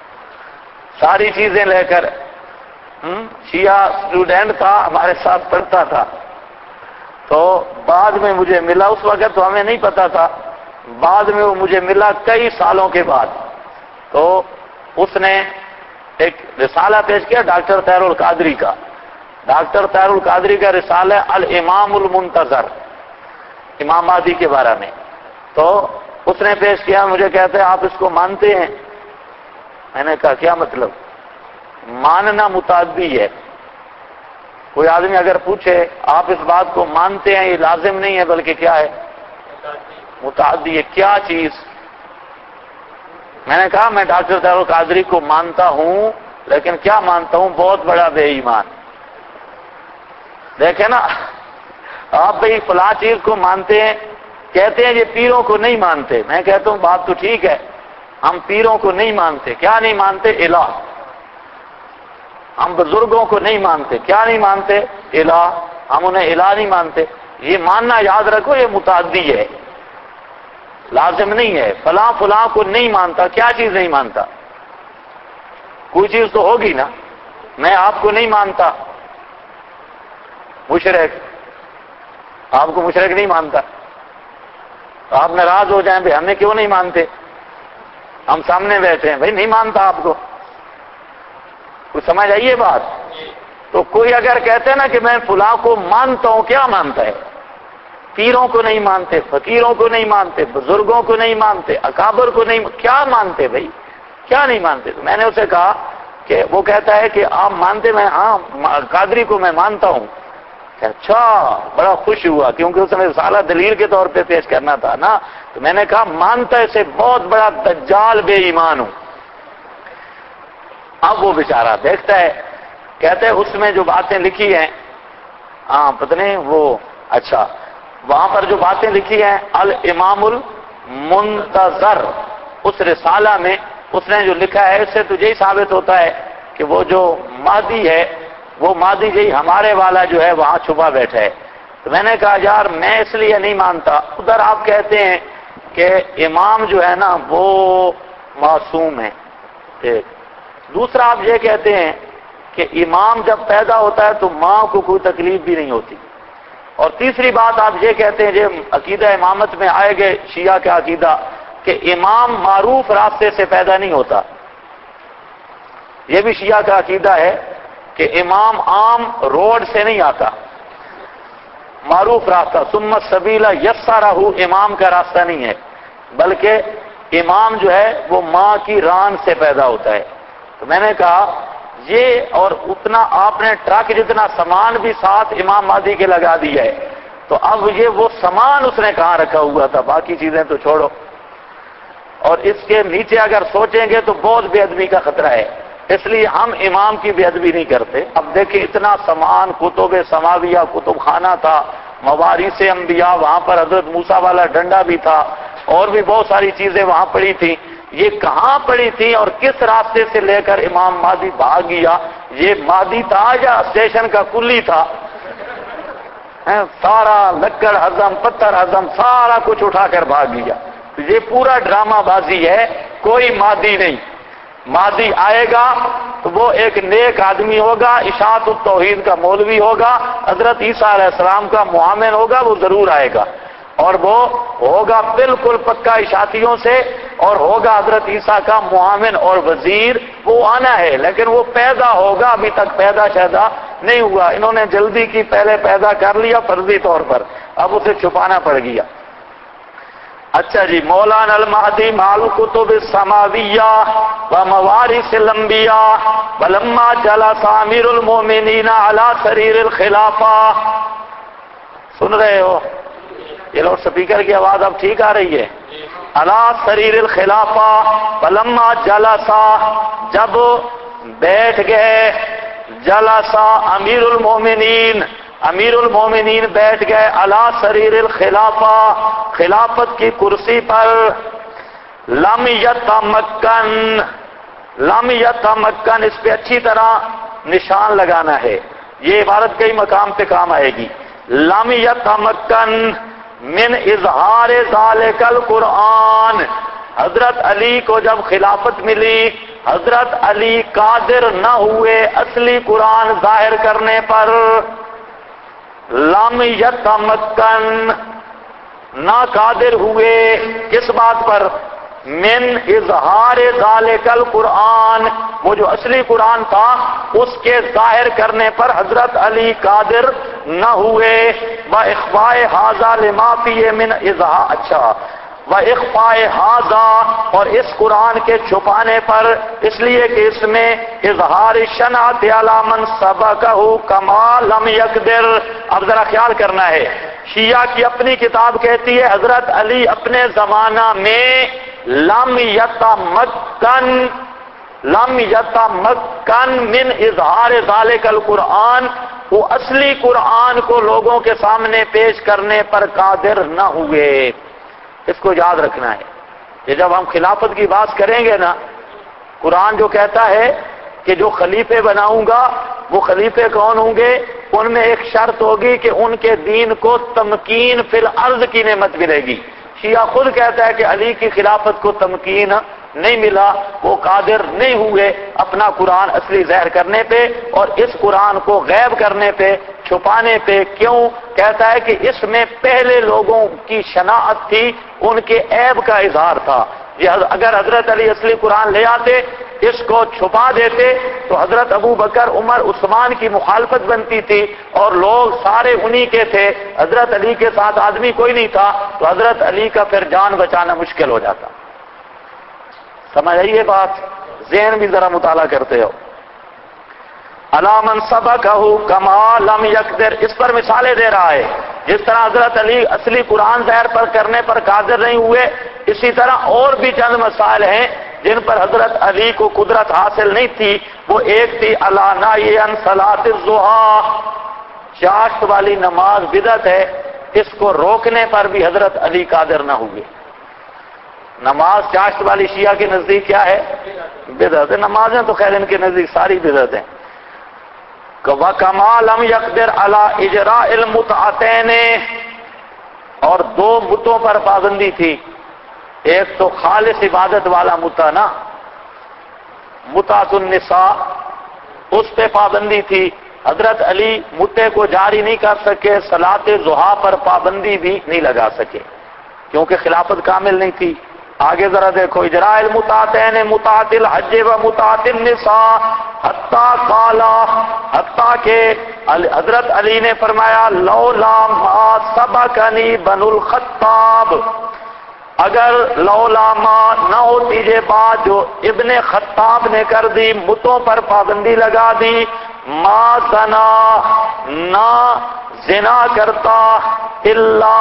ساری چیزیں لے کر۔ شیعہ اسٹوڈنٹ تھا، ہمارے ساتھ پڑھتا تھا، تو بعد میں مجھے ملا، اس وقت تو ہمیں نہیں پتا تھا، بعد میں وہ مجھے ملا کئی سالوں کے بعد، تو اس نے ایک رسالہ پیش کیا ڈاکٹر طاہر القادری کا، ڈاکٹر طاہر القادری کا رسالہ الامام المنتظر، امام مہدی کے بارے میں، تو اس نے پیش کیا، مجھے کہتے ہیں آپ اس کو مانتے ہیں؟ میں نے کہا کیا مطلب؟ ماننا متعدی ہے، کوئی آدمی اگر پوچھے آپ اس بات کو مانتے ہیں، یہ لازم نہیں ہے بلکہ کیا ہے؟ متعدی ہے۔ کیا چیز؟ میں نے کہا میں ڈاکٹر طاہر القادری کو مانتا ہوں، لیکن کیا مانتا ہوں؟ بہت بڑا بے ایمان۔ دیکھیں نا آپ بھئی فلاں چیز کو مانتے ہیں، کہتے ہیں یہ پیروں کو نہیں مانتے، میں کہتا ہوں بات تو ٹھیک ہے، ہم پیروں کو نہیں مانتے، کیا نہیں مانتے؟ الہ۔ ہم بزرگوں کو نہیں مانتے، کیا نہیں مانتے؟ الہ، ہم انہیں الہ نہیں مانتے۔ یہ ماننا یاد رکھو یہ متعدی ہے، لازم نہیں ہے۔ فلاں فلاں کو نہیں مانتا، کیا چیز نہیں مانتا؟ کوئی چیز تو ہوگی نا، میں آپ کو نہیں مانتا، مشرک، آپ کو مشرک نہیں مانتا، تو آپ ناراض ہو جائیں بھائی ہمیں کیوں نہیں مانتے، ہم سامنے بیٹھے ہیں بھائی نہیں مانتا آپ کو، کچھ سمجھ آئیے بات؟ تو کوئی اگر کہتے ہیں نا کہ میں فلاں کو مانتا ہوں، کیا مانتا ہے؟ پیروں کو نہیں مانتے، فقیروں کو نہیں مانتے، بزرگوں کو نہیں مانتے، اکابر کو نہیں، کیا مانتے بھائی؟ کیا نہیں مانتے؟ تو میں نے اسے کہا کہ وہ کہتا ہے کہ آپ مانتے؟ میں ہاں قادری کو میں مانتا ہوں۔ اچھا، بڑا خوش ہوا کیونکہ اس نے رسالہ دلیل کے طور پہ پیش کرنا تھا نا، تو میں نے کہا مانتا ہے سے بہت بڑا دجال بے ایمان ہوں۔ اب وہ بیچارہ دیکھتا ہے، کہتے ہیں اس میں جو باتیں لکھی ہیں، پتہ نہیں وہ، اچھا وہاں پر جو باتیں لکھی ہیں الامام المنتظر، اس رسالہ میں اس نے جو لکھا ہے، اس سے تو یہی ثابت ہوتا ہے کہ وہ جو مہدی ہے، وہ مہدی جی ہمارے والا جو ہے وہاں چھپا بیٹھا ہے۔ تو میں نے کہا یار میں اس لیے نہیں مانتا، ادھر آپ کہتے ہیں کہ امام جو ہے نا وہ معصوم ہیں. ایک دوسرا آپ یہ کہتے ہیں کہ امام جب پیدا ہوتا ہے تو ماں کو کوئی تکلیف بھی نہیں ہوتی. اور تیسری بات آپ یہ کہتے ہیں جو عقیدہ امامت میں آئے گے شیعہ کا عقیدہ کہ امام معروف راستے سے پیدا نہیں ہوتا. یہ بھی شیعہ کا عقیدہ ہے کہ امام عام روڈ سے نہیں آتا، معروف راستہ. ثم السبیل یسرہ امام کا راستہ نہیں ہے، بلکہ امام جو ہے وہ ماں کی ران سے پیدا ہوتا ہے. تو میں نے کہا یہ اور اتنا آپ نے ٹرک جتنا سامان بھی ساتھ امام مہدی کے لگا دیا ہے، تو اب یہ وہ سامان اس نے کہاں رکھا ہوا تھا، باقی چیزیں تو چھوڑو. اور اس کے نیچے اگر سوچیں گے تو بہت بے ادبی کا خطرہ ہے، اس لیے ہم امام کی بے ادبی نہیں کرتے. اب دیکھیں اتنا سامان، کتب سماویہ کتب خانہ تھا، مواریث انبیاء، وہاں پر حضرت موسیٰ والا ڈنڈا بھی تھا، اور بھی بہت ساری چیزیں وہاں پڑی تھیں. یہ کہاں پڑی تھی اور کس راستے سے لے کر امام مہدی بھاگ گیا؟ یہ مہدی تھا یا اسٹیشن کا کلی تھا؟ سارا لکڑ ہضم، پتھر ہضم، سارا کچھ اٹھا کر بھاگ گیا. یہ پورا ڈرامہ بازی ہے، کوئی مہدی نہیں. مہدی آئے گا تو وہ ایک نیک آدمی ہوگا، اشاعت التوحید کا مولوی ہوگا، حضرت عیسیٰ علیہ السلام کا معاون ہوگا، وہ ضرور آئے گا. اور وہ ہوگا بالکل پکا اشاعتیوں سے، اور ہوگا حضرت عیسیٰ کا معاون اور وزیر. وہ آنا ہے لیکن وہ پیدا ہوگا، ابھی تک پیدا شیدا نہیں ہوا. انہوں نے جلدی کی، پہلے پیدا کر لیا فرضی طور پر، اب اسے چھپانا پڑ گیا. اچھا جی، مولانا المہدی مال کتب السماویہ و موارث الانبیاء ولما جلس امیر المومنین علی سریر الخلافہ. سن رہے ہو؟ یہ لوگ سپیکر کی آواز اب ٹھیک آ رہی ہے؟ علی سریر الخلافہ ولما جلس، جب بیٹھ گئے، جلسا امیر المومنین، امیر المومنین بیٹھ گئے، علی سریر الخلافہ، خلافت کی کرسی پر. لم یتمکن، لم یتمکن، اس پہ اچھی طرح نشان لگانا ہے، یہ عبارت کئی مقام پہ کام آئے گی. لم یتمکن من اظہار ذالک القرآن، حضرت علی کو جب خلافت ملی، حضرت علی قادر نہ ہوئے اصلی قرآن ظاہر کرنے پر. لم یتمکن، نہ قادر ہوئے کس بات پر؟ من اظہار ذالک القرآن، وہ جو اصلی قرآن تھا اس کے ظاہر کرنے پر حضرت علی قادر نہ ہوئے. وَإِخْفَاءِ هَذَا لِمَا فِيهِ مِنْ اِظْہَارِ، اچھا، وَإِخْفَاءِ هَذَا، اور اس قرآن کے چھپانے پر، اس لیے کہ اس میں اظہار شناعت علی من سبقہ کما لم یقدر. اب ذرا خیال کرنا ہے، شیعہ کی اپنی کتاب کہتی ہے حضرت علی اپنے زمانہ میں لم یتمکن، لم یتمکن من اظہار ذالک القرآن، وہ اصلی قرآن کو لوگوں کے سامنے پیش کرنے پر قادر نہ ہوئے. اس کو یاد رکھنا ہے. یہ جب ہم خلافت کی بات کریں گے نا، قرآن جو کہتا ہے کہ جو خلیفے بناؤں گا وہ خلیفے کون ہوں گے، ان میں ایک شرط ہوگی کہ ان کے دین کو تمکین فی الارض کی نعمت ملے گی. شیعہ خود کہتا ہے کہ علی کی خلافت کو تمکین نہیں ملا، وہ قادر نہیں ہوئے اپنا قرآن اصلی ظاہر کرنے پہ، اور اس قرآن کو غیب کرنے پہ، چھپانے پہ. کیوں؟ کہتا ہے کہ اس میں پہلے لوگوں کی شناعت تھی، ان کے عیب کا اظہار تھا. اگر حضرت علی اصلی قرآن لے آتے، اس کو چھپا دیتے، تو حضرت ابو بکر، عمر، عثمان کی مخالفت بنتی تھی، اور لوگ سارے انہی کے تھے، حضرت علی کے ساتھ آدمی کوئی نہیں تھا، تو حضرت علی کا پھر جان بچانا مشکل ہو جاتا. سمجھ آئیے بات؟ ذہن بھی ذرا مطالعہ کرتے ہو. علی من سبقہ کما لم یقدر، اس پر مثالیں دے رہا ہے. جس طرح حضرت علی اصلی قرآن ظاہر پر کرنے پر قادر نہیں ہوئے، اسی طرح اور بھی چند مسائل ہیں جن پر حضرت علی کو قدرت حاصل نہیں تھی. وہ ایک تھی الا نہی عن صلاۃ الضحیٰ، چاشت والی نماز بدعت ہے، اس کو روکنے پر بھی حضرت علی قادر نہ ہوئے. نماز چاشت والی شیعہ کے نزدیک کیا ہے؟ بدعت ہے. نمازیں تو خیر ان کے نزدیک ساری بدعت ہیں. وَكَمَا لَمْ يَقْدِرْ عَلَى إِجْرَاءِ الْمُتْعَتَيْنِ، اور دو متوں پر پابندی تھی. ایک تو خالص عبادت والا متع نا، متعۃ النساء، اس پہ پابندی تھی. حضرت علی متع کو جاری نہیں کر سکے، صلاۃ ضحیٰ پر پابندی بھی نہیں لگا سکے کیونکہ خلافت کامل نہیں تھی. آگے ذرا دیکھو، اجراء المتعتین متعۃ الحج و متعۃ النساء حتیٰ قالا، حتیٰ کہ حضرت علی نے فرمایا لولا ما سبقنی بنو الخطاب، اگر لولا ما نہ ہوتی یہ بات جو ابن خطاب نے کر دی، متوں پر پابندی لگا دی، ما زنا، نہ زنا کرتا، الا،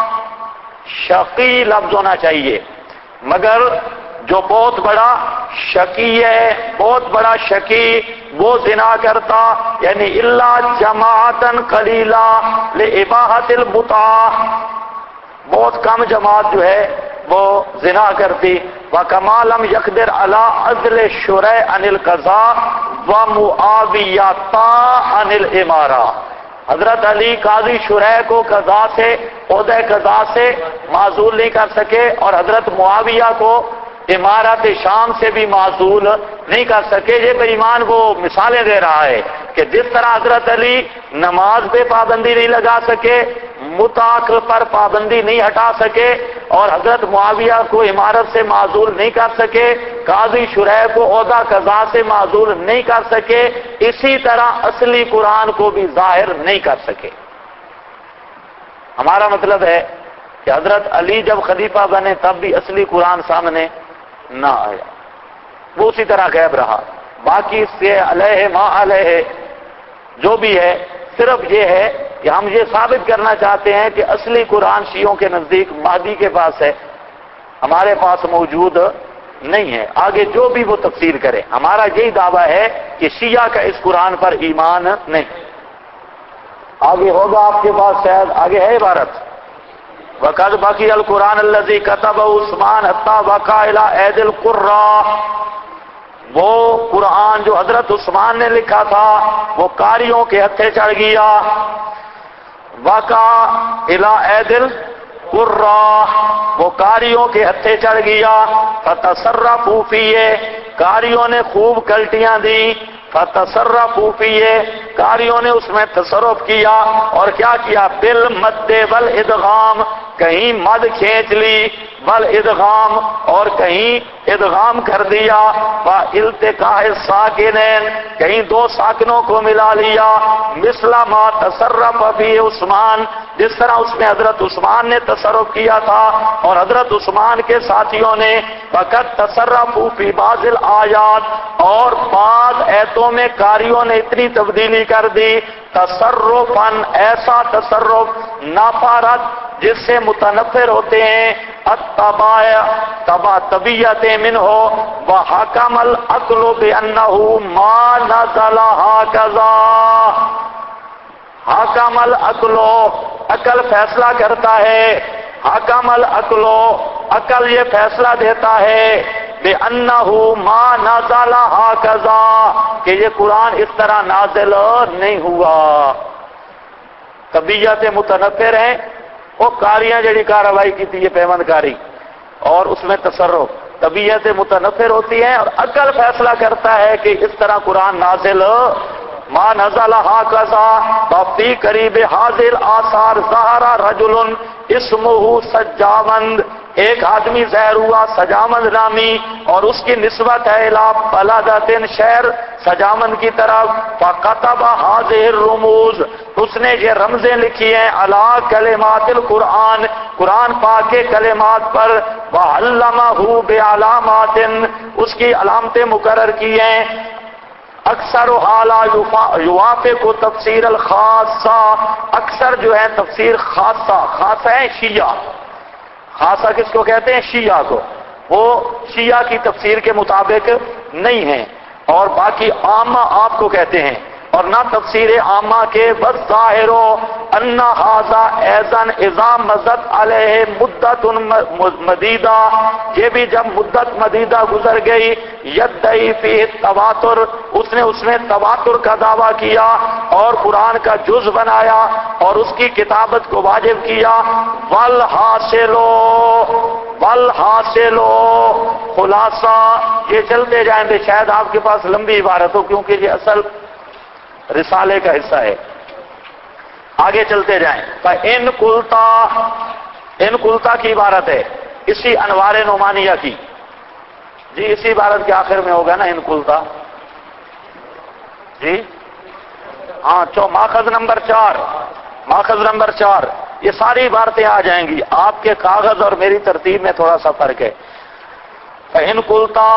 شقی لفظ ہونا چاہیے، مگر جو بہت بڑا شقی ہے، بہت بڑا شقی وہ زنا کرتا، یعنی الا جماعتن قلیلا لاباحۃ المتع، بہت کم جماعت جو ہے وہ زنا کرتی. وَكَمَا لَمْ يَقْدِرْ عَلَىٰ عَزْلِ شُرَيْحٍ عَنِ الْقَضَاءِ وَمُعَاوِيَةَ عَنِ الْإِمَارَةِ، حضرت علی قاضی شریح کو قضا سے، عہدہ قضا سے معزول نہیں کر سکے، اور حضرت معاویہ کو امارت شام سے بھی معزول نہیں کر سکے. یہ بے ایمان وہ مثالیں دے رہا ہے کہ جس طرح حضرت علی نماز پہ پابندی نہیں لگا سکے، متع پر پابندی نہیں ہٹا سکے، اور حضرت معاویہ کو امارت سے معزول نہیں کر سکے، قاضی شریح کو عہدہ قضا سے معزول نہیں کر سکے، اسی طرح اصلی قرآن کو بھی ظاہر نہیں کر سکے. ہمارا مطلب ہے کہ حضرت علی جب خلیفہ بنے تب بھی اصلی قرآن سامنے نہ آیا، وہ اسی طرح غائب رہا. باقی اس سے علیہ ما علیہ جو بھی ہے، صرف یہ ہے کہ ہم یہ ثابت کرنا چاہتے ہیں کہ اصلی قرآن شیعوں کے نزدیک مہدی کے پاس ہے، ہمارے پاس موجود نہیں ہے. آگے جو بھی وہ تفسیر کرے، ہمارا یہی دعویٰ ہے کہ شیعہ کا اس قرآن پر ایمان نہیں. آگے ہوگا آپ کے پاس شاید، آگے ہے عبارت وَقَدْ بَقِيَ الْقُرْآنُ الَّذِي كَتَبَهُ عُثْمَانُ حَتَّى وَقَعَ إِلَىٰ أَيْدِي الْقُرَّاءِ، وہ قرآن جو حضرت عثمان نے لکھا تھا وہ قاریوں کے ہتھے چڑھ گیا. وَقَعَ إِلَىٰ أَيْدِي الْقُرَّاءِ، وہ قاریوں کے ہتھے چڑھ گیا. فَتَصَرَّفُوا فِيهِ، قاریوں نے خوب کلٹیاں دی. فَتَصَرَّفُوا فِيهِ، قاریوں نے اس میں تصرف کیا، اور کیا کیا؟ بِالْمَدِّ وَالْإِدْغَامِ، کہیں مد کھینچ لی، وَالْإِدْغَامِ، اور کہیں ادغام کر دیا، وَالْتِقَاءِ السَّاكِنَيْنِ، کہیں دو ساکنوں کو ملا لیا. مِثْلَ مَا تَصَرَّفَ فِيهِ عثمان، جس طرح اس میں حضرت عثمان نے تصرف کیا تھا اور حضرت عثمان کے ساتھیوں نے. فَقَدْ تَصَرَّفُوا فِي بَعْضِ الْآيَاتِ، اور بعض ایتوں میں قاریوں نے اتنی تبدیلی کر دی. تصرفاً، ایسا تصرف، نافارت، جس سے متنفر ہوتے ہیں. طبیعت منہ وحکم العقل بانہ ما نزل ہکذا، حکم العقل، عقل فیصلہ کرتا ہے. حکم العقل، عقل یہ فیصلہ دیتا ہے بانہ ما نزل ہکذا، کہ یہ قرآن اس طرح نازل نہیں ہوا. طبیعت متنفر ہیں وہ کاریاں جڑی کارروائی کی تھی، یہ پیوند کاری اور اس میں تصرف، طبیعت متنفر ہوتی ہیں، اور عقل فیصلہ کرتا ہے کہ اس طرح قرآن نازل ما نزل ہکذا. فی قریب حاضر آثار ظہر رجل اسمہ سجاوند، ایک آدمی ظاہر ہوا سجامند نامی، اور اس کی نسبت ہے الی بلدۃ، شہر سجامند کی طرف. فکتب هذه الرموز، اس نے یہ رمزیں لکھی ہیں علی کلمات القرآن، قرآن پاک کے کلمات پر. وعلمہ بعلامات، اس کی علامتیں مقرر کی ہیں. اکثر اعلیٰ یوافق کو تفسیر الخاصہ، اکثر جو ہے تفسیر خاصہ، خاصہ ہے شیعہ، خاصہ کس کو کہتے ہیں؟ شیعہ کو. وہ شیعہ کی تفسیر کے مطابق نہیں ہیں، اور باقی عامہ آپ کو کہتے ہیں، اور نہ تفسیر عامہ کے. بس ظاہر ان ھذا ایضاً اذا مضت علیہ مدت مدیدہ، یہ بھی جب مدت مدیدہ گزر گئی، یدعی فیہ التواتر، اس نے اس میں تواتر کا دعویٰ کیا اور قرآن کا جز بنایا اور اس کی کتابت کو واجب کیا، والحاصل خلاصہ، یہ چلتے جائیں گے، شاید آپ کے پاس لمبی عبارت ہو کیونکہ یہ اصل رسالے کا حصہ ہے، آگے چلتے جائیں۔ ان کلتا کی عبارت ہے اسی انوار نعمانیہ کی، جی اسی عبارت کے آخر میں ہوگا نا ان کلتا، جی ہاں، ماخذ نمبر 4، یہ ساری عبارتیں آ جائیں گی، آپ کے کاغذ اور میری ترتیب میں تھوڑا سا فرق ہے۔ ان کلتا،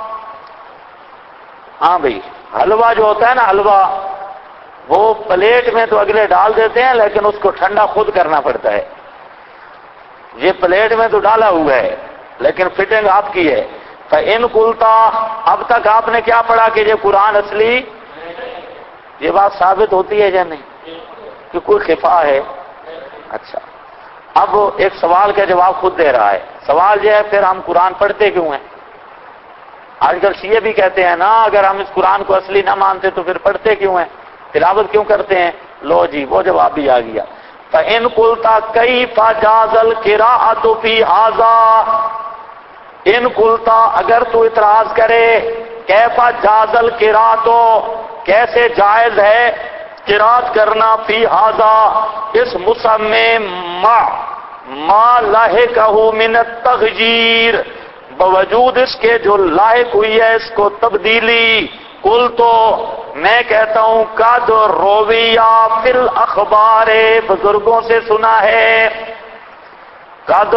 ہاں بھئی، حلوہ جو ہوتا ہے نا حلوہ، وہ پلیٹ میں تو اگلے ڈال دیتے ہیں لیکن اس کو ٹھنڈا خود کرنا پڑتا ہے، یہ پلیٹ میں تو ڈالا ہوا ہے لیکن فٹنگ آپ کی ہے۔ ان کلتا، اب تک آپ نے کیا پڑھا کہ یہ قرآن اصلی، یہ بات ثابت ہوتی ہے یا نہیں کہ کوئی خفا ہے؟ اچھا، اب ایک سوال کا جواب خود دے رہا ہے، سوال یہ ہے پھر ہم قرآن پڑھتے کیوں ہیں؟ آج کل شیعہ بھی کہتے ہیں نا اگر ہم اس قرآن کو اصلی نہ مانتے تو پھر پڑھتے کیوں ہیں، تلاوت کیوں کرتے ہیں؟ لو جی وہ جواب بھی آ گیا۔ فَإِن قُلْتَ كَيْفَ جَازَ الْقِرَاءَةُ فِي هَذَا، ان قُلْتَ اگر تو اعتراض کرے، کیف جاز القراءۃ، کیسے جائز ہے قراءت کرنا، فی ھذا، اس مصحف میں، ما لاحقہ من التغییر، باوجود اس کے جو لاحق ہوئی ہے اس کو تبدیلی، کل تو میں کہتا ہوں قد رویہ فی الاخبار، بزرگوں سے سنا ہے، قد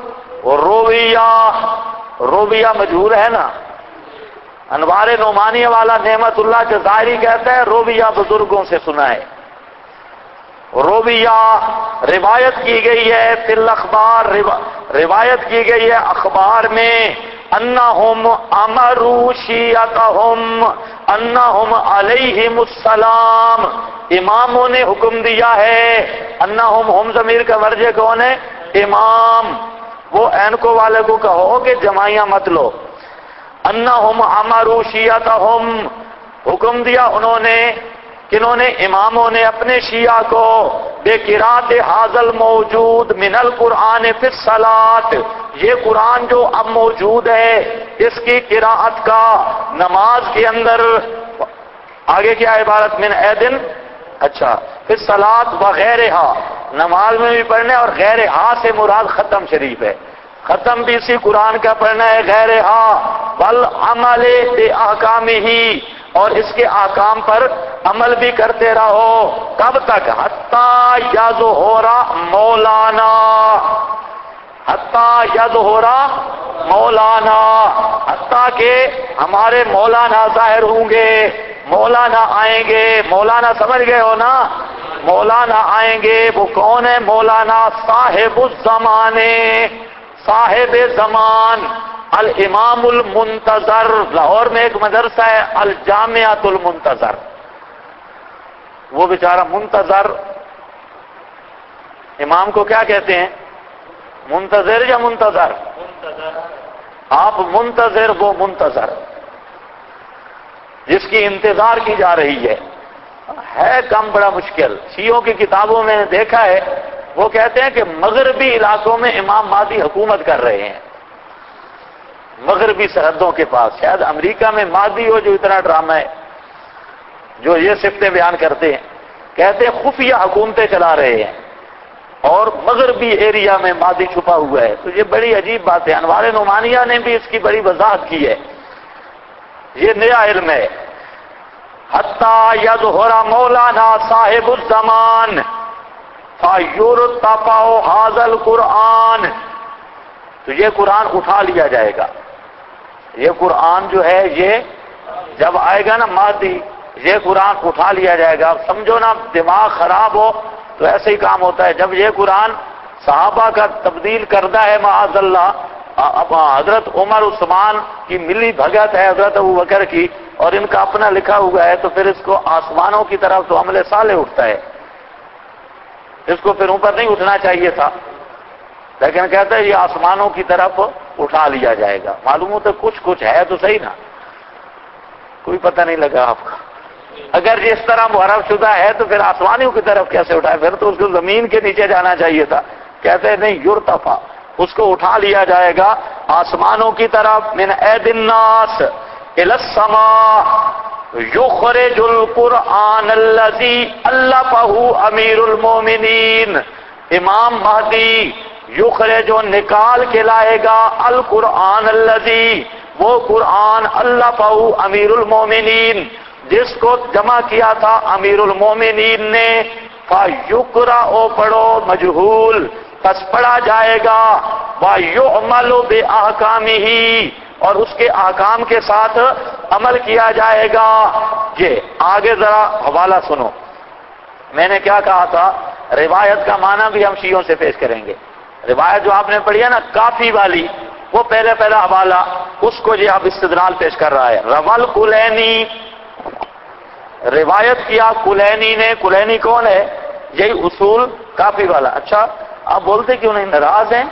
رویہ مجہور ہے نا، انوار نعمانیہ والا نعمت اللہ جزائری کہتا ہے رویہ بزرگوں سے سنا ہے، رویہ روایت کی گئی ہے، فی الاخبار روایت کی گئی ہے اخبار میں، انہم امروا شیعتہم انہم علیہم السلام، اماموں نے حکم دیا ہے، انہم، ہم ضمیر کا مرجع کون ہے؟ امام، وہ اینکو والے کو کہو کہ جمائیاں مت لو، انہم امروا شیعتہم، حکم دیا انہوں نے، کنہوں نے؟ اماموں نے اپنے شیعہ کو، بے قرات حاضل موجود من القرآن فی الصلاۃ، یہ قرآن جو اب موجود ہے اس کی قراءت کا نماز کے اندر، آگے کیا عبارت؟ من ایدن، اچھا، فی الصلاۃ وغیرہا، نماز میں بھی پڑھنے، اور غیر ہا سے مراد ختم شریف ہے، ختم بھی اسی قرآن کا پڑھنا ہے، غیر ہا، بل عمل باحکامہ، اور اس کے احکام پر عمل بھی کرتے رہو، کب تک؟ حتیٰ یظہر مولانا، حتیٰ یظہر مولانا، حتیٰ کہ ہمارے مولانا ظاہر ہوں گے، مولانا آئیں گے، مولانا سمجھ گئے ہو نا، مولانا آئیں گے، وہ کون ہے مولانا؟ صاحب الزمانے، صاحب زمان، الامام المنتظر، لاہور میں ایک مدرسہ ہے الجامعۃ المنتظر، وہ بیچارہ منتظر، امام کو کیا کہتے ہیں؟ منتظر یا منتظر؟ آپ منتظر، وہ منتظر، جس کی انتظار کی جا رہی ہے کم بڑا مشکل۔ شیعوں کی کتابوں میں نے دیکھا ہے، وہ کہتے ہیں کہ مغربی علاقوں میں امام مہدی حکومت کر رہے ہیں، مغربی سرحدوں کے پاس، شاید امریکہ میں مہدی ہو جو اتنا ڈرامہ ہے، جو یہ صفتیں بیان کرتے ہیں، کہتے ہیں خفیہ حکومتیں چلا رہے ہیں اور مغربی ایریا میں مہدی چھپا ہوا ہے، تو یہ بڑی عجیب بات ہے، انوار نعمانیہ نے بھی اس کی بڑی وضاحت کی ہے، یہ نیا علم ہے۔ حتیٰ یظہر مولانا صاحب الزمان فیرتفع ھذا القرآن، تو یہ قرآن اٹھا لیا جائے گا، یہ قرآن جو ہے یہ جب آئے گا نا مہدی، یہ قرآن اٹھا لیا جائے گا۔ سمجھو نا دماغ خراب ہو تو ایسے ہی کام ہوتا ہے، جب یہ قرآن صحابہ کا تبدیل کردہ ہے معاذ اللہ، اب حضرت عمر عثمان کی ملی بھگت ہے حضرت ابوبکر کی، اور ان کا اپنا لکھا ہوا ہے، تو پھر اس کو آسمانوں کی طرف تو عمل صالح اٹھتا ہے، اس کو پھر اوپر نہیں اٹھنا چاہیے تھا، لیکن کہتا ہے یہ آسمانوں کی طرف اٹھا لیا جائے گا۔ معلوم ہوتا کچھ ہے تو صحیح نا، کوئی پتہ نہیں لگا آپ کا۔ اگر یہ اس طرح محرف شدہ ہے تو پھر آسمانوں کی طرف کیسے اٹھائے؟ پھر تو اس کو زمین کے نیچے جانا چاہیے تھا۔ کہتے ہیں نہیں، یرتفع، اس کو اٹھا لیا جائے گا آسمانوں کی طرف، من اید الناس الی السماء یخرج القرآن الذی الفہ امیر المومنین، امام مہدی یخرج نکال کے لائے گا القرآن الذی، وہ قرآن الفہ امیر المومنین جس کو جمع کیا تھا امیر المومنین نے، فَيُقْرَأُ پڑھو مجہول، پس پڑھا جائے گا، وَيُعْمَلُ بِأَحْكَامِهِ اور اس کے احکام کے ساتھ عمل کیا جائے گا۔ یہ آگے ذرا حوالہ سنو، میں نے کیا کہا تھا، روایت کا معنی بھی ہم شیعوں سے پیش کریں گے۔ روایت جو آپ نے پڑھی ہے نا کافی والی، وہ پہلا حوالہ، اس کو یہ اب استدلال پیش کر رہا ہے۔ روال کلینی، روایت کیا کلینی نے، کلینی کون ہے؟ یہی اصول کافی والا۔ اچھا آپ بولتے کیوں نہیں؟ ناراض ہیں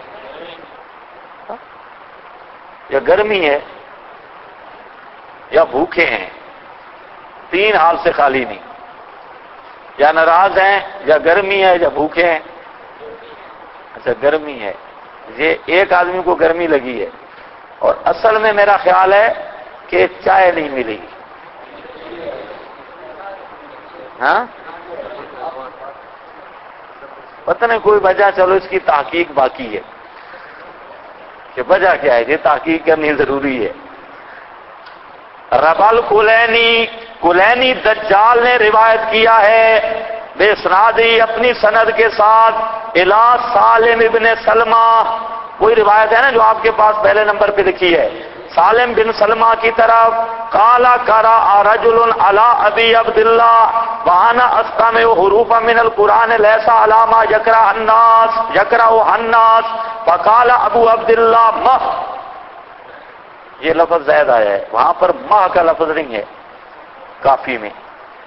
یا گرمی ہے یا بھوکے ہیں؟ تین حال سے خالی نہیں، یا ناراض ہیں یا گرمی ہے یا بھوکے ہیں۔ اچھا گرمی ہے، یہ ایک آدمی کو گرمی لگی ہے، اور اصل میں میرا خیال ہے کہ چائے نہیں ملی۔ ہاں پتہ نہیں کوئی وجہ، چلو اس کی تحقیق باقی ہے کہ وجہ کیا ہے، یہ تحقیق کرنی ضروری ہے۔ ربل کلینی دجال نے روایت کیا ہے بے اسنادی، اپنی سند کے ساتھ، الی سالم ابن سلمہ، کوئی روایت ہے نا جو آپ کے پاس پہلے نمبر پہ لکھی ہے، سالم بن سلمہ کی طرف، قال قرأ رجل علی ابی عبداللہ وانا استمع حروفا من القرآن لیس علی ما یقرأ الناس فقال ابو عبداللہ مہ، یہ لفظ زائد آیا ہے، وہاں پر مہ کا لفظ نہیں ہے کافی میں۔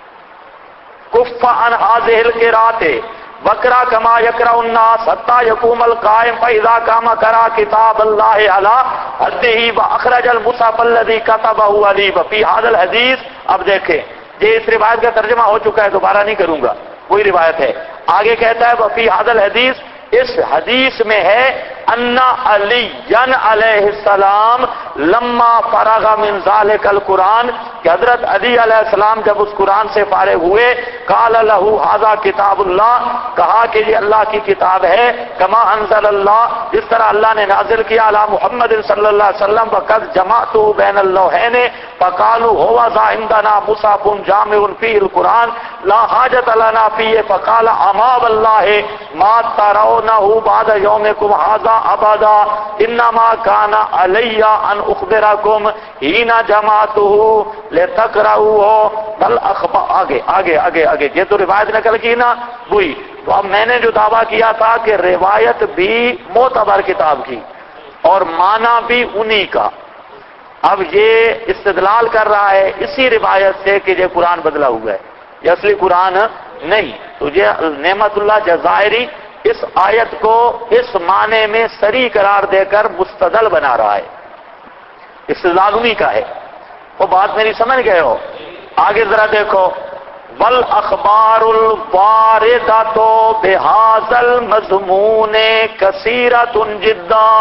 کف عن هذه القراءة وقرأ كما يقرأ الناس حتى يقوم القائم فإذا قام قرأ كتاب الله على حده وأخرج المصحف الذي كتبه عليه وفي هذا الحديث۔ اب دیکھیں یہ اس روایت کا ترجمہ ہو چکا ہے، دوبارہ نہیں کروں گا، وہی روایت ہے۔ آگے کہتا ہے وفي هذا الحديث، اس حدیث میں ہے ان علی علیہ السلام لما فرغ من ذلك القرآن، کہ حضرت علی علیہ السلام جب اس قرآن سے فارغ ہوئے، قال له هذا کتاب اللہ، کہا کہ یہ اللہ کی کتاب ہے، کما انزل اللہ، جس طرح اللہ نے نازل کیا علی محمد صلی اللہ علیہ وسلم، وقد جمعته بین اللوحین فقالوا هو ذا عندنا مصحف جامع فيه القرآن لا حاجت لنا فيه فقال اما والله ما ترونه بعد يومكم هذا ابدا انما كان علي ان اخبركم حين جمعته لتقرؤوه بل اخبار۔ آگے یہ تو روایت نقل کی نا وہی، تو اب میں نے جو دعویٰ کیا تھا کہ روایت بھی معتبر کتاب کی اور معنی بھی انہی کا، اب یہ استدلال کر رہا ہے اسی روایت سے کہ یہ قرآن بدلا ہوا ہے، یہ اصلی قرآن نہیں۔ تو یہ نعمت اللہ جزائری اس آیت کو اس معنی میں صریح قرار دے کر مستدل بنا رہا ہے، استدلال انہی کا ہے۔ وہ بات میری سمجھ گئے ہو؟ آگے ذرا دیکھو، والاخبار الواردۃ بہذا المضمون کثیرۃ جدا،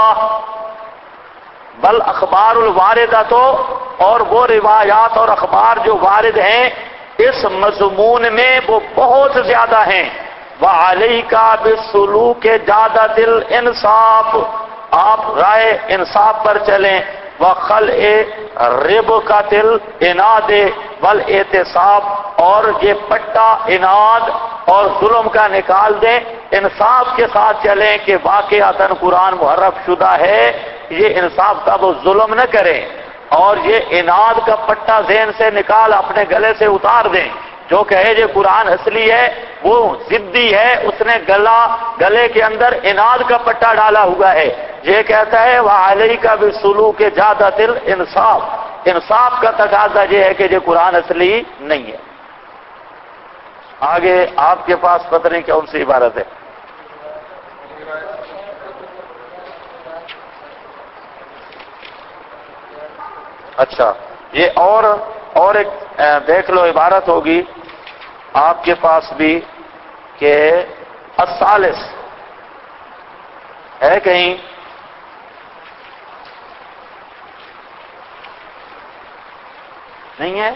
بل اخبار الواردۃ، اور وہ روایات اور اخبار جو وارد ہیں اس مضمون میں وہ بہت زیادہ ہیں۔ وعلیک بالسلوک جادۃ الانصاف، آپ رائے انصاف پر چلیں، وخلع ربقۃ العناد والاعتصاب، اور یہ پٹا اناد اور ظلم کا نکال دیں، انصاف کے ساتھ چلیں کہ واقعتاً قرآن محرف شدہ ہے، یہ انصاف کا وہ ظلم نہ کریں، اور یہ اناد کا پٹا ذہن سے نکال اپنے گلے سے اتار دیں۔ جو کہے یہ قرآن اصلی ہے وہ ضدی ہے، اس نے گلے کے اندر اناد کا پٹا ڈالا ہوا ہے۔ یہ کہتا ہے وعلیک بالسلوک جادۃ الانصاف، انصاف کا تقاضا یہ ہے کہ یہ قرآن اصلی نہیں ہے۔ آگے آپ کے پاس پتہ نہیں کون سی عبارت ہے؟ اچھا، یہ اور ایک دیکھ لو عبارت ہوگی آپ کے پاس بھی کہ الثالث ہے کہیں؟ نہیں ہے؟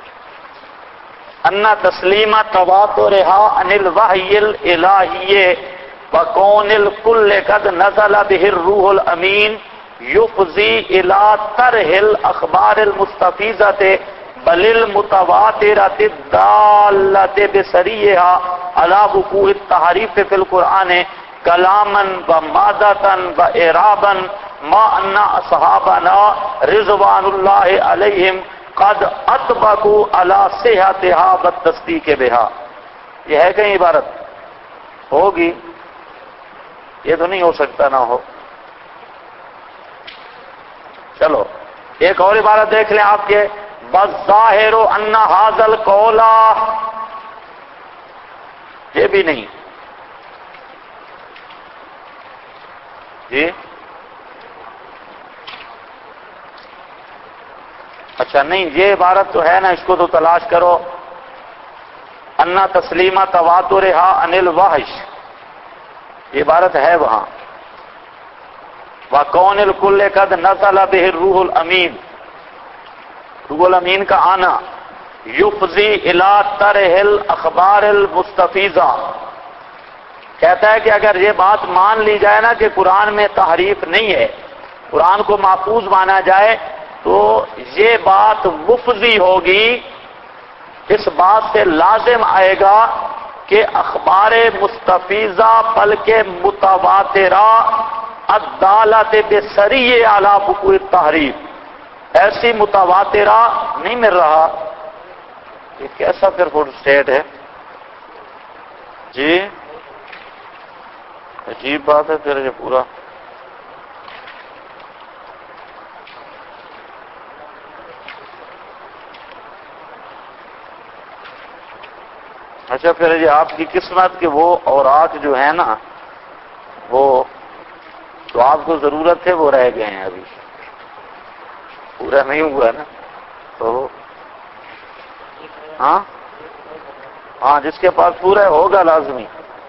ان تسلیم تواترها عن الوحی الالہی وکون الکل قد نزل به الروح الامین یفضی الى طرح الاخبار المستفیضة بل المتواترة الدالة بسریها على وقوع التحریف فی القرآن کلاما ومادة واعرابا ما ان اصحابنا رضوان اللہ علیہم قد اطبقوا على صحتها والتصدیق بها. یہ ہے کہیں عبارت؟ ہوگی، یہ تو نہیں ہو سکتا نہ ہو. چلو ایک اور عبارت دیکھ لیں آپ کے، بظاہر ان هذا القول، یہ بھی نہیں جی. اچھا نہیں، یہ عبارت تو ہے نا، اس کو تو تلاش کرو. ان تسلیم تواترها عن الوحش، یہ عبارت ہے وہاں. وَكَوْنِ الْكُلِّ قَدْ نَزَلَ بِهِ الرُّوحُ الْأَمِينُ، روح الامین کا آنا. یفضی الی طرح الاخبار المستفیضہ، کہتا ہے کہ اگر یہ بات مان لی جائے نا کہ قرآن میں تحریف نہیں ہے، قرآن کو محفوظ مانا جائے، تو یہ بات مفضی ہوگی. اس بات سے لازم آئے گا کہ اخبار مستفیضہ بلکہ متواترہ الدالۃ بسریع علی وقوع التحریف، ایسی متواترہ نہیں مل رہا. یہ کیسا پھر فوڈ اسٹیٹ ہے جی؟ عجیب بات ہے پھر یہ پورا. اچھا پھر یہ آپ کی قسمت کہ وہ اوراق جو ہے نا، وہ تو آپ کو ضرورت ہے وہ رہ گئے ہیں، ابھی پورا نہیں ہوا نا. تو ہاں جس کے پاس پورا ہوگا لازمی.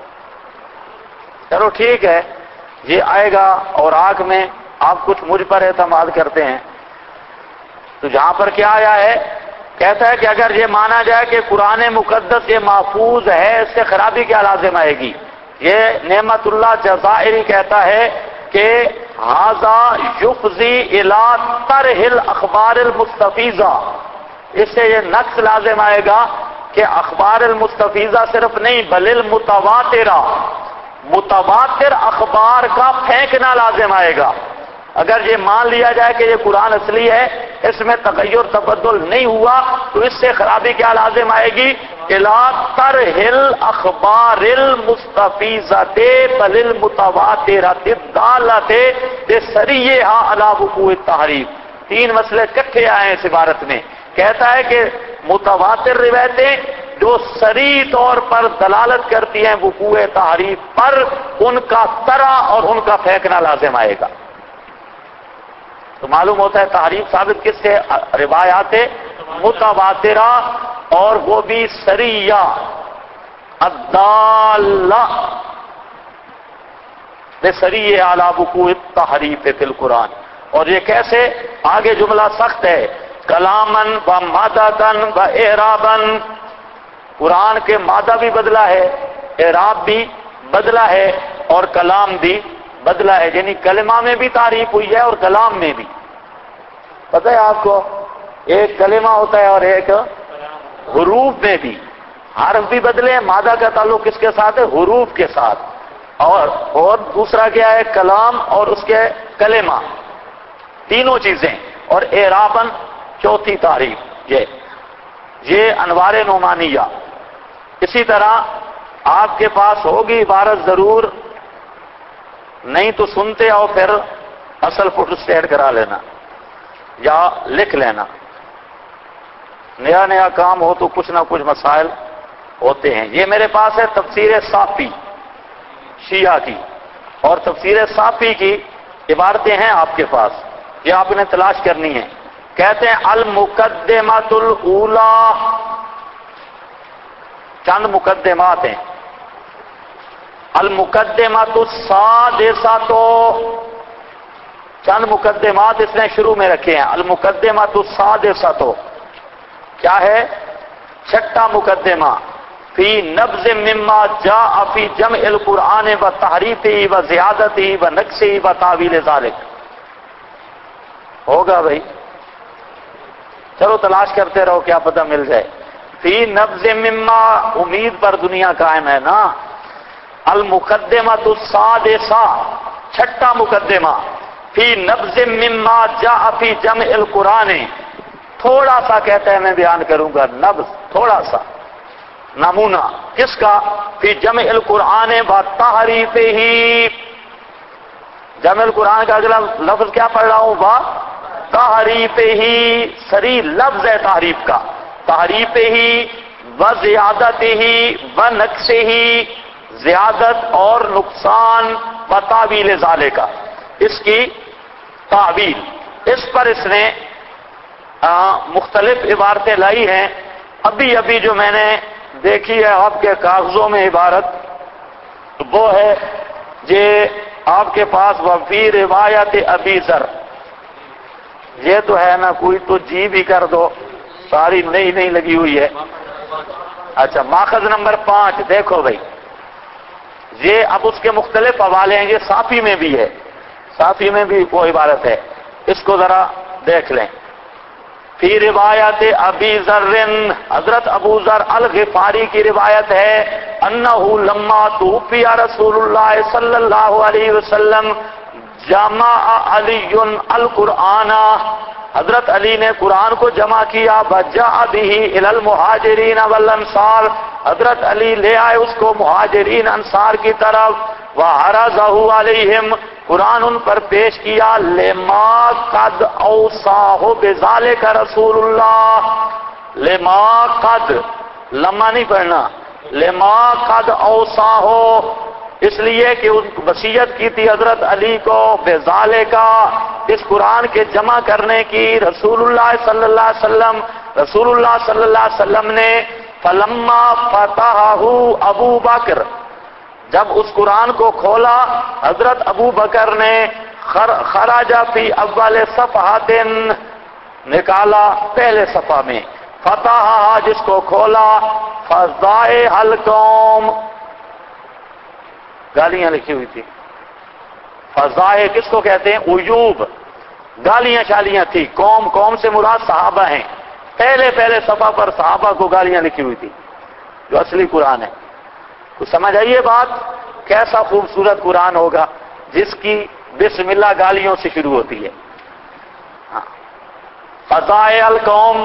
چلو ٹھیک ہے، یہ آئے گا اوراق میں. آپ کچھ مجھ پر اعتماد کرتے ہیں، تو جہاں پر کیا آیا ہے، کہتا ہے کہ اگر یہ مانا جائے کہ قرآن مقدس یہ محفوظ ہے، اس سے خرابی کیا لازم آئے گی. یہ نعمت اللہ جزائری کہتا ہے کہ ھذا یفضی الی طرح الاخبار المستفیضہ، اس سے یہ نقص لازم آئے گا کہ اخبار المستفیضہ صرف نہیں بل المتواترہ، متواتر اخبار کا پھینکنا لازم آئے گا. اگر یہ مان لیا جائے کہ یہ قرآن اصلی ہے، اس میں تغیر تبدل نہیں ہوا، تو اس سے خرابی کیا لازم آئے گی، الی طرح الاخبار المستفیضۃ بل المتواترۃ الدالۃ بسریعها علی وقوع التحریف. تین مسئلے اکٹھے آئے ہیں اس عبارت میں. کہتا ہے کہ متواتر روایتیں جو صریح طور پر دلالت کرتی ہیں وقوع تحریف پر، ان کا طرح اور ان کا پھینکنا لازم آئے گا. تو معلوم ہوتا ہے تحریف ثابت کس سے، روایات متواترہ، اور وہ بھی صریح الدالہ بسریع علی وقوع التحریف فی القرآن. اور یہ کیسے؟ آگے جملہ سخت ہے، کلامن و مادتن و اعرابن. قرآن کے مادہ بھی بدلا ہے، اعراب بھی بدلا ہے، اور کلام بھی بدلا ہے. یعنی کلمہ میں بھی تعریف ہوئی ہے اور کلام میں بھی. پتہ ہے آپ کو، ایک کلمہ ہوتا ہے اور ایک حروف میں بھی. حرف بھی بدلے، مادہ کا تعلق کس کے ساتھ ہے؟ حروف کے ساتھ. اور دوسرا کیا ہے؟ کلام اور اس کے کلمہ، تینوں چیزیں. اور اعرابن چوتھی تعریف. یہ انوار نعمانیہ. اسی طرح آپ کے پاس ہوگی عبارت ضرور، نہیں تو سنتے آؤ پھر اصل فوٹو اسٹیٹ کرا لینا یا لکھ لینا. نیا کام ہو تو کچھ نہ کچھ مسائل ہوتے ہیں. یہ میرے پاس ہے تفسیر صافی شیعہ کی، اور تفسیر صافی کی عبارتیں ہیں آپ کے پاس، یہ آپ نے تلاش کرنی ہے. کہتے ہیں المقدمۃ الاولی، چند مقدمات ہیں. المقدمۃ السادسۃ، چند مقدمات اس نے شروع میں رکھے ہیں. المقدمۃ السادسۃ کیا ہے؟ چھٹا مقدمہ فی نبذ مما جاء فی جمع القرآن و تحریفہ و زیادتہ و نقصہ و تاویل ذالک. ہوگا بھائی؟ چلو تلاش کرتے رہو، کیا پتہ مل جائے. فی نبذ مما، امید پر دنیا قائم ہے نا. المقدمۃ السادسہ، چھٹا مقدمہ فی نبذ مما جاء فی جمع القرآن، تھوڑا سا کہتا ہے میں بیان کروں گا، نبذ تھوڑا سا نمونہ کس کا؟ فی جمع القرآن و تحریفہ. جمع القرآن کا اگلا لفظ کیا پڑھ رہا ہوں؟ و تحریفہ، صریح لفظ ہے تحریف کا. تحریفہ و زیادتہ و نقصہ، زیادت اور نقصان، و تاویل ذالک، اس کی تعویل. اس پر اس نے مختلف عبارتیں لائی ہیں. ابھی جو میں نے دیکھی ہے آپ کے کاغذوں میں عبارت، وہ ہے یہ آپ کے پاس وفی روایت ابی ذر. یہ تو ہے نا، کوئی تو جی بھی کر دو، ساری نہیں لگی ہوئی ہے. اچھا، ماخذ نمبر 5 دیکھو بھائی. یہ اب اس کے مختلف حوالے ہیں، یہ صافی میں بھی ہے، صافی میں بھی وہ عبارت ہے، اس کو ذرا دیکھ لیں. فی روایت ابی ذر، حضرت ابو ذر الغفاری کی روایت ہے، انہ لما توفی رسول اللہ صلی اللہ علیہ وسلم جمع علی القرآن، حضرت علی نے قرآن کو جمع کیا. وجاء بہ الی المہاجرین والانصار، حضرت علی لے آئے اس کو مہاجرین انصار کی طرف. وعرضہ علیہم، قرآن ان پر پیش کیا. لما قد اوصاہ بذالک رسول اللہ، لما قد، لما نہیں پڑھنا، لما قد اوصاہ، اس لیے کہ ان وصیت کی تھی حضرت علی کو بذالک، اس قرآن کے جمع کرنے کی، رسول اللہ صلی اللہ علیہ وسلم، رسول اللہ صلی اللہ علیہ وسلم نے. فلما فتحہ ابو بکر، جب اس قرآن کو کھولا حضرت ابو بکر نے، خرج فی اول صفحۃ، نکالا پہلے صفحہ میں، فتح جس کو کھولا، فضائح القوم، گالیاں لکھی ہوئی تھی. فضائح کس کو کہتے ہیں؟ عیوب، گالیاں شالیاں تھی. قوم سے مراد صحابہ ہیں. پہلے صفحہ پر صحابہ کو گالیاں لکھی ہوئی تھی، جو اصلی قرآن ہے. تو سمجھ آئیے بات، کیسا خوبصورت قرآن ہوگا جس کی بسم اللہ گالیوں سے شروع ہوتی ہے. فضائح القوم.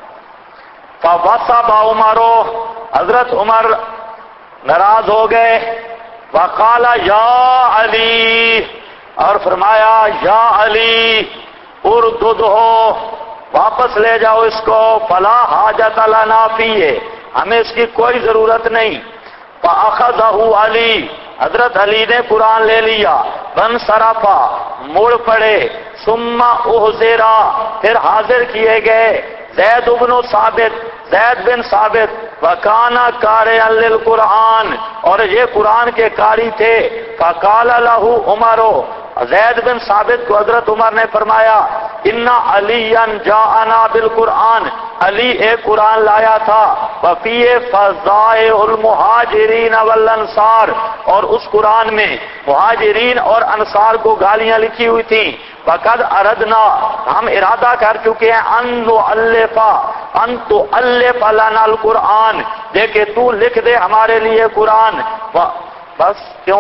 فوصب عمر، حضرت عمر ناراض ہو گئے. وقال یا علی، اور فرمایا یا علی، ارددہ، واپس لے جاؤ اس کو. فلا حاجت لنا فیہ، ہمیں اس کی کوئی ضرورت نہیں. فاخذہ علی، حضرت علی نے قرآن لے لیا. فانصرفا، مڑ پڑے. ثم احضرا، پھر حاضر کیے گئے زید بن ثابت، وکانا قارئا للقرآن، اور یہ قرآن کے قاری تھے. فقال لہ عمر، زید بن ثابت کو حضرت عمر نے فرمایا، ان علیا جاءنا بالقرآن، علی ایک قرآن لایا تھا. وفی فضائح المہاجرین والانصار، اور اس قرآن میں مہاجرین اور انصار کو گالیاں لکھی ہوئی تھیں. وقد اردنا، ہم ارادہ کر چکے ہیں، ان تؤلف لنا القرآن، دے کہ تو لکھ دے ہمارے لیے قرآن. بس کیوں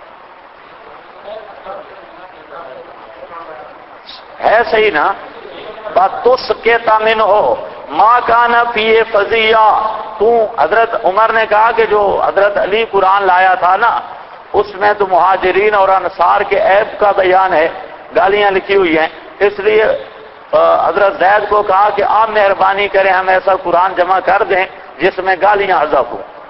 ہے صحیح نا؟ بتس کے تامن ہو ماں کانا پیے فضیہ. تو حضرت عمر نے کہا کہ جو حضرت علی قرآن لایا تھا نا، اس میں تو مہاجرین اور انصار کے عیب کا بیان ہے، گالیاں لکھی ہوئی ہیں. اس لیے حضرت زید کو کہا کہ آپ مہربانی کریں، ہم ایسا قرآن جمع کر دیں جس میں گالیاں حذف ہوں.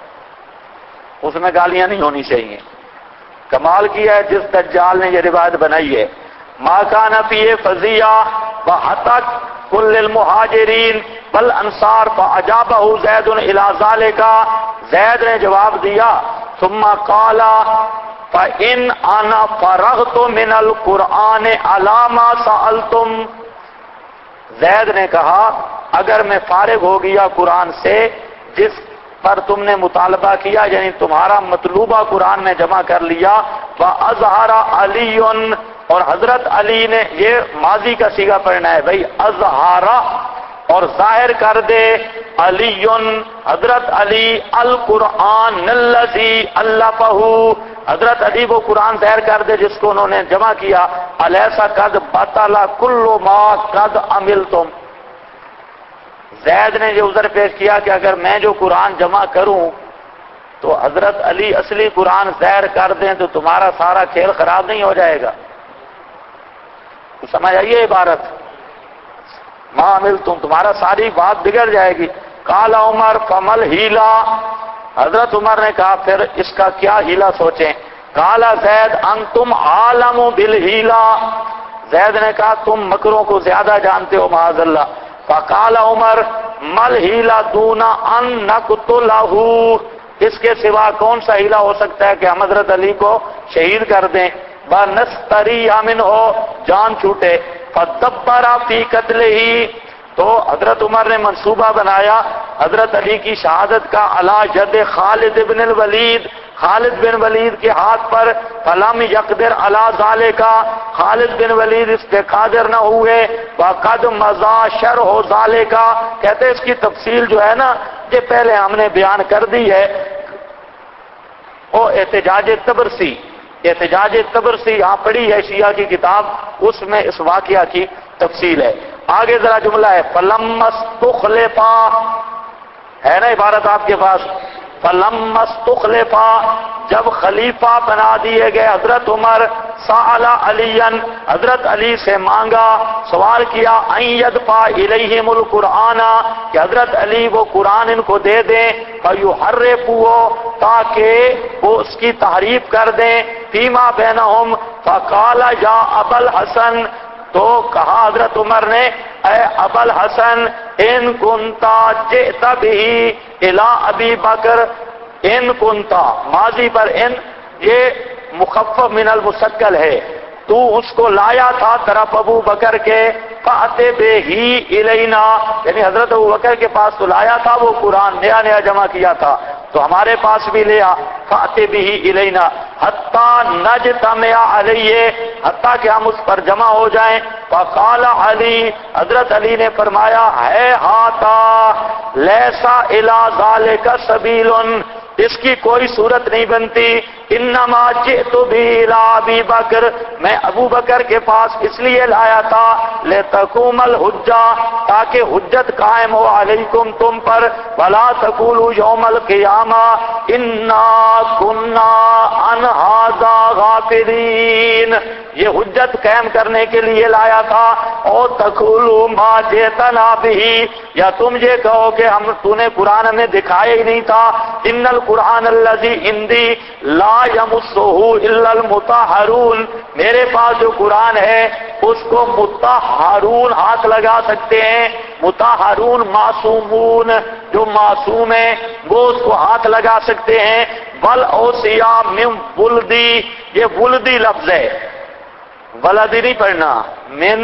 اس میں گالیاں نہیں ہونی چاہیے. کمال کیا ہے جس دجال نے یہ روایت بنائی ہے. ما کان فیہ فضیہ وحتک کل المہاجرین بل انصار فاجابہ زید الی ذلک. زید نے جواب دیا ثم قال فإن انا فرغت من القرآن علی ما سألتم. زید نے کہا اگر میں فارغ ہو گیا قرآن سے جس پر تم نے مطالبہ کیا، یعنی تمہارا مطلوبہ قرآن میں جمع کر لیا. وَأَظْهَرَ عَلِيٌّ، اور حضرت علی نے، یہ ماضی کا صیغہ پڑھنا ہے بھائی، اظہار اور ظاہر کر دے، علی حضرت علی، القرآن الذی الفہ، حضرت علی وہ قرآن ظاہر کر دے جس کو انہوں نے جمع کیا. الیسا قد بطل کل ما قد عملتم. زید نے یہ عذر پیش کیا کہ اگر میں جو قرآن جمع کروں تو حضرت علی اصلی قرآن ظاہر کر دیں تو تمہارا سارا کھیل خراب نہیں ہو جائے گا. سمجھ آئیے عبارت، ما عملتم، تمہارا ساری بات بگڑ جائے گی. قال عمر فمل ہیلا، حضرت عمر نے کہا پھر اس کا کیا ہیلا سوچیں. قال زید انتم عالم بالہیلا، زید نے کہا تم مکروں کو زیادہ جانتے ہو معاذ اللہ. فقال عمر مل ہیلا دون ان نقتلہ، اس کے سوا کون سا ہیلا ہو سکتا ہے کہ ہم حضرت علی کو شہید کر دیں. بنستری امن ہو، جان چھوٹے. فدبر فی قتل ہی، تو حضرت عمر نے منصوبہ بنایا حضرت علی کی شہادت کا علی ید خالد بن الولید، خالد بن ولید کے ہاتھ پر. فلم یقدر علی ذالک، خالد بن ولید اس پہ قادر نہ ہوئے. وقد مضى شرح ذالک، کہتے اس کی تفصیل جو ہے نا یہ پہلے ہم نے بیان کر دی ہے. او احتجاج تبرسی، احتجاج تبرسی یہاں پڑھی ہے شیعہ کی کتاب، اس میں اس واقعہ کی تفصیل ہے. آگے ذرا جملہ ہے فَلَمَّا اسْتُخْلِفَا، ہے نا عبارت آپ کے پاس. فَلَمَّا اسْتُخْلِفَا، جب خلیفہ بنا دیے گئے حضرت عمر. سَأَلَ عَلِيًّا، حضرت علی سے مانگا، سوال کیا. أَن يَدْفَعَ إِلَيْهِمُ الْقُرْآنَ، کہ حضرت علی وہ قرآن ان کو دے دیں. فَيُحَرِّفُوهُ، تاکہ وہ اس کی تحریف کر دیں. فِيمَا بَيْنَهُمْ، فَقَالَ يَا أَبَا الْحَسَنِ، تو کہا حضرت عمر نے اے ابا الحسن، ان کنتا جئت به الى ابی بکر، ان کنتا ماضی پر ان یہ مخفف من المثقل ہے، تو اس کو لایا تھا طرف ابو بکر کے. فأتِ بہ الینا، یعنی حضرت ابو بکر کے پاس تو لایا تھا وہ قرآن نیا نیا جمع کیا تھا تو ہمارے پاس بھی لیا. فأتِ بہ الینا حتی نجتمع علیہ، حتیٰ کہ ہم اس پر جمع ہو جائیں. فقال علی، حضرت علی نے فرمایا ہے ہاتا لیسا الی ذالک سبیل، اس کی کوئی صورت نہیں بنتی. انما جئت بھی الی ابی بکر، میں ابو بکر کے پاس اس لیے لایا تھا لتقوم الحجہ، تاکہ حجت قائم ہو علیکم تم پر. ولا تقولوا یوم القیامہ انا کنا عن ھذا غافلین، یہ حجت قائم کرنے کے لیے لایا تھا. او تقولوا ما جئتنا به، یا تم یہ کہو کہ تو نے قرآن ہمیں دکھایا ہی نہیں تھا. ان القرآن الذی عندی لا یمسہ الا المطہرون، میرے پاس جو قرآن ہے اس کو مطہرون ہاتھ لگا سکتے ہیں. مطہرون معصومون، جو معصوم ہیں وہ اس کو ہاتھ لگا سکتے ہیں. بل اوصیا من ولدی، یہ ولدی لفظ ہے، ولدی نہیں پڑھنا، من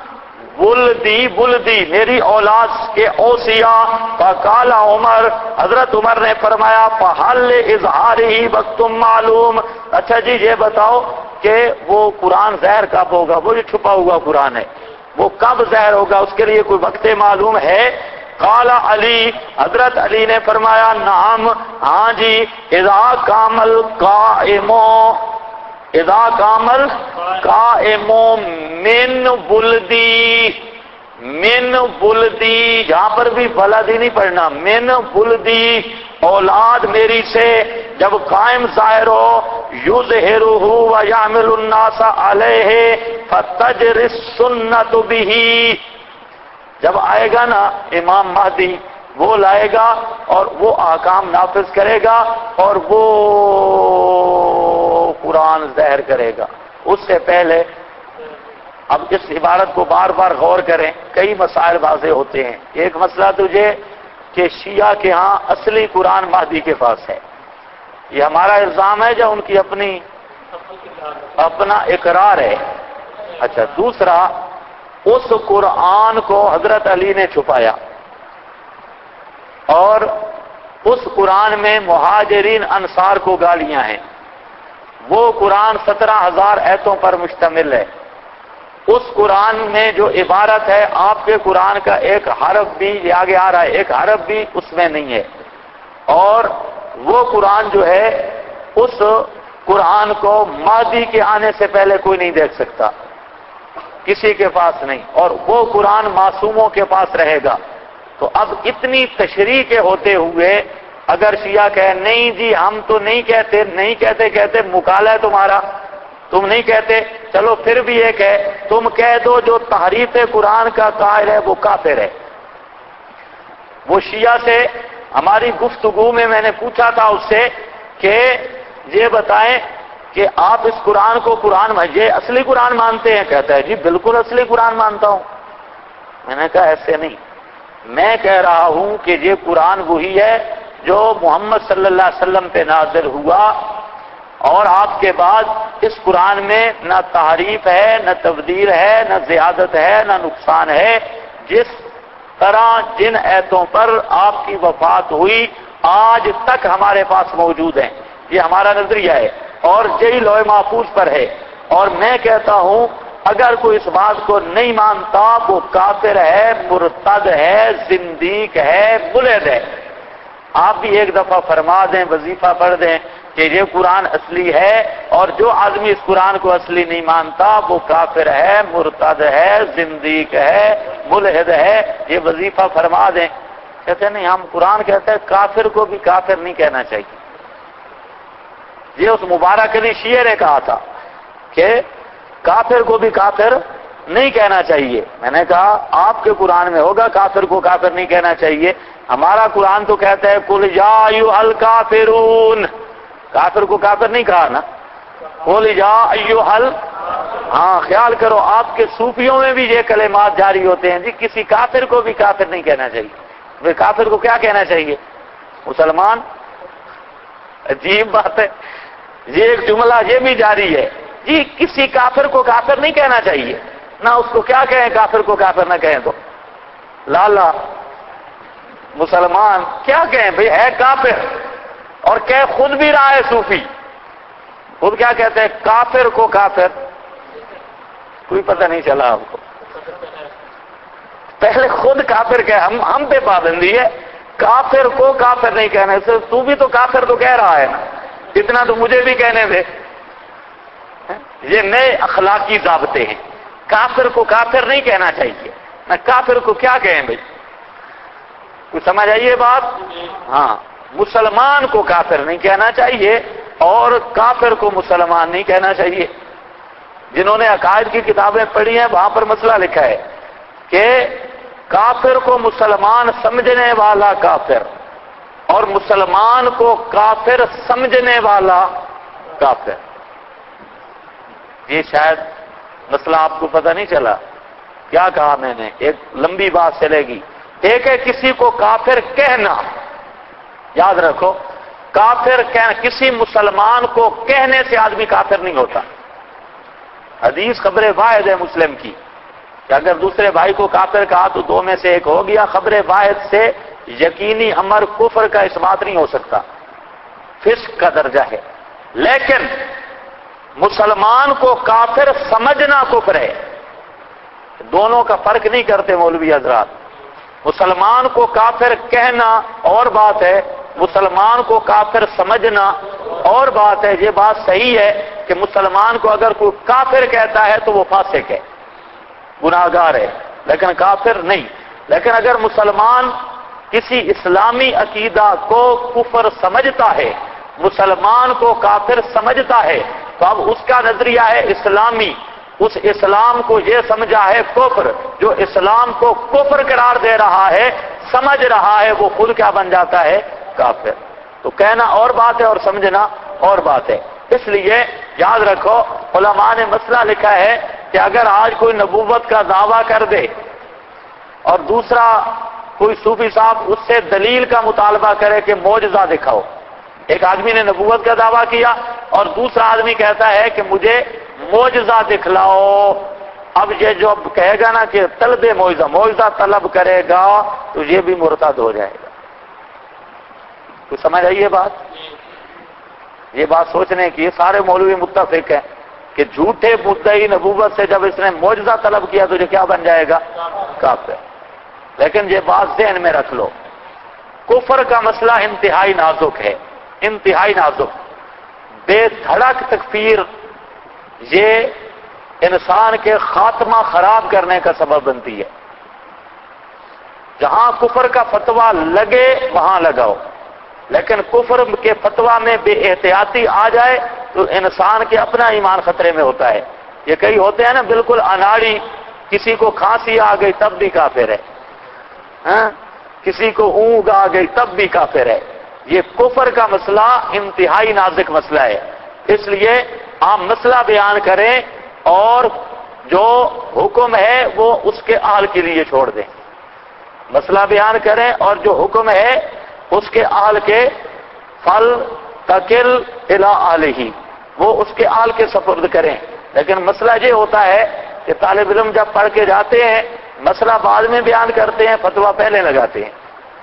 ولدی، ولدی میری اولاد کے اوصیا. فقال عمر، حضرت عمر نے فرمایا فحل اظہارہ وقت معلوم، اچھا جی یہ بتاؤ کہ وہ قرآن ظاہر کب ہوگا، وہ جو چھپا ہوا قرآن ہے وہ کب ظاہر ہوگا، اس کے لیے کوئی وقت معلوم ہے. قال علی، حضرت علی نے فرمایا نعم، ہاں جی. اذا کامل قائمو، اذا کامل قائمو من بلدی، من بلدی یہاں پر بھی بلدی نہیں پڑھنا، من بلدی اولاد میری سے جب قائم ظاہر ہو. یظہرہ ویعمل الناس علیہ فتجری السنت بہ، جب آئے گا نا امام مہدی وہ لائے گا اور وہ احکام نافذ کرے گا اور وہ قرآن ظاہر کرے گا۔ اس سے پہلے اب اس عبارت کو بار بار غور کریں، کئی مسائل واضح ہوتے ہیں۔ ایک مسئلہ تجھے کہ شیعہ کے ہاں اصلی قرآن مہدی کے پاس ہے، یہ ہمارا الزام ہے یا ان کی اپنا اقرار ہے؟ اچھا، دوسرا، اس قرآن کو حضرت علی نے چھپایا اور اس قرآن میں مہاجرین انصار کو گالیاں ہیں۔ وہ قرآن 17,000 آیتوں پر مشتمل ہے۔ اس قرآن میں جو عبارت ہے آپ کے قرآن کا ایک حرف بھی، یہ آگے آ رہا ہے، ایک حرف بھی اس میں نہیں ہے، اور وہ قرآن جو ہے اس قرآن کو مہدی کے آنے سے پہلے کوئی نہیں دیکھ سکتا، کسی کے پاس نہیں، اور وہ قرآن معصوموں کے پاس رہے گا۔ تو اب اتنی تشریح کے ہوتے ہوئے اگر شیعہ کہے نہیں جی ہم تو نہیں کہتے مکالا ہے تمہارا، تم نہیں کہتے، چلو پھر بھی ایک ہے، تم کہہ دو جو تحریف قرآن کا قائل ہے وہ کافر ہے۔ وہ شیعہ سے ہماری گفتگو میں میں نے پوچھا تھا اس سے کہ یہ بتائیں کہ آپ اس قرآن کو یہ اصلی قرآن مانتے ہیں؟ کہتا ہے جی بالکل اصلی قرآن مانتا ہوں۔ میں نے کہا ایسے نہیں، میں کہہ رہا ہوں کہ یہ قرآن وہی ہے جو محمد صلی اللہ علیہ وسلم پہ نازل ہوا، اور آپ کے بعد اس قرآن میں نہ تحریف ہے، نہ تبدیل ہے، نہ زیادت ہے، نہ نقصان ہے۔ جس طرح جن آیتوں پر آپ کی وفات ہوئی آج تک ہمارے پاس موجود ہیں، یہ ہمارا نظریہ ہے، اور یہی لوح محفوظ پر ہے۔ اور میں کہتا ہوں اگر کوئی اس بات کو نہیں مانتا وہ کافر ہے، مرتد ہے، زندیق ہے، ملحد ہے۔ آپ بھی ایک دفعہ فرما دیں، وظیفہ پڑھ دیں کہ یہ قرآن اصلی ہے، اور جو آدمی اس قرآن کو اصلی نہیں مانتا وہ کافر ہے، مرتد ہے، زندیق ہے، ملحد ہے، یہ وظیفہ فرما دیں۔ کہتے ہیں نہیں ہم قرآن کہتے ہیں کافر کو بھی کافر نہیں کہنا چاہیے۔ یہ اس مبارک علی شیعہ نے کہا تھا کہ کافر کو بھی کافر نہیں کہنا چاہیے۔ میں نے کہا آپ کے قرآن میں ہوگا کافر کو کافر نہیں کہنا چاہیے، ہمارا قرآن تو کہتا ہے قل یا ایھا الکافرون، کافر کو کافر نہیں کہا نا، قل یا ایھا ہاں خیال کرو آپ کے صوفیوں میں بھی یہ کلمات جاری ہوتے ہیں جی کسی کافر کو بھی کافر نہیں کہنا چاہیے۔ وہ کافر کو کیا کہنا چاہیے؟ مسلمان؟ عجیب بات ہے، یہ ایک جملہ یہ بھی جاری ہے جی کسی کافر کو کافر نہیں کہنا چاہیے، نہ اس کو کیا کہیں کافر کو کافر نہ کہیں تو لالا مسلمان کیا کہیں بھئی ہے کافر، اور کہ خود بھی رہا ہے صوفی، خود کیا کہتے ہیں کافر کو کافر، کوئی پتہ نہیں چلا آپ کو، پہلے خود کافر کہ ہم پہ پابندی ہے، کافر کو کافر نہیں کہنا، تو بھی تو کافر تو کہہ رہا ہے نا، اتنا تو مجھے بھی کہنے دے۔ یہ نئے اخلاقی ضابطے ہیں، کافر کو کافر نہیں کہنا چاہیے، نہ کافر کو کیا کہیں بھائی، کچھ سمجھ آئیے بات؟ ہاں، مسلمان کو کافر نہیں کہنا چاہیے اور کافر کو مسلمان نہیں کہنا چاہیے۔ جنہوں نے عقائد کی کتابیں پڑھی ہیں وہاں پر مسئلہ لکھا ہے کہ کافر کو مسلمان سمجھنے والا کافر اور مسلمان کو کافر سمجھنے والا کافر، یہ شاید مسئلہ آپ کو پتہ نہیں چلا۔ کیا کہا میں نے؟ ایک لمبی بات چلے گی۔ ایک ہے کسی کو کافر کہنا، یاد رکھو کافر کسی مسلمان کو کہنے سے آدمی کافر نہیں ہوتا۔ حدیث خبر واحد ہے مسلم کی کہ اگر دوسرے بھائی کو کافر کہا تو دو میں سے ایک ہو گیا، خبر واحد سے یقینی امر کفر کا اس بات نہیں ہو سکتا، فسق کا درجہ ہے۔ لیکن مسلمان کو کافر سمجھنا کفر ہے، دونوں کا فرق نہیں کرتے مولوی حضرات۔ مسلمان کو کافر کہنا اور بات ہے، مسلمان کو کافر سمجھنا اور بات ہے۔ یہ بات صحیح ہے کہ مسلمان کو اگر کوئی کافر کہتا ہے تو وہ فاسق ہے، گناہگار ہے، لیکن کافر نہیں۔ لیکن اگر مسلمان کسی اسلامی عقیدہ کو کفر سمجھتا ہے، مسلمان کو کافر سمجھتا ہے، تو اب اس کا نظریہ ہے اسلامی، اس اسلام کو یہ سمجھا ہے کفر، جو اسلام کو کفر قرار دے رہا ہے، سمجھ رہا ہے، وہ خود کیا بن جاتا ہے؟ کافر۔ تو کہنا اور بات ہے اور سمجھنا اور بات ہے۔ اس لیے یاد رکھو، علماء نے مسئلہ لکھا ہے کہ اگر آج کوئی نبوت کا دعویٰ کر دے اور دوسرا کوئی صوفی صاحب اس سے دلیل کا مطالبہ کرے کہ معجزہ دکھاؤ، ایک آدمی نے نبوت کا دعویٰ کیا اور دوسرا آدمی کہتا ہے کہ مجھے معجزہ دکھلاؤ، اب یہ جو کہے گا نا کہ طلب معجزہ طلب کرے گا تو یہ بھی مرتد ہو جائے گا۔ تو سمجھ آئی یہ بات؟ یہ بات سوچنے کی، سارے مولوی متفق ہیں کہ جھوٹے مدعی نبوت سے جب اس نے معجزہ طلب کیا تو یہ کیا بن جائے گا؟ کافر۔ لیکن یہ بات ذہن میں رکھ لو، کفر کا مسئلہ انتہائی نازک ہے، انتہائی نازک۔ بے دھڑک تکفیر یہ انسان کے خاتمہ خراب کرنے کا سبب بنتی ہے۔ جہاں کفر کا فتویٰ لگے وہاں لگاؤ، لیکن کفر کے فتویٰ میں بے احتیاطی آ جائے تو انسان کے اپنا ایمان خطرے میں ہوتا ہے۔ یہ کئی ہوتے ہیں نا بالکل اناڑی، کسی کو کھانسی آ گئی تب بھی کافر ہے، کسی کو اونگ آ گئی تب بھی کافر ہے۔ یہ کفر کا مسئلہ انتہائی نازک مسئلہ ہے، اس لیے آپ مسئلہ بیان کریں اور جو حکم ہے وہ اس کے اہل کے لیے چھوڑ دیں۔ مسئلہ بیان کریں اور جو حکم ہے اس کے اہل کے فل تکل الی اہلہ، وہ اس کے اہل کے سپرد کریں۔ لیکن مسئلہ یہ ہوتا ہے کہ طالب علم جب پڑھ کے جاتے ہیں مسئلہ بعد میں بیان کرتے ہیں، فتویٰ پہلے لگاتے ہیں۔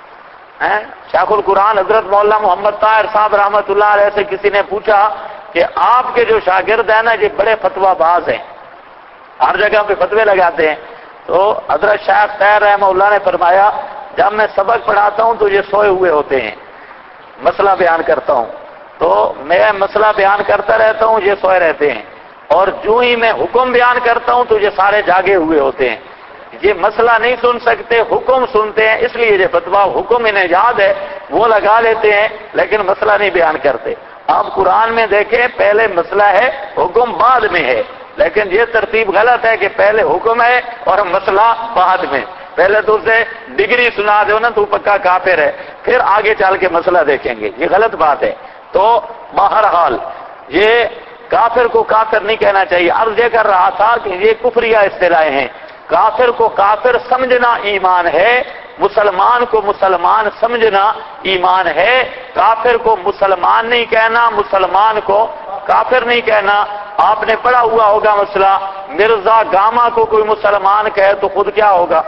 شیخ القرآن حضرت مولانا محمد طاہر صاحب رحمۃ اللہ علیہ سے کسی نے پوچھا کہ آپ کے جو شاگرد ہیں نا یہ بڑے فتویٰ باز ہیں، ہر جگہ پہ فتوے لگاتے ہیں، تو حضرت شیخ طاہر رحمہ اللہ نے فرمایا جب میں سبق پڑھاتا ہوں تو یہ سوئے ہوئے ہوتے ہیں، مسئلہ بیان کرتا ہوں تو میں مسئلہ بیان کرتا رہتا ہوں، یہ سوئے رہتے ہیں، اور جو ہی میں حکم بیان کرتا ہوں تو یہ سارے جاگے ہوئے ہوتے ہیں۔ یہ مسئلہ نہیں سن سکتے، حکم سنتے ہیں، اس لیے یہ فتویٰ حکم انہیں یاد ہے وہ لگا لیتے ہیں لیکن مسئلہ نہیں بیان کرتے۔ آپ قرآن میں دیکھیں پہلے مسئلہ ہے، حکم بعد میں ہے، لیکن یہ ترتیب غلط ہے کہ پہلے حکم ہے اور مسئلہ بعد میں۔ پہلے تو اسے ڈگری سنا دو نا تو پکا کافر ہے، پھر آگے چل کے مسئلہ دیکھیں گے، یہ غلط بات ہے۔ تو بہرحال یہ کافر کو کافر نہیں کہنا چاہیے۔ عرض یہ کر رہا تھا کہ یہ کفریہ اصطلاحیں ہیں۔ کافر کو کافر سمجھنا ایمان ہے، مسلمان کو مسلمان سمجھنا ایمان ہے۔ کافر کو مسلمان نہیں کہنا، مسلمان کو کافر نہیں کہنا۔ آپ نے پڑھا ہوا ہوگا مسئلہ، مرزا گاما کو کوئی مسلمان کہے تو خود کیا ہوگا؟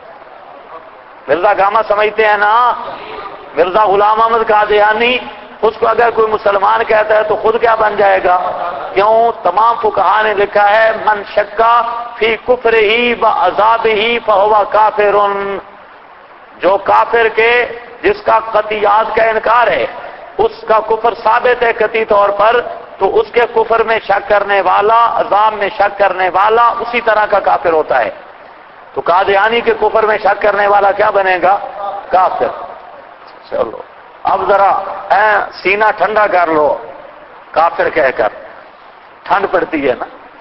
مرزا گاما سمجھتے ہیں نا، مرزا غلام احمد قادیانی، اس کو اگر کوئی مسلمان کہتا ہے تو خود کیا بن جائے گا؟ کیوں؟ تمام فقہاء نے لکھا ہے من شکا فی کفرہ و عذابہ فہو کافر، جو کافر کے جس کا قطعیات کا انکار ہے، اس کا کفر ثابت ہے قطعی طور پر، تو اس کے کفر میں شک کرنے والا، عذاب میں شک کرنے والا اسی طرح کا کافر ہوتا ہے۔ تو قادیانی کے کفر میں شک کرنے والا کیا بنے گا؟ کافر۔ چلو اب ذرا سینہ ٹھنڈا کر لو، کافر کہہ کر ٹھنڈ پڑتی ہے نا۔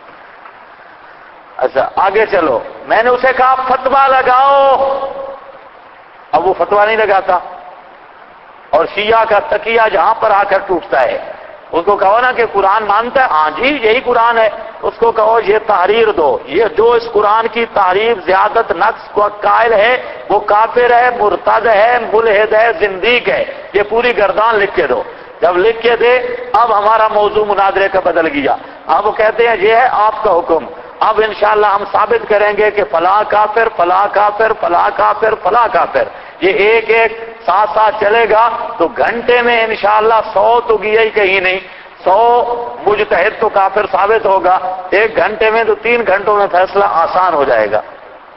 اچھا آگے چلو، میں نے اسے کہا فتویٰ لگاؤ، اب وہ فتویٰ نہیں لگاتا، اور شیعہ کا تقیہ جہاں پر آ کر ٹوٹتا ہے۔ اس کو کہو نا کہ قرآن مانتا ہے، ہاں جی یہی قرآن ہے، اس کو کہو یہ تحریر دو، یہ جو اس قرآن کی تحریف زیادت نقص کو قائل ہے وہ کافر ہے، مرتد ہے، ملحد ہے، زندیق ہے، یہ پوری گردان لکھ کے دو۔ جب لکھ کے دے اب ہمارا موضوع مناظرے کا بدل گیا، اب وہ کہتے ہیں یہ ہے آپ کا حکم، اب انشاءاللہ ہم ثابت کریں گے کہ فلاں کافر فلاں کافر فلاں کافر فلاں کافر، یہ ایک ایک ساتھ ساتھ چلے گا تو گھنٹے میں انشاءاللہ 100 تو گیا ہی کہیں نہیں، 100 مجتہد تو کافر ثابت ہوگا، 1 گھنٹے میں تو 3 گھنٹوں میں فیصلہ آسان ہو جائے گا۔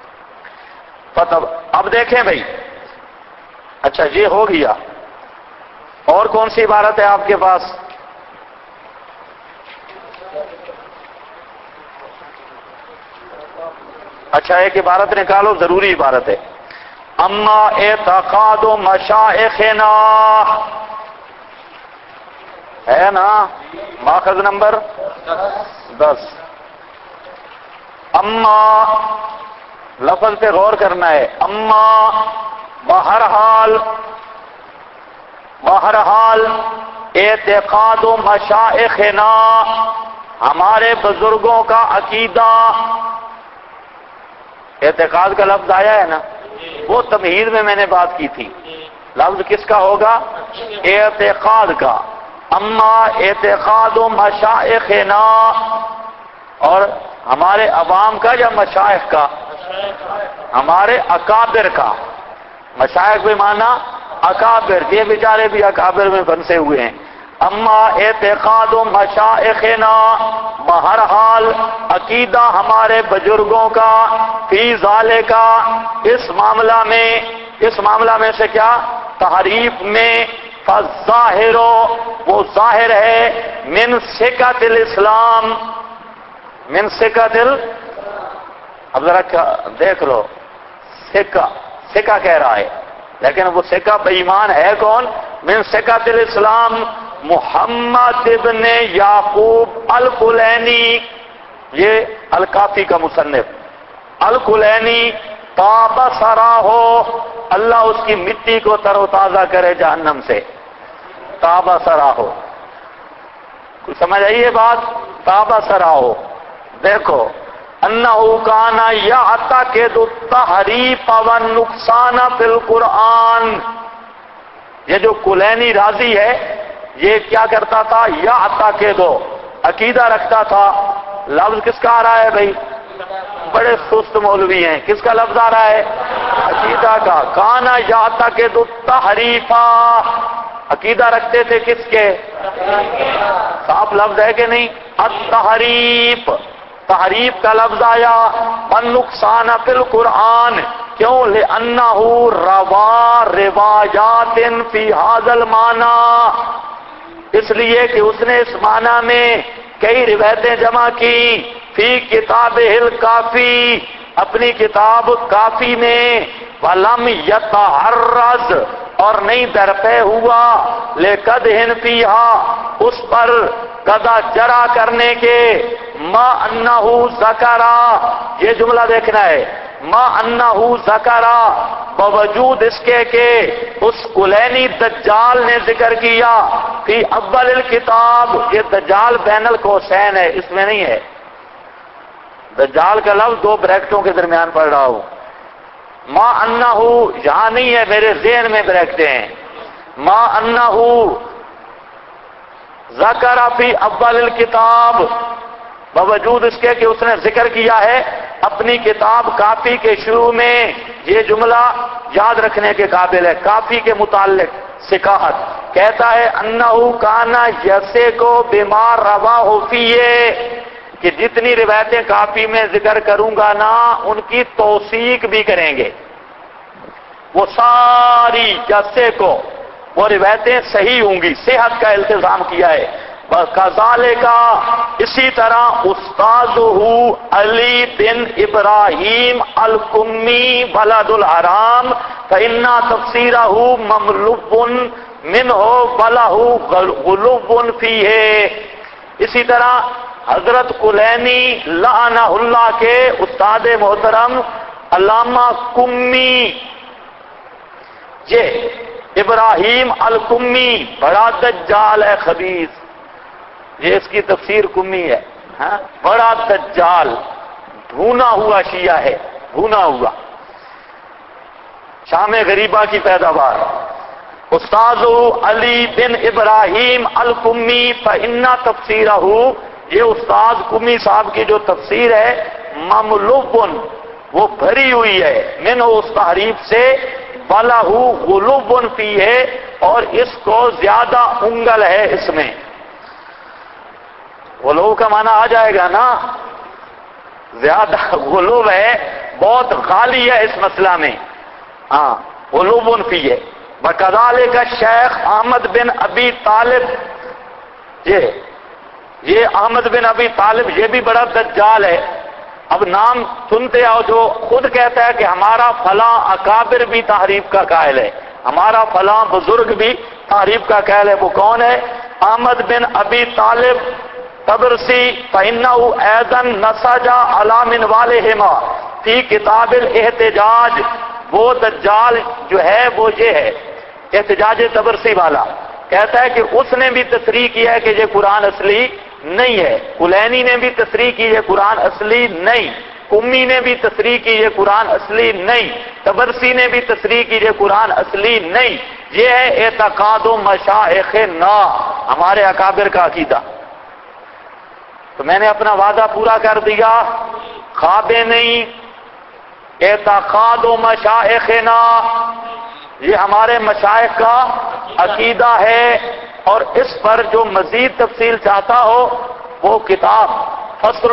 اب دیکھیں بھائی، اچھا یہ ہو گیا، اور کون سی عبارت ہے آپ کے پاس؟ اچھا ایک عبارت نکالو، ضروری عبارت ہے، اما اعتقاد مشائخنا، ہے نا، ماخذ نمبر 10۔ اما لفظ پہ غور کرنا ہے. اما بہرحال اعتقاد و مشائخنا، ہمارے بزرگوں کا عقیدہ. اعتقاد کا لفظ آیا ہے نا، وہ تمہید میں نے بات کی تھی. لفظ کس کا ہوگا؟ اعتقاد کا. اما اعتقاد و مشائخنا، اور ہمارے عوام کا یا مشائخ کا؟ ہمارے اکابر کا. مشائخ بھی مانا اکابر، یہ بیچارے بھی اکابر میں بنسے ہوئے ہیں. اما اعتقاد و مشائخنا، بہرحال عقیدہ ہمارے بزرگوں کا، فی ذالک، اس معاملہ میں سے کیا؟ تحریف میں. فالظاہر، وہ ظاہر ہے، من ثقۃ الاسلام، من ثقۃ اب ذرا دیکھ لو، ثقہ کہہ رہا ہے، لیکن وہ ثقہ بے ایمان ہے کون؟ من ثقۃ الاسلام محمد ابن یعقوب الکلینی، یہ الکافی کا مصنف الکلینی. طاب سراہو، اللہ اس کی مٹی کو تر و تازہ کرے جہنم سے. طاب سراہو، کچھ سمجھ آئی یہ بات؟ طاب سراہو. دیکھو، انہو کانا یعتقد التحریف والنقصان فی القرآن، یہ جو کلینی راضی ہے یہ کیا کرتا تھا؟ یعتقد، عقیدہ رکھتا تھا. لفظ کس کا آ رہا ہے بھائی؟ بڑے سست مولوی ہیں، کس کا لفظ آ رہا ہے؟ عقیدہ کا. کانا یعتقد التحریف، عقیدہ رکھتے تھے کس کے؟ صاف لفظ ہے کہ نہیں؟ التحریف، تحریف کا لفظ آیا. والنقصان فی القرآن، کیوں؟ لأنہ روا روایات فی ھذا المعنی، اس لیے کہ اس نے اس معنی میں کئی روایتیں جمع کی. فی کتابہ الکافی، اپنی کتاب کافی میں. ولم یتحرز، اور نہیں درپے ہوا. لقدح فیہا، اس پر قدح جرا کرنے کے. ما انہ ذکرا، یہ جملہ دیکھنا ہے. ما انہ ذکرا، باوجود اس کے کہ اس کلینی دجال نے ذکر کیا. فی اول الکتاب، یہ دجال بین القوسین ہے، اس میں نہیں ہے. دجال کا لفظ دو بریکٹوں کے درمیان پڑھ رہا ہوں. ما انہ، یہاں نہیں ہے، میرے ذہن میں بریکٹیں ہیں. ما انہ ذکر فی اول الکتاب، باوجود اس کے کہ اس نے ذکر کیا ہے اپنی کتاب کافی کے شروع میں. یہ جملہ یاد رکھنے کے قابل ہے. کافی کے متعلق سکاحت کہتا ہے انہ کانا یسے کو بیمار روا فیہ، کہ جتنی روایتیں کافی میں ذکر کروں گا نا ان کی توثیق بھی کریں گے. وہ ساری جیسے کو وہ روایتیں صحیح ہوں گی، صحت کا التزام کیا ہے. کذالک، اسی طرح استاذہ علی بن ابراہیم الکمی ولد الحرام فإن تفسیرہ مملوب منہ ولہ غلوب فیہ. اسی طرح حضرت کلینی لعنہ اللہ کے استاد محترم علامہ کمی، یہ ابراہیم الکمی بڑا دجال ہے خبیث، یہ اس کی تفسیر کمی ہے. بڑا دجال، بھونا ہوا شیعہ ہے، بھونا ہوا، شام غریبہ کی پیداوار. استاذ علی بن ابراہیم الکمی فإن تفسیرہ، یہ استاد کمی صاحب کی جو تفسیر ہے مملوبن، وہ بھری ہوئی ہے، منہ اس تحریف سے، وَلَهُ غُلُوبٌ فِيهِ، اور اس کو زیادہ انگل ہے اس میں. غلوب کا معنی آ جائے گا نا، زیادہ غلوب ہے، بہت غالی ہے اس مسئلہ میں. ہاں، غلوب فیہ. وَكَذَلِكَ الشیخ احمد بن ابی طالب، یہ احمد بن ابی طالب یہ بھی بڑا دجال ہے. اب نام سنتے آؤ، جو خود کہتا ہے کہ ہمارا فلاں اکابر بھی تحریف کا قائل ہے، ہمارا فلاں بزرگ بھی تحریف کا قائل ہے. وہ کون ہے؟ احمد بن ابی طالب تبرسی فإنه أيضا نسج على منوالهما فی کتاب الاحتجاج، وہ دجال جو ہے وہ یہ ہے احتجاج تبرسی والا، کہتا ہے کہ اس نے بھی تصریح کیا ہے کہ یہ قرآن اصلی نہیں ہے، کلینی نے بھی تصریح کی یہ قرآن اصلی نہیں، کمی نے بھی تصریح کی یہ قرآن اصلی نہیں، تبرسی نے بھی تصریح کی یہ قرآن اصلی نہیں۔ یہ ہے اعتقاد و مشائخنا، ہمارے اکابر کا عقیدہ۔ تو میں نے اپنا وعدہ پورا کر دیا، خوابیں نہیں، اعتقاد و مشائخنا، یہ ہمارے مشائخ کا عقیدہ ہے۔ اور اس پر جو مزید تفصیل چاہتا ہو وہ کتاب فصل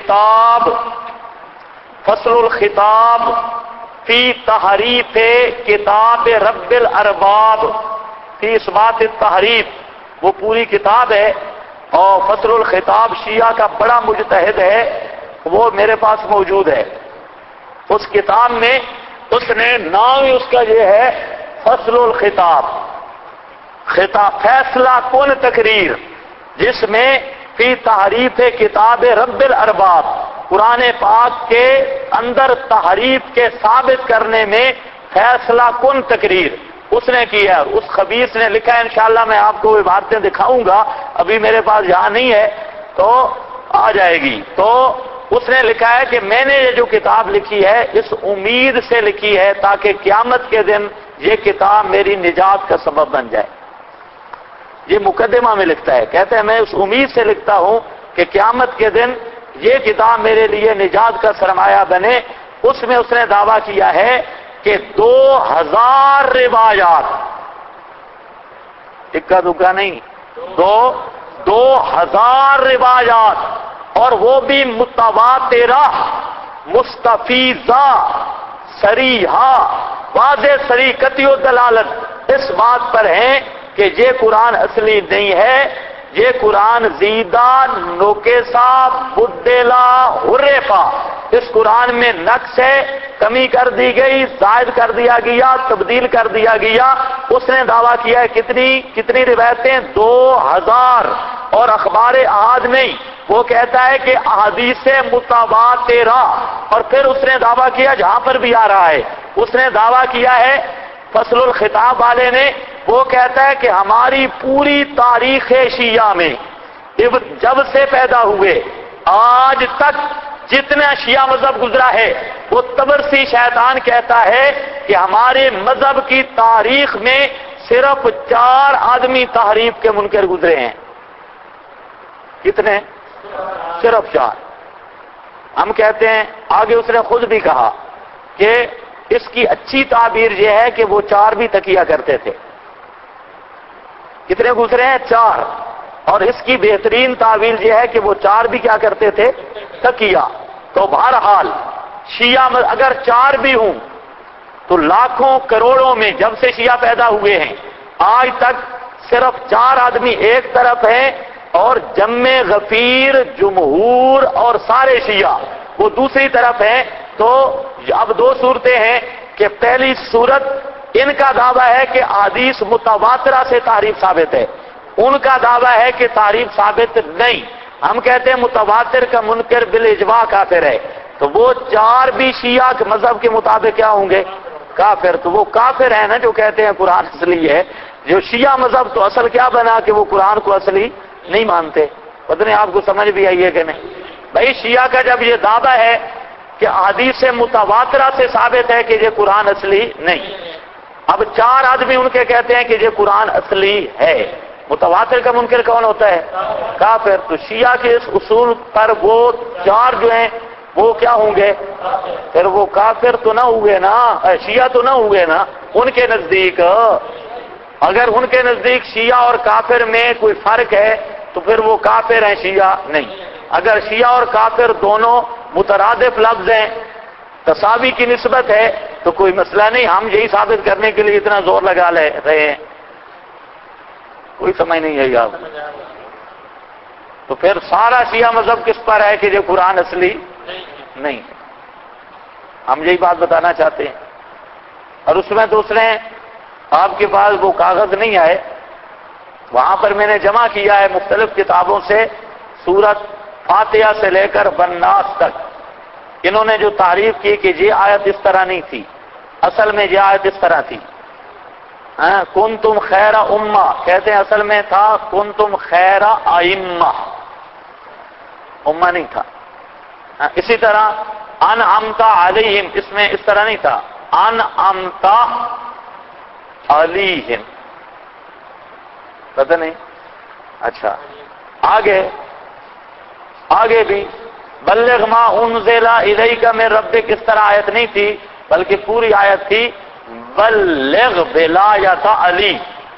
الخطاب فی تحریف کتاب رب الارباب فی اثبات التحریف، وہ پوری کتاب ہے، اور فصل الخطاب شیعہ کا بڑا مجتہد ہے، وہ میرے پاس موجود ہے۔ اس کتاب میں اس نے نام ہی اس کا یہ ہے فصل الخطاب، خطاب فیصلہ کن تقریر، جس میں فی تحریف کتاب رب الارباب، قرآن پاک کے اندر تحریف کے ثابت کرنے میں فیصلہ کن تقریر اس نے کی ہے۔ اس خبیث نے لکھا ہے، انشاءاللہ میں آپ کو عبارتیں دکھاؤں گا، ابھی میرے پاس یہاں نہیں ہے تو آ جائے گی۔ تو اس نے لکھا ہے کہ میں نے یہ جو کتاب لکھی ہے اس امید سے لکھی ہے تاکہ قیامت کے دن یہ کتاب میری نجات کا سبب بن جائے۔ یہ مقدمہ میں لکھتا ہے، کہتا ہے میں اس امید سے لکھتا ہوں کہ قیامت کے دن یہ کتاب میرے لیے نجات کا سرمایہ بنے۔ اس میں اس نے دعویٰ کیا ہے کہ 2000 روایات، اکا دکا نہیں، 2000 روایات، اور وہ بھی متواترہ، مستفیضہ، صریحہ، واضح صریح قطعی و دلالت اس بات پر ہیں کہ یہ قرآن اصلی نہیں ہے، یہ قرآن زیدہ، نوکیسا، بدلا، حریفا، اس قرآن میں نقص ہے، کمی کر دی گئی، زائد کر دیا گیا، تبدیل کر دیا گیا۔ اس نے دعویٰ کیا ہے کتنی روایتیں؟ 2000، اور اخبار احاد نہیں، وہ کہتا ہے کہ احادیث متواترہ۔ اور پھر اس نے دعویٰ کیا، جہاں پر بھی آ رہا ہے اس نے دعویٰ کیا ہے فصل الخطاب والے نے، وہ کہتا ہے کہ ہماری پوری تاریخ شیعہ میں جب سے پیدا ہوئے آج تک جتنا شیعہ مذہب گزرا ہے، وہ تبرسی شیطان کہتا ہے کہ ہمارے مذہب کی تاریخ میں صرف 4 آدمی تحریف کے منکر گزرے ہیں۔ کتنے؟ صرف 4۔ ہم کہتے ہیں، آگے اس نے خود بھی کہا کہ اس کی اچھی تعبیر یہ ہے کہ وہ 4 بھی تکیہ کرتے تھے۔ کتنے گزرے ہیں؟ 4۔ اور اس کی بہترین تعبیر یہ ہے کہ وہ 4 بھی کیا کرتے تھے؟ تکیہ۔ تو بہرحال شیعہ اگر 4 بھی ہوں تو لاکھوں کروڑوں میں جب سے شیعہ پیدا ہوئے ہیں آج تک صرف 4 آدمی ایک طرف ہیں، اور جمع غفیر، جمہور اور سارے شیعہ وہ دوسری طرف ہیں۔ تو اب 2 صورتیں ہیں کہ پہلی صورت ان کا دعویٰ ہے کہ احادیث متواترہ سے تعریف ثابت ہے، ان کا دعویٰ ہے کہ تعریف ثابت نہیں۔ ہم کہتے ہیں متواتر کا منکر بالاجماع کافر ہے، تو وہ 4 بھی شیعہ کے مذہب کے مطابق کیا ہوں گے؟ کافر۔ تو وہ کافر ہیں نا جو کہتے ہیں قرآن اصلی ہے۔ جو شیعہ مذہب تو اصل کیا بنا کہ وہ قرآن کو اصلی نہیں مانتے۔ پتہ نہیں آپ کو سمجھ بھی آئی ہے کہ نہیں؟ بھائی شیعہ کا جب یہ دعویٰ ہے کہ احادیث متواترہ سے ثابت ہے کہ یہ قرآن اصلی نہیں، اب 4 آدمی ان کے کہتے ہیں کہ یہ قرآن اصلی ہے، متواتر کا منکر کون ہوتا ہے؟ کافر۔ تو شیعہ کے اس اصول پر وہ 4 جو ہیں وہ کیا ہوں گے؟ پھر وہ کافر تو نہ ہوئے نا، شیعہ تو نہ ہوئے نا ان کے نزدیک۔ اگر ان کے نزدیک شیعہ اور کافر میں کوئی فرق ہے تو پھر وہ کافر ہیں، شیعہ نہیں۔ اگر شیعہ اور کافر دونوں مترادف لفظ ہیں، تساوی کی نسبت ہے، تو کوئی مسئلہ نہیں، ہم یہی ثابت کرنے کے لیے اتنا زور لگا رہے ہیں۔ کوئی سمجھ نہیں ہے آپ؟ تو پھر سارا شیعہ مذہب کس پر ہے کہ یہ قرآن اصلی نہیں ہے؟ ہم یہی بات بتانا چاہتے ہیں۔ اور اس میں دوسرے آپ کے پاس وہ کاغذ نہیں آئے، وہاں پر میں نے جمع کیا ہے مختلف کتابوں سے سورت فاتحہ سے لے کر بناس تک انہوں نے جو تعریف کی کہ یہ آیت اس طرح نہیں تھی، اصل میں یہ آیت اس طرح تھی، کنتم خیر امہ، کہتے ہیں اصل میں تھا کنتم خیر ائمہ، امہ نہیں تھا۔ اسی طرح انعمتا علیہم، اس میں اس طرح نہیں تھا، انعمتا علیہم، پتہ نہیں۔ اچھا آگے بھی بلغ ما انزل الیک من ربک، اس طرح آیت نہیں تھی بلکہ پوری آیت تھی بلغ ولایت علی،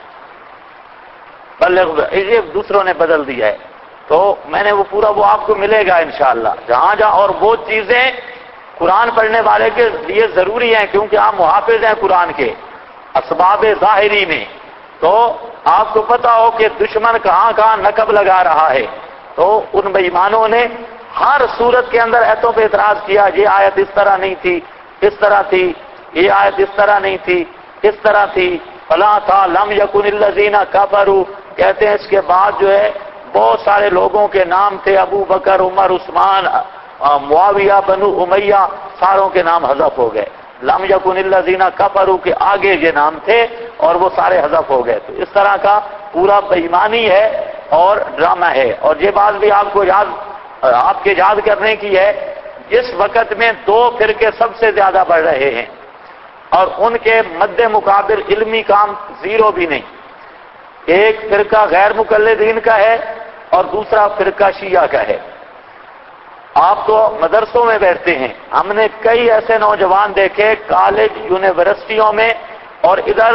بلغ، یہ دوسروں نے بدل دیا ہے، تو میں نے وہ پورا وہ آپ کو ملے گا انشاءاللہ جہاں اور وہ چیزیں قرآن پڑھنے والے کے لیے ضروری ہیں کیونکہ آپ محافظ ہیں قرآن کے اسباب ظاہری میں، تو آپ کو پتا ہو کہ دشمن کہاں کہاں نقب لگا رہا ہے، تو ان بے ایمانوں نے ہر صورت کے اندر ایتوں پہ اعتراض کیا، یہ آیت اس طرح نہیں تھی، اس طرح تھی، یہ آیت اس طرح نہیں تھی، اس طرح تھی، فلاں تھا، لم یکن الذین کفروا، کہتے ہیں اس کے بعد جو ہے بہت سارے لوگوں کے نام تھے، ابو بکر، عمر، عثمان، معاویہ، بنو امیہ، ساروں کے نام حذف ہو گئے، لم یکن الذین کفروا کے آگے یہ نام تھے اور وہ سارے حذف ہو گئے، تو اس طرح کا پورا بے ایمانی ہے اور ڈرامہ ہے۔ اور یہ بات بھی آپ کے یاد کرنے کی ہے، اس وقت میں دو فرقے سب سے زیادہ بڑھ رہے ہیں اور ان کے مد مقابل علمی کام زیرو بھی نہیں، ایک فرقہ غیر مقلدین کا ہے اور دوسرا فرقہ شیعہ کا ہے۔ آپ تو مدرسوں میں بیٹھتے ہیں، ہم نے کئی ایسے نوجوان دیکھے کالج یونیورسٹیوں میں اور ادھر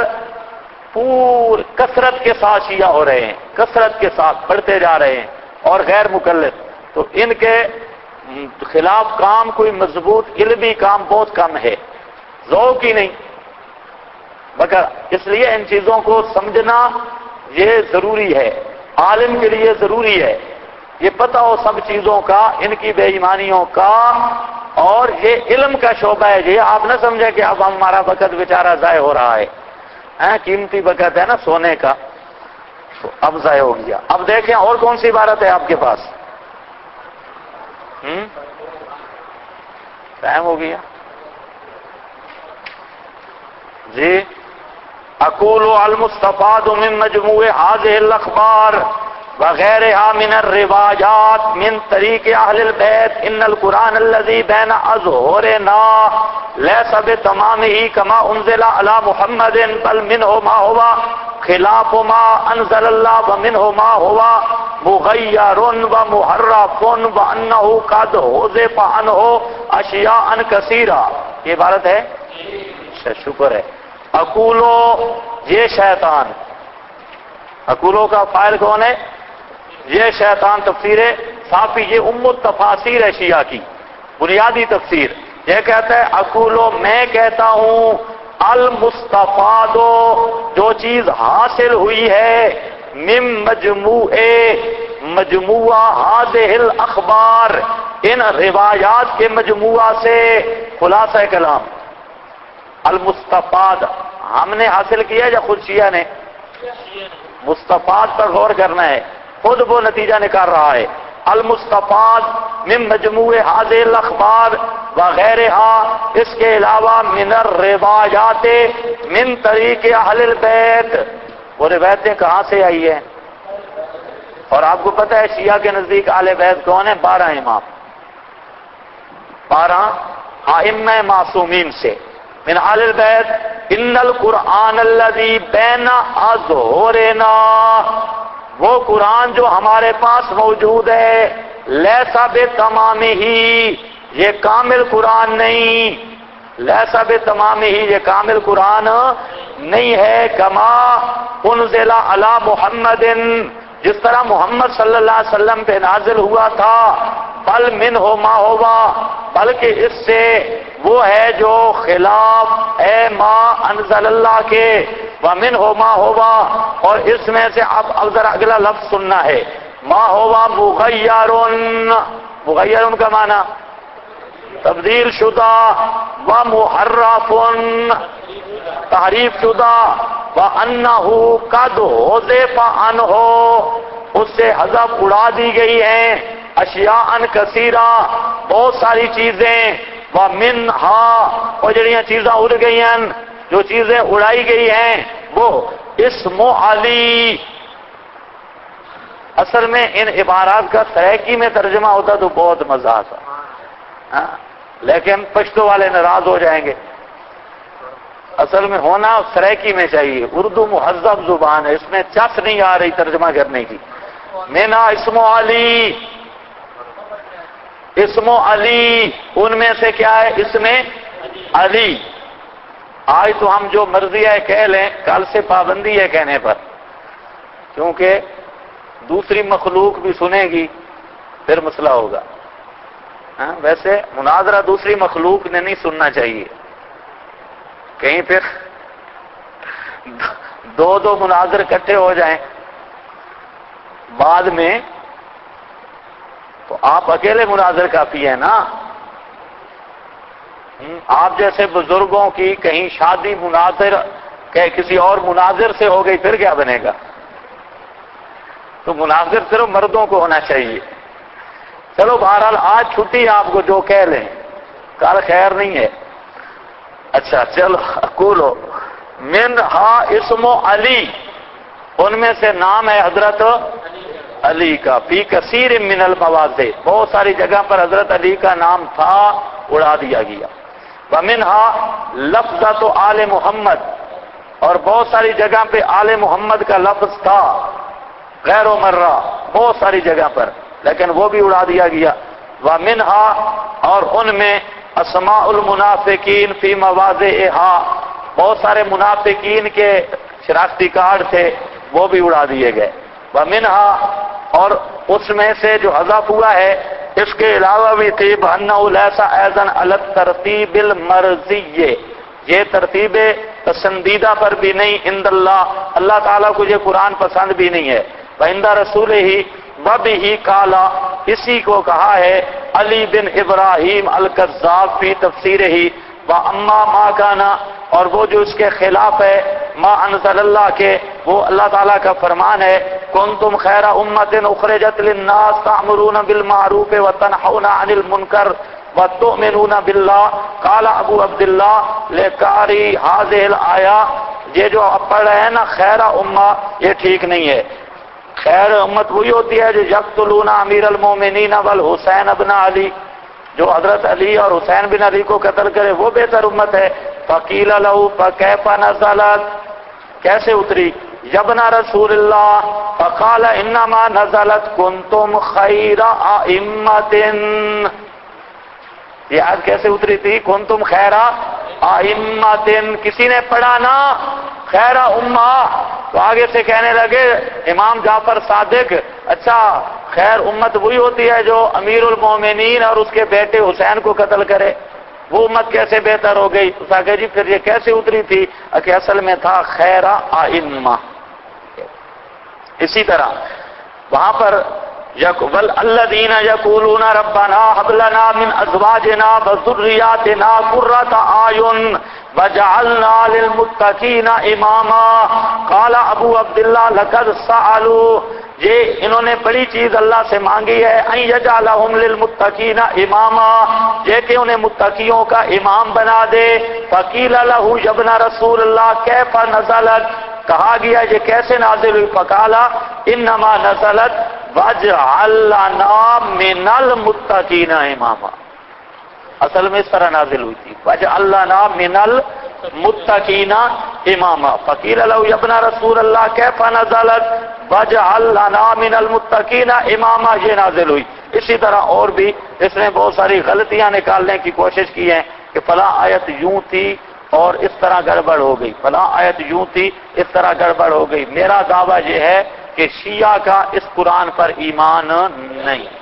کثرت کے ساتھ شیعہ ہو رہے ہیں، کثرت کے ساتھ بڑھتے جا رہے ہیں اور غیر مقلد، تو ان کے خلاف کام کوئی مضبوط علمی کام بہت کم ہے، ذوق ہی نہیں، مگر اس لیے ان چیزوں کو سمجھنا یہ ضروری ہے، عالم کے لیے ضروری ہے، یہ پتہ ہو سب چیزوں کا، ان کی بے ایمانیوں کا، اور یہ علم کا شعبہ ہے، یہ آپ نہ سمجھیں کہ اب ہمارا وقت بیچارہ ضائع ہو رہا ہے، قیمتی وقت ہے نا سونے کا، تو اب ضائع ہو گیا۔ اب دیکھیں اور کون سی عبارت ہے آپ کے پاس؟ ٹائم ہو گیا جی۔ اقول المستفاد من مجموع هذه الاخبار وغيرها من الروايات من طريق اهل البيت ان القرآن الذي بين اظهرنا ليس بتمامه كما انزل على محمد بل منه ما هو خلاف ما انزل الله ومنه ما هو مغیر ومحرف وانه قد حذف عنه اشیاء کثیرہ، یہ عبارت ہے، شکر ہے۔ اقولو، یہ شیطان، اقولو کا فاعل کون ہے؟ یہ شیطان، تفسیر صافی، یہ ام التفاسیر ہے شیعہ کی بنیادی تفسیر، یہ کہتا ہے اقولو، میں کہتا ہوں، المستفادو، جو چیز حاصل ہوئی ہے، من مجموعہ هذه الاخبار، ان روایات کے مجموعہ سے، خلاصہ کلام المستفاد ہم نے حاصل کیا یا خود شیعہ نے؟ مستفاد پر غور کرنا ہے، خود وہ نتیجہ نکال رہا ہے، المستفاد من مجموع هذه الاخبار وغیرها، اس کے علاوہ من الروایات من طریق اہل البیت، وہ روایتیں کہاں سے آئی ہیں؟ اور آپ کو پتہ ہے شیعہ کے نزدیک اہل بیت کون ہیں؟ 12 امام، 12 ائمہ معصومین سے، من اہل البیت ان القرآن الذی بین اظہرنا، وہ قرآن جو ہمارے پاس موجود ہے، لیسا بتمامہ، یہ کامل قرآن نہیں، لیسا بتمامہ، یہ کامل قرآن نہیں ہے، کما انزل علی محمد، جس طرح محمد صلی اللہ علیہ وسلم پہ نازل ہوا تھا، بل منہ ما ہوا، بلکہ اس سے وہ ہے جو خلاف ہے ما انزل اللہ کے، ومنہ ما ہوا، اور اس میں سے اب ذرا اگلا لفظ سننا ہے، ما ہوا مغیرن، مغیرن کا معنی تبدیل شدہ، ومحرفن تحریف شدہ، وَأَنَّهُ قَدْ حُذِفَ عَنْهُ، اس سے حذف اڑا دی گئی ہیں، اشیاء کثیرہ، بہت ساری چیزیں، وَمِنْهَا، اور جڑیاں چیزاں اڑ گئی ہیں، جو چیزیں اڑائی گئی ہیں وہ اسم علی۔ اصل میں ان عبارات کا سریکی میں ترجمہ ہوتا تو بہت مزہ آتا، لیکن پشتو والے ناراض ہو جائیں گے۔ اصل میں ہونا سریکی میں چاہیے، اردو مہذب زبان ہے، اس میں چس نہیں آ رہی ترجمہ کرنے کی۔ مینا اسم علی، اسم علی، ان میں سے کیا ہے؟ اسم علی۔ آج تو ہم جو مرضی ہے کہہ لیں، کل سے پابندی ہے کہنے پر، کیونکہ دوسری مخلوق بھی سنے گی، پھر مسئلہ ہوگا۔ ویسے مناظرہ دوسری مخلوق نے نہیں سننا چاہیے، کہیں پھر دو مناظر اکٹھے ہو جائیں بعد میں، تو آپ اکیلے مناظر کافی ہے نا۔ آپ جیسے بزرگوں کی کہیں شادی مناظر کہ کسی اور مناظر سے ہو گئی، پھر کیا بنے گا؟ تو مناظر صرف مردوں کو ہونا چاہیے۔ چلو بہرحال آج چھٹی آپ کو، جو کہہ لیں، کل خیر نہیں ہے۔ اچھا چلو کولو، منہا اسم علی، ان میں سے نام ہے حضرت علی کا، فی کثیر من المواضع، بہت ساری جگہ پر حضرت علی کا نام تھا، اڑا دیا گیا۔ ومنہا لفظۃ آل محمد، اور بہت ساری جگہ پہ آل محمد کا لفظ تھا، غیر و مرہ، بہت ساری جگہ پر، لیکن وہ بھی اڑا دیا گیا۔ ومنہا، اور ان میں اسماء المنافقین فی مواضعہا، بہت سارے منافقین کے شناختی کارڈ تھے، وہ بھی اڑا دیے گئے۔ ومنہا، اور اس میں سے جو حذف ہوا ہے، اس کے علاوہ بھی تھی بأنہ لیس ایضا علی الترتیب المرضی، یہ ترتیب پسندیدہ پر بھی نہیں، عند اللہ، اللہ تعالیٰ کو یہ قرآن پسند بھی نہیں ہے۔ وعند رسول ہی وبہ قالا، اسی کو کہا ہے علی بن ابراہیم الکذاب فی تفسیر ہی، واما ما کانا، اور وہ جو اس کے خلاف ہے، ما انزل اللہ کے، وہ اللہ تعالیٰ کا فرمان ہے، کنتم خیر امت اخرجت للناس تأمرون بالمعروف وتنہون عن المنکر وتؤمنون باللہ، قال ابو عبداللہ لقاری هذه الآیہ، یہ جو آپ پڑھ رہے ہیں نا خیر امہ، یہ ٹھیک نہیں ہے۔ خیر امت وہی ہوتی ہے جو یقتلون امیر المومنین والحسین ابن علی، جو حضرت علی اور حسین بن علی کو قتل کرے، وہ بہتر امت ہے۔ فقیل لہ فکیف نزلت، کیسے اتری؟ یبنا رسول اللہ، فقال انما نزلت کنتم خیر ائمۃ، یہ آج کیسے اتری تھی؟ کنتم خیر ائمۃ، کسی نے پڑھا نا خیر امہ، تو آگے سے کہنے لگے امام جعفر صادق، اچھا خیر امت وہی ہوتی ہے جو امیر المومنین اور اس کے بیٹے حسین کو قتل کرے، وہ امت کیسے بہتر ہو گئی؟ اس آگے جی پھر یہ کیسے اتری تھی کہ اصل میں تھا خیر ائمہ۔ اسی طرح وہاں پر والذین یقولون ربنا هب لنا من ازواجنا وذریاتنا قرۃ اعین وجعلنا للمتقین اماما، قال ابو عبداللہ لقد سألوا، یہ انہوں نے بڑی چیز اللہ سے مانگی ہے، ان یجعلہم للمتقین اماما، یہ کہ انہیں متقیوں کا امام بنا دے۔ فقیل لہ ابن رسول اللہ کیف نزلت، کہا گیا یہ کیسے نازل ہوئی؟ فقالا انما نزلت وَاجْعَلْ لَنَا مِنَ الْمُتَّقِينَ اماما، اصل میں اس طرح نازل ہوئی تھی، وَاجْعَلْ لَنَا مِنَ الْمُتَّقِينَ اماما۔ فقیل لہ یا ابن رسول اللہ کیف نزلت وَاجْعَلْ لَنَا مِنَ الْمُتَّقِينَ اماما، یہ نازل ہوئی۔ اسی طرح اور بھی اس نے بہت ساری غلطیاں نکالنے کی کوشش کی ہیں کہ فلاں آیت یوں تھی اور اس طرح گڑبڑ ہو گئی، فلاں آیت یوں تھی اس طرح گڑبڑ ہو گئی۔ میرا دعویٰ یہ ہے کہ شیعہ کا اس قرآن پر ایمان نہیں۔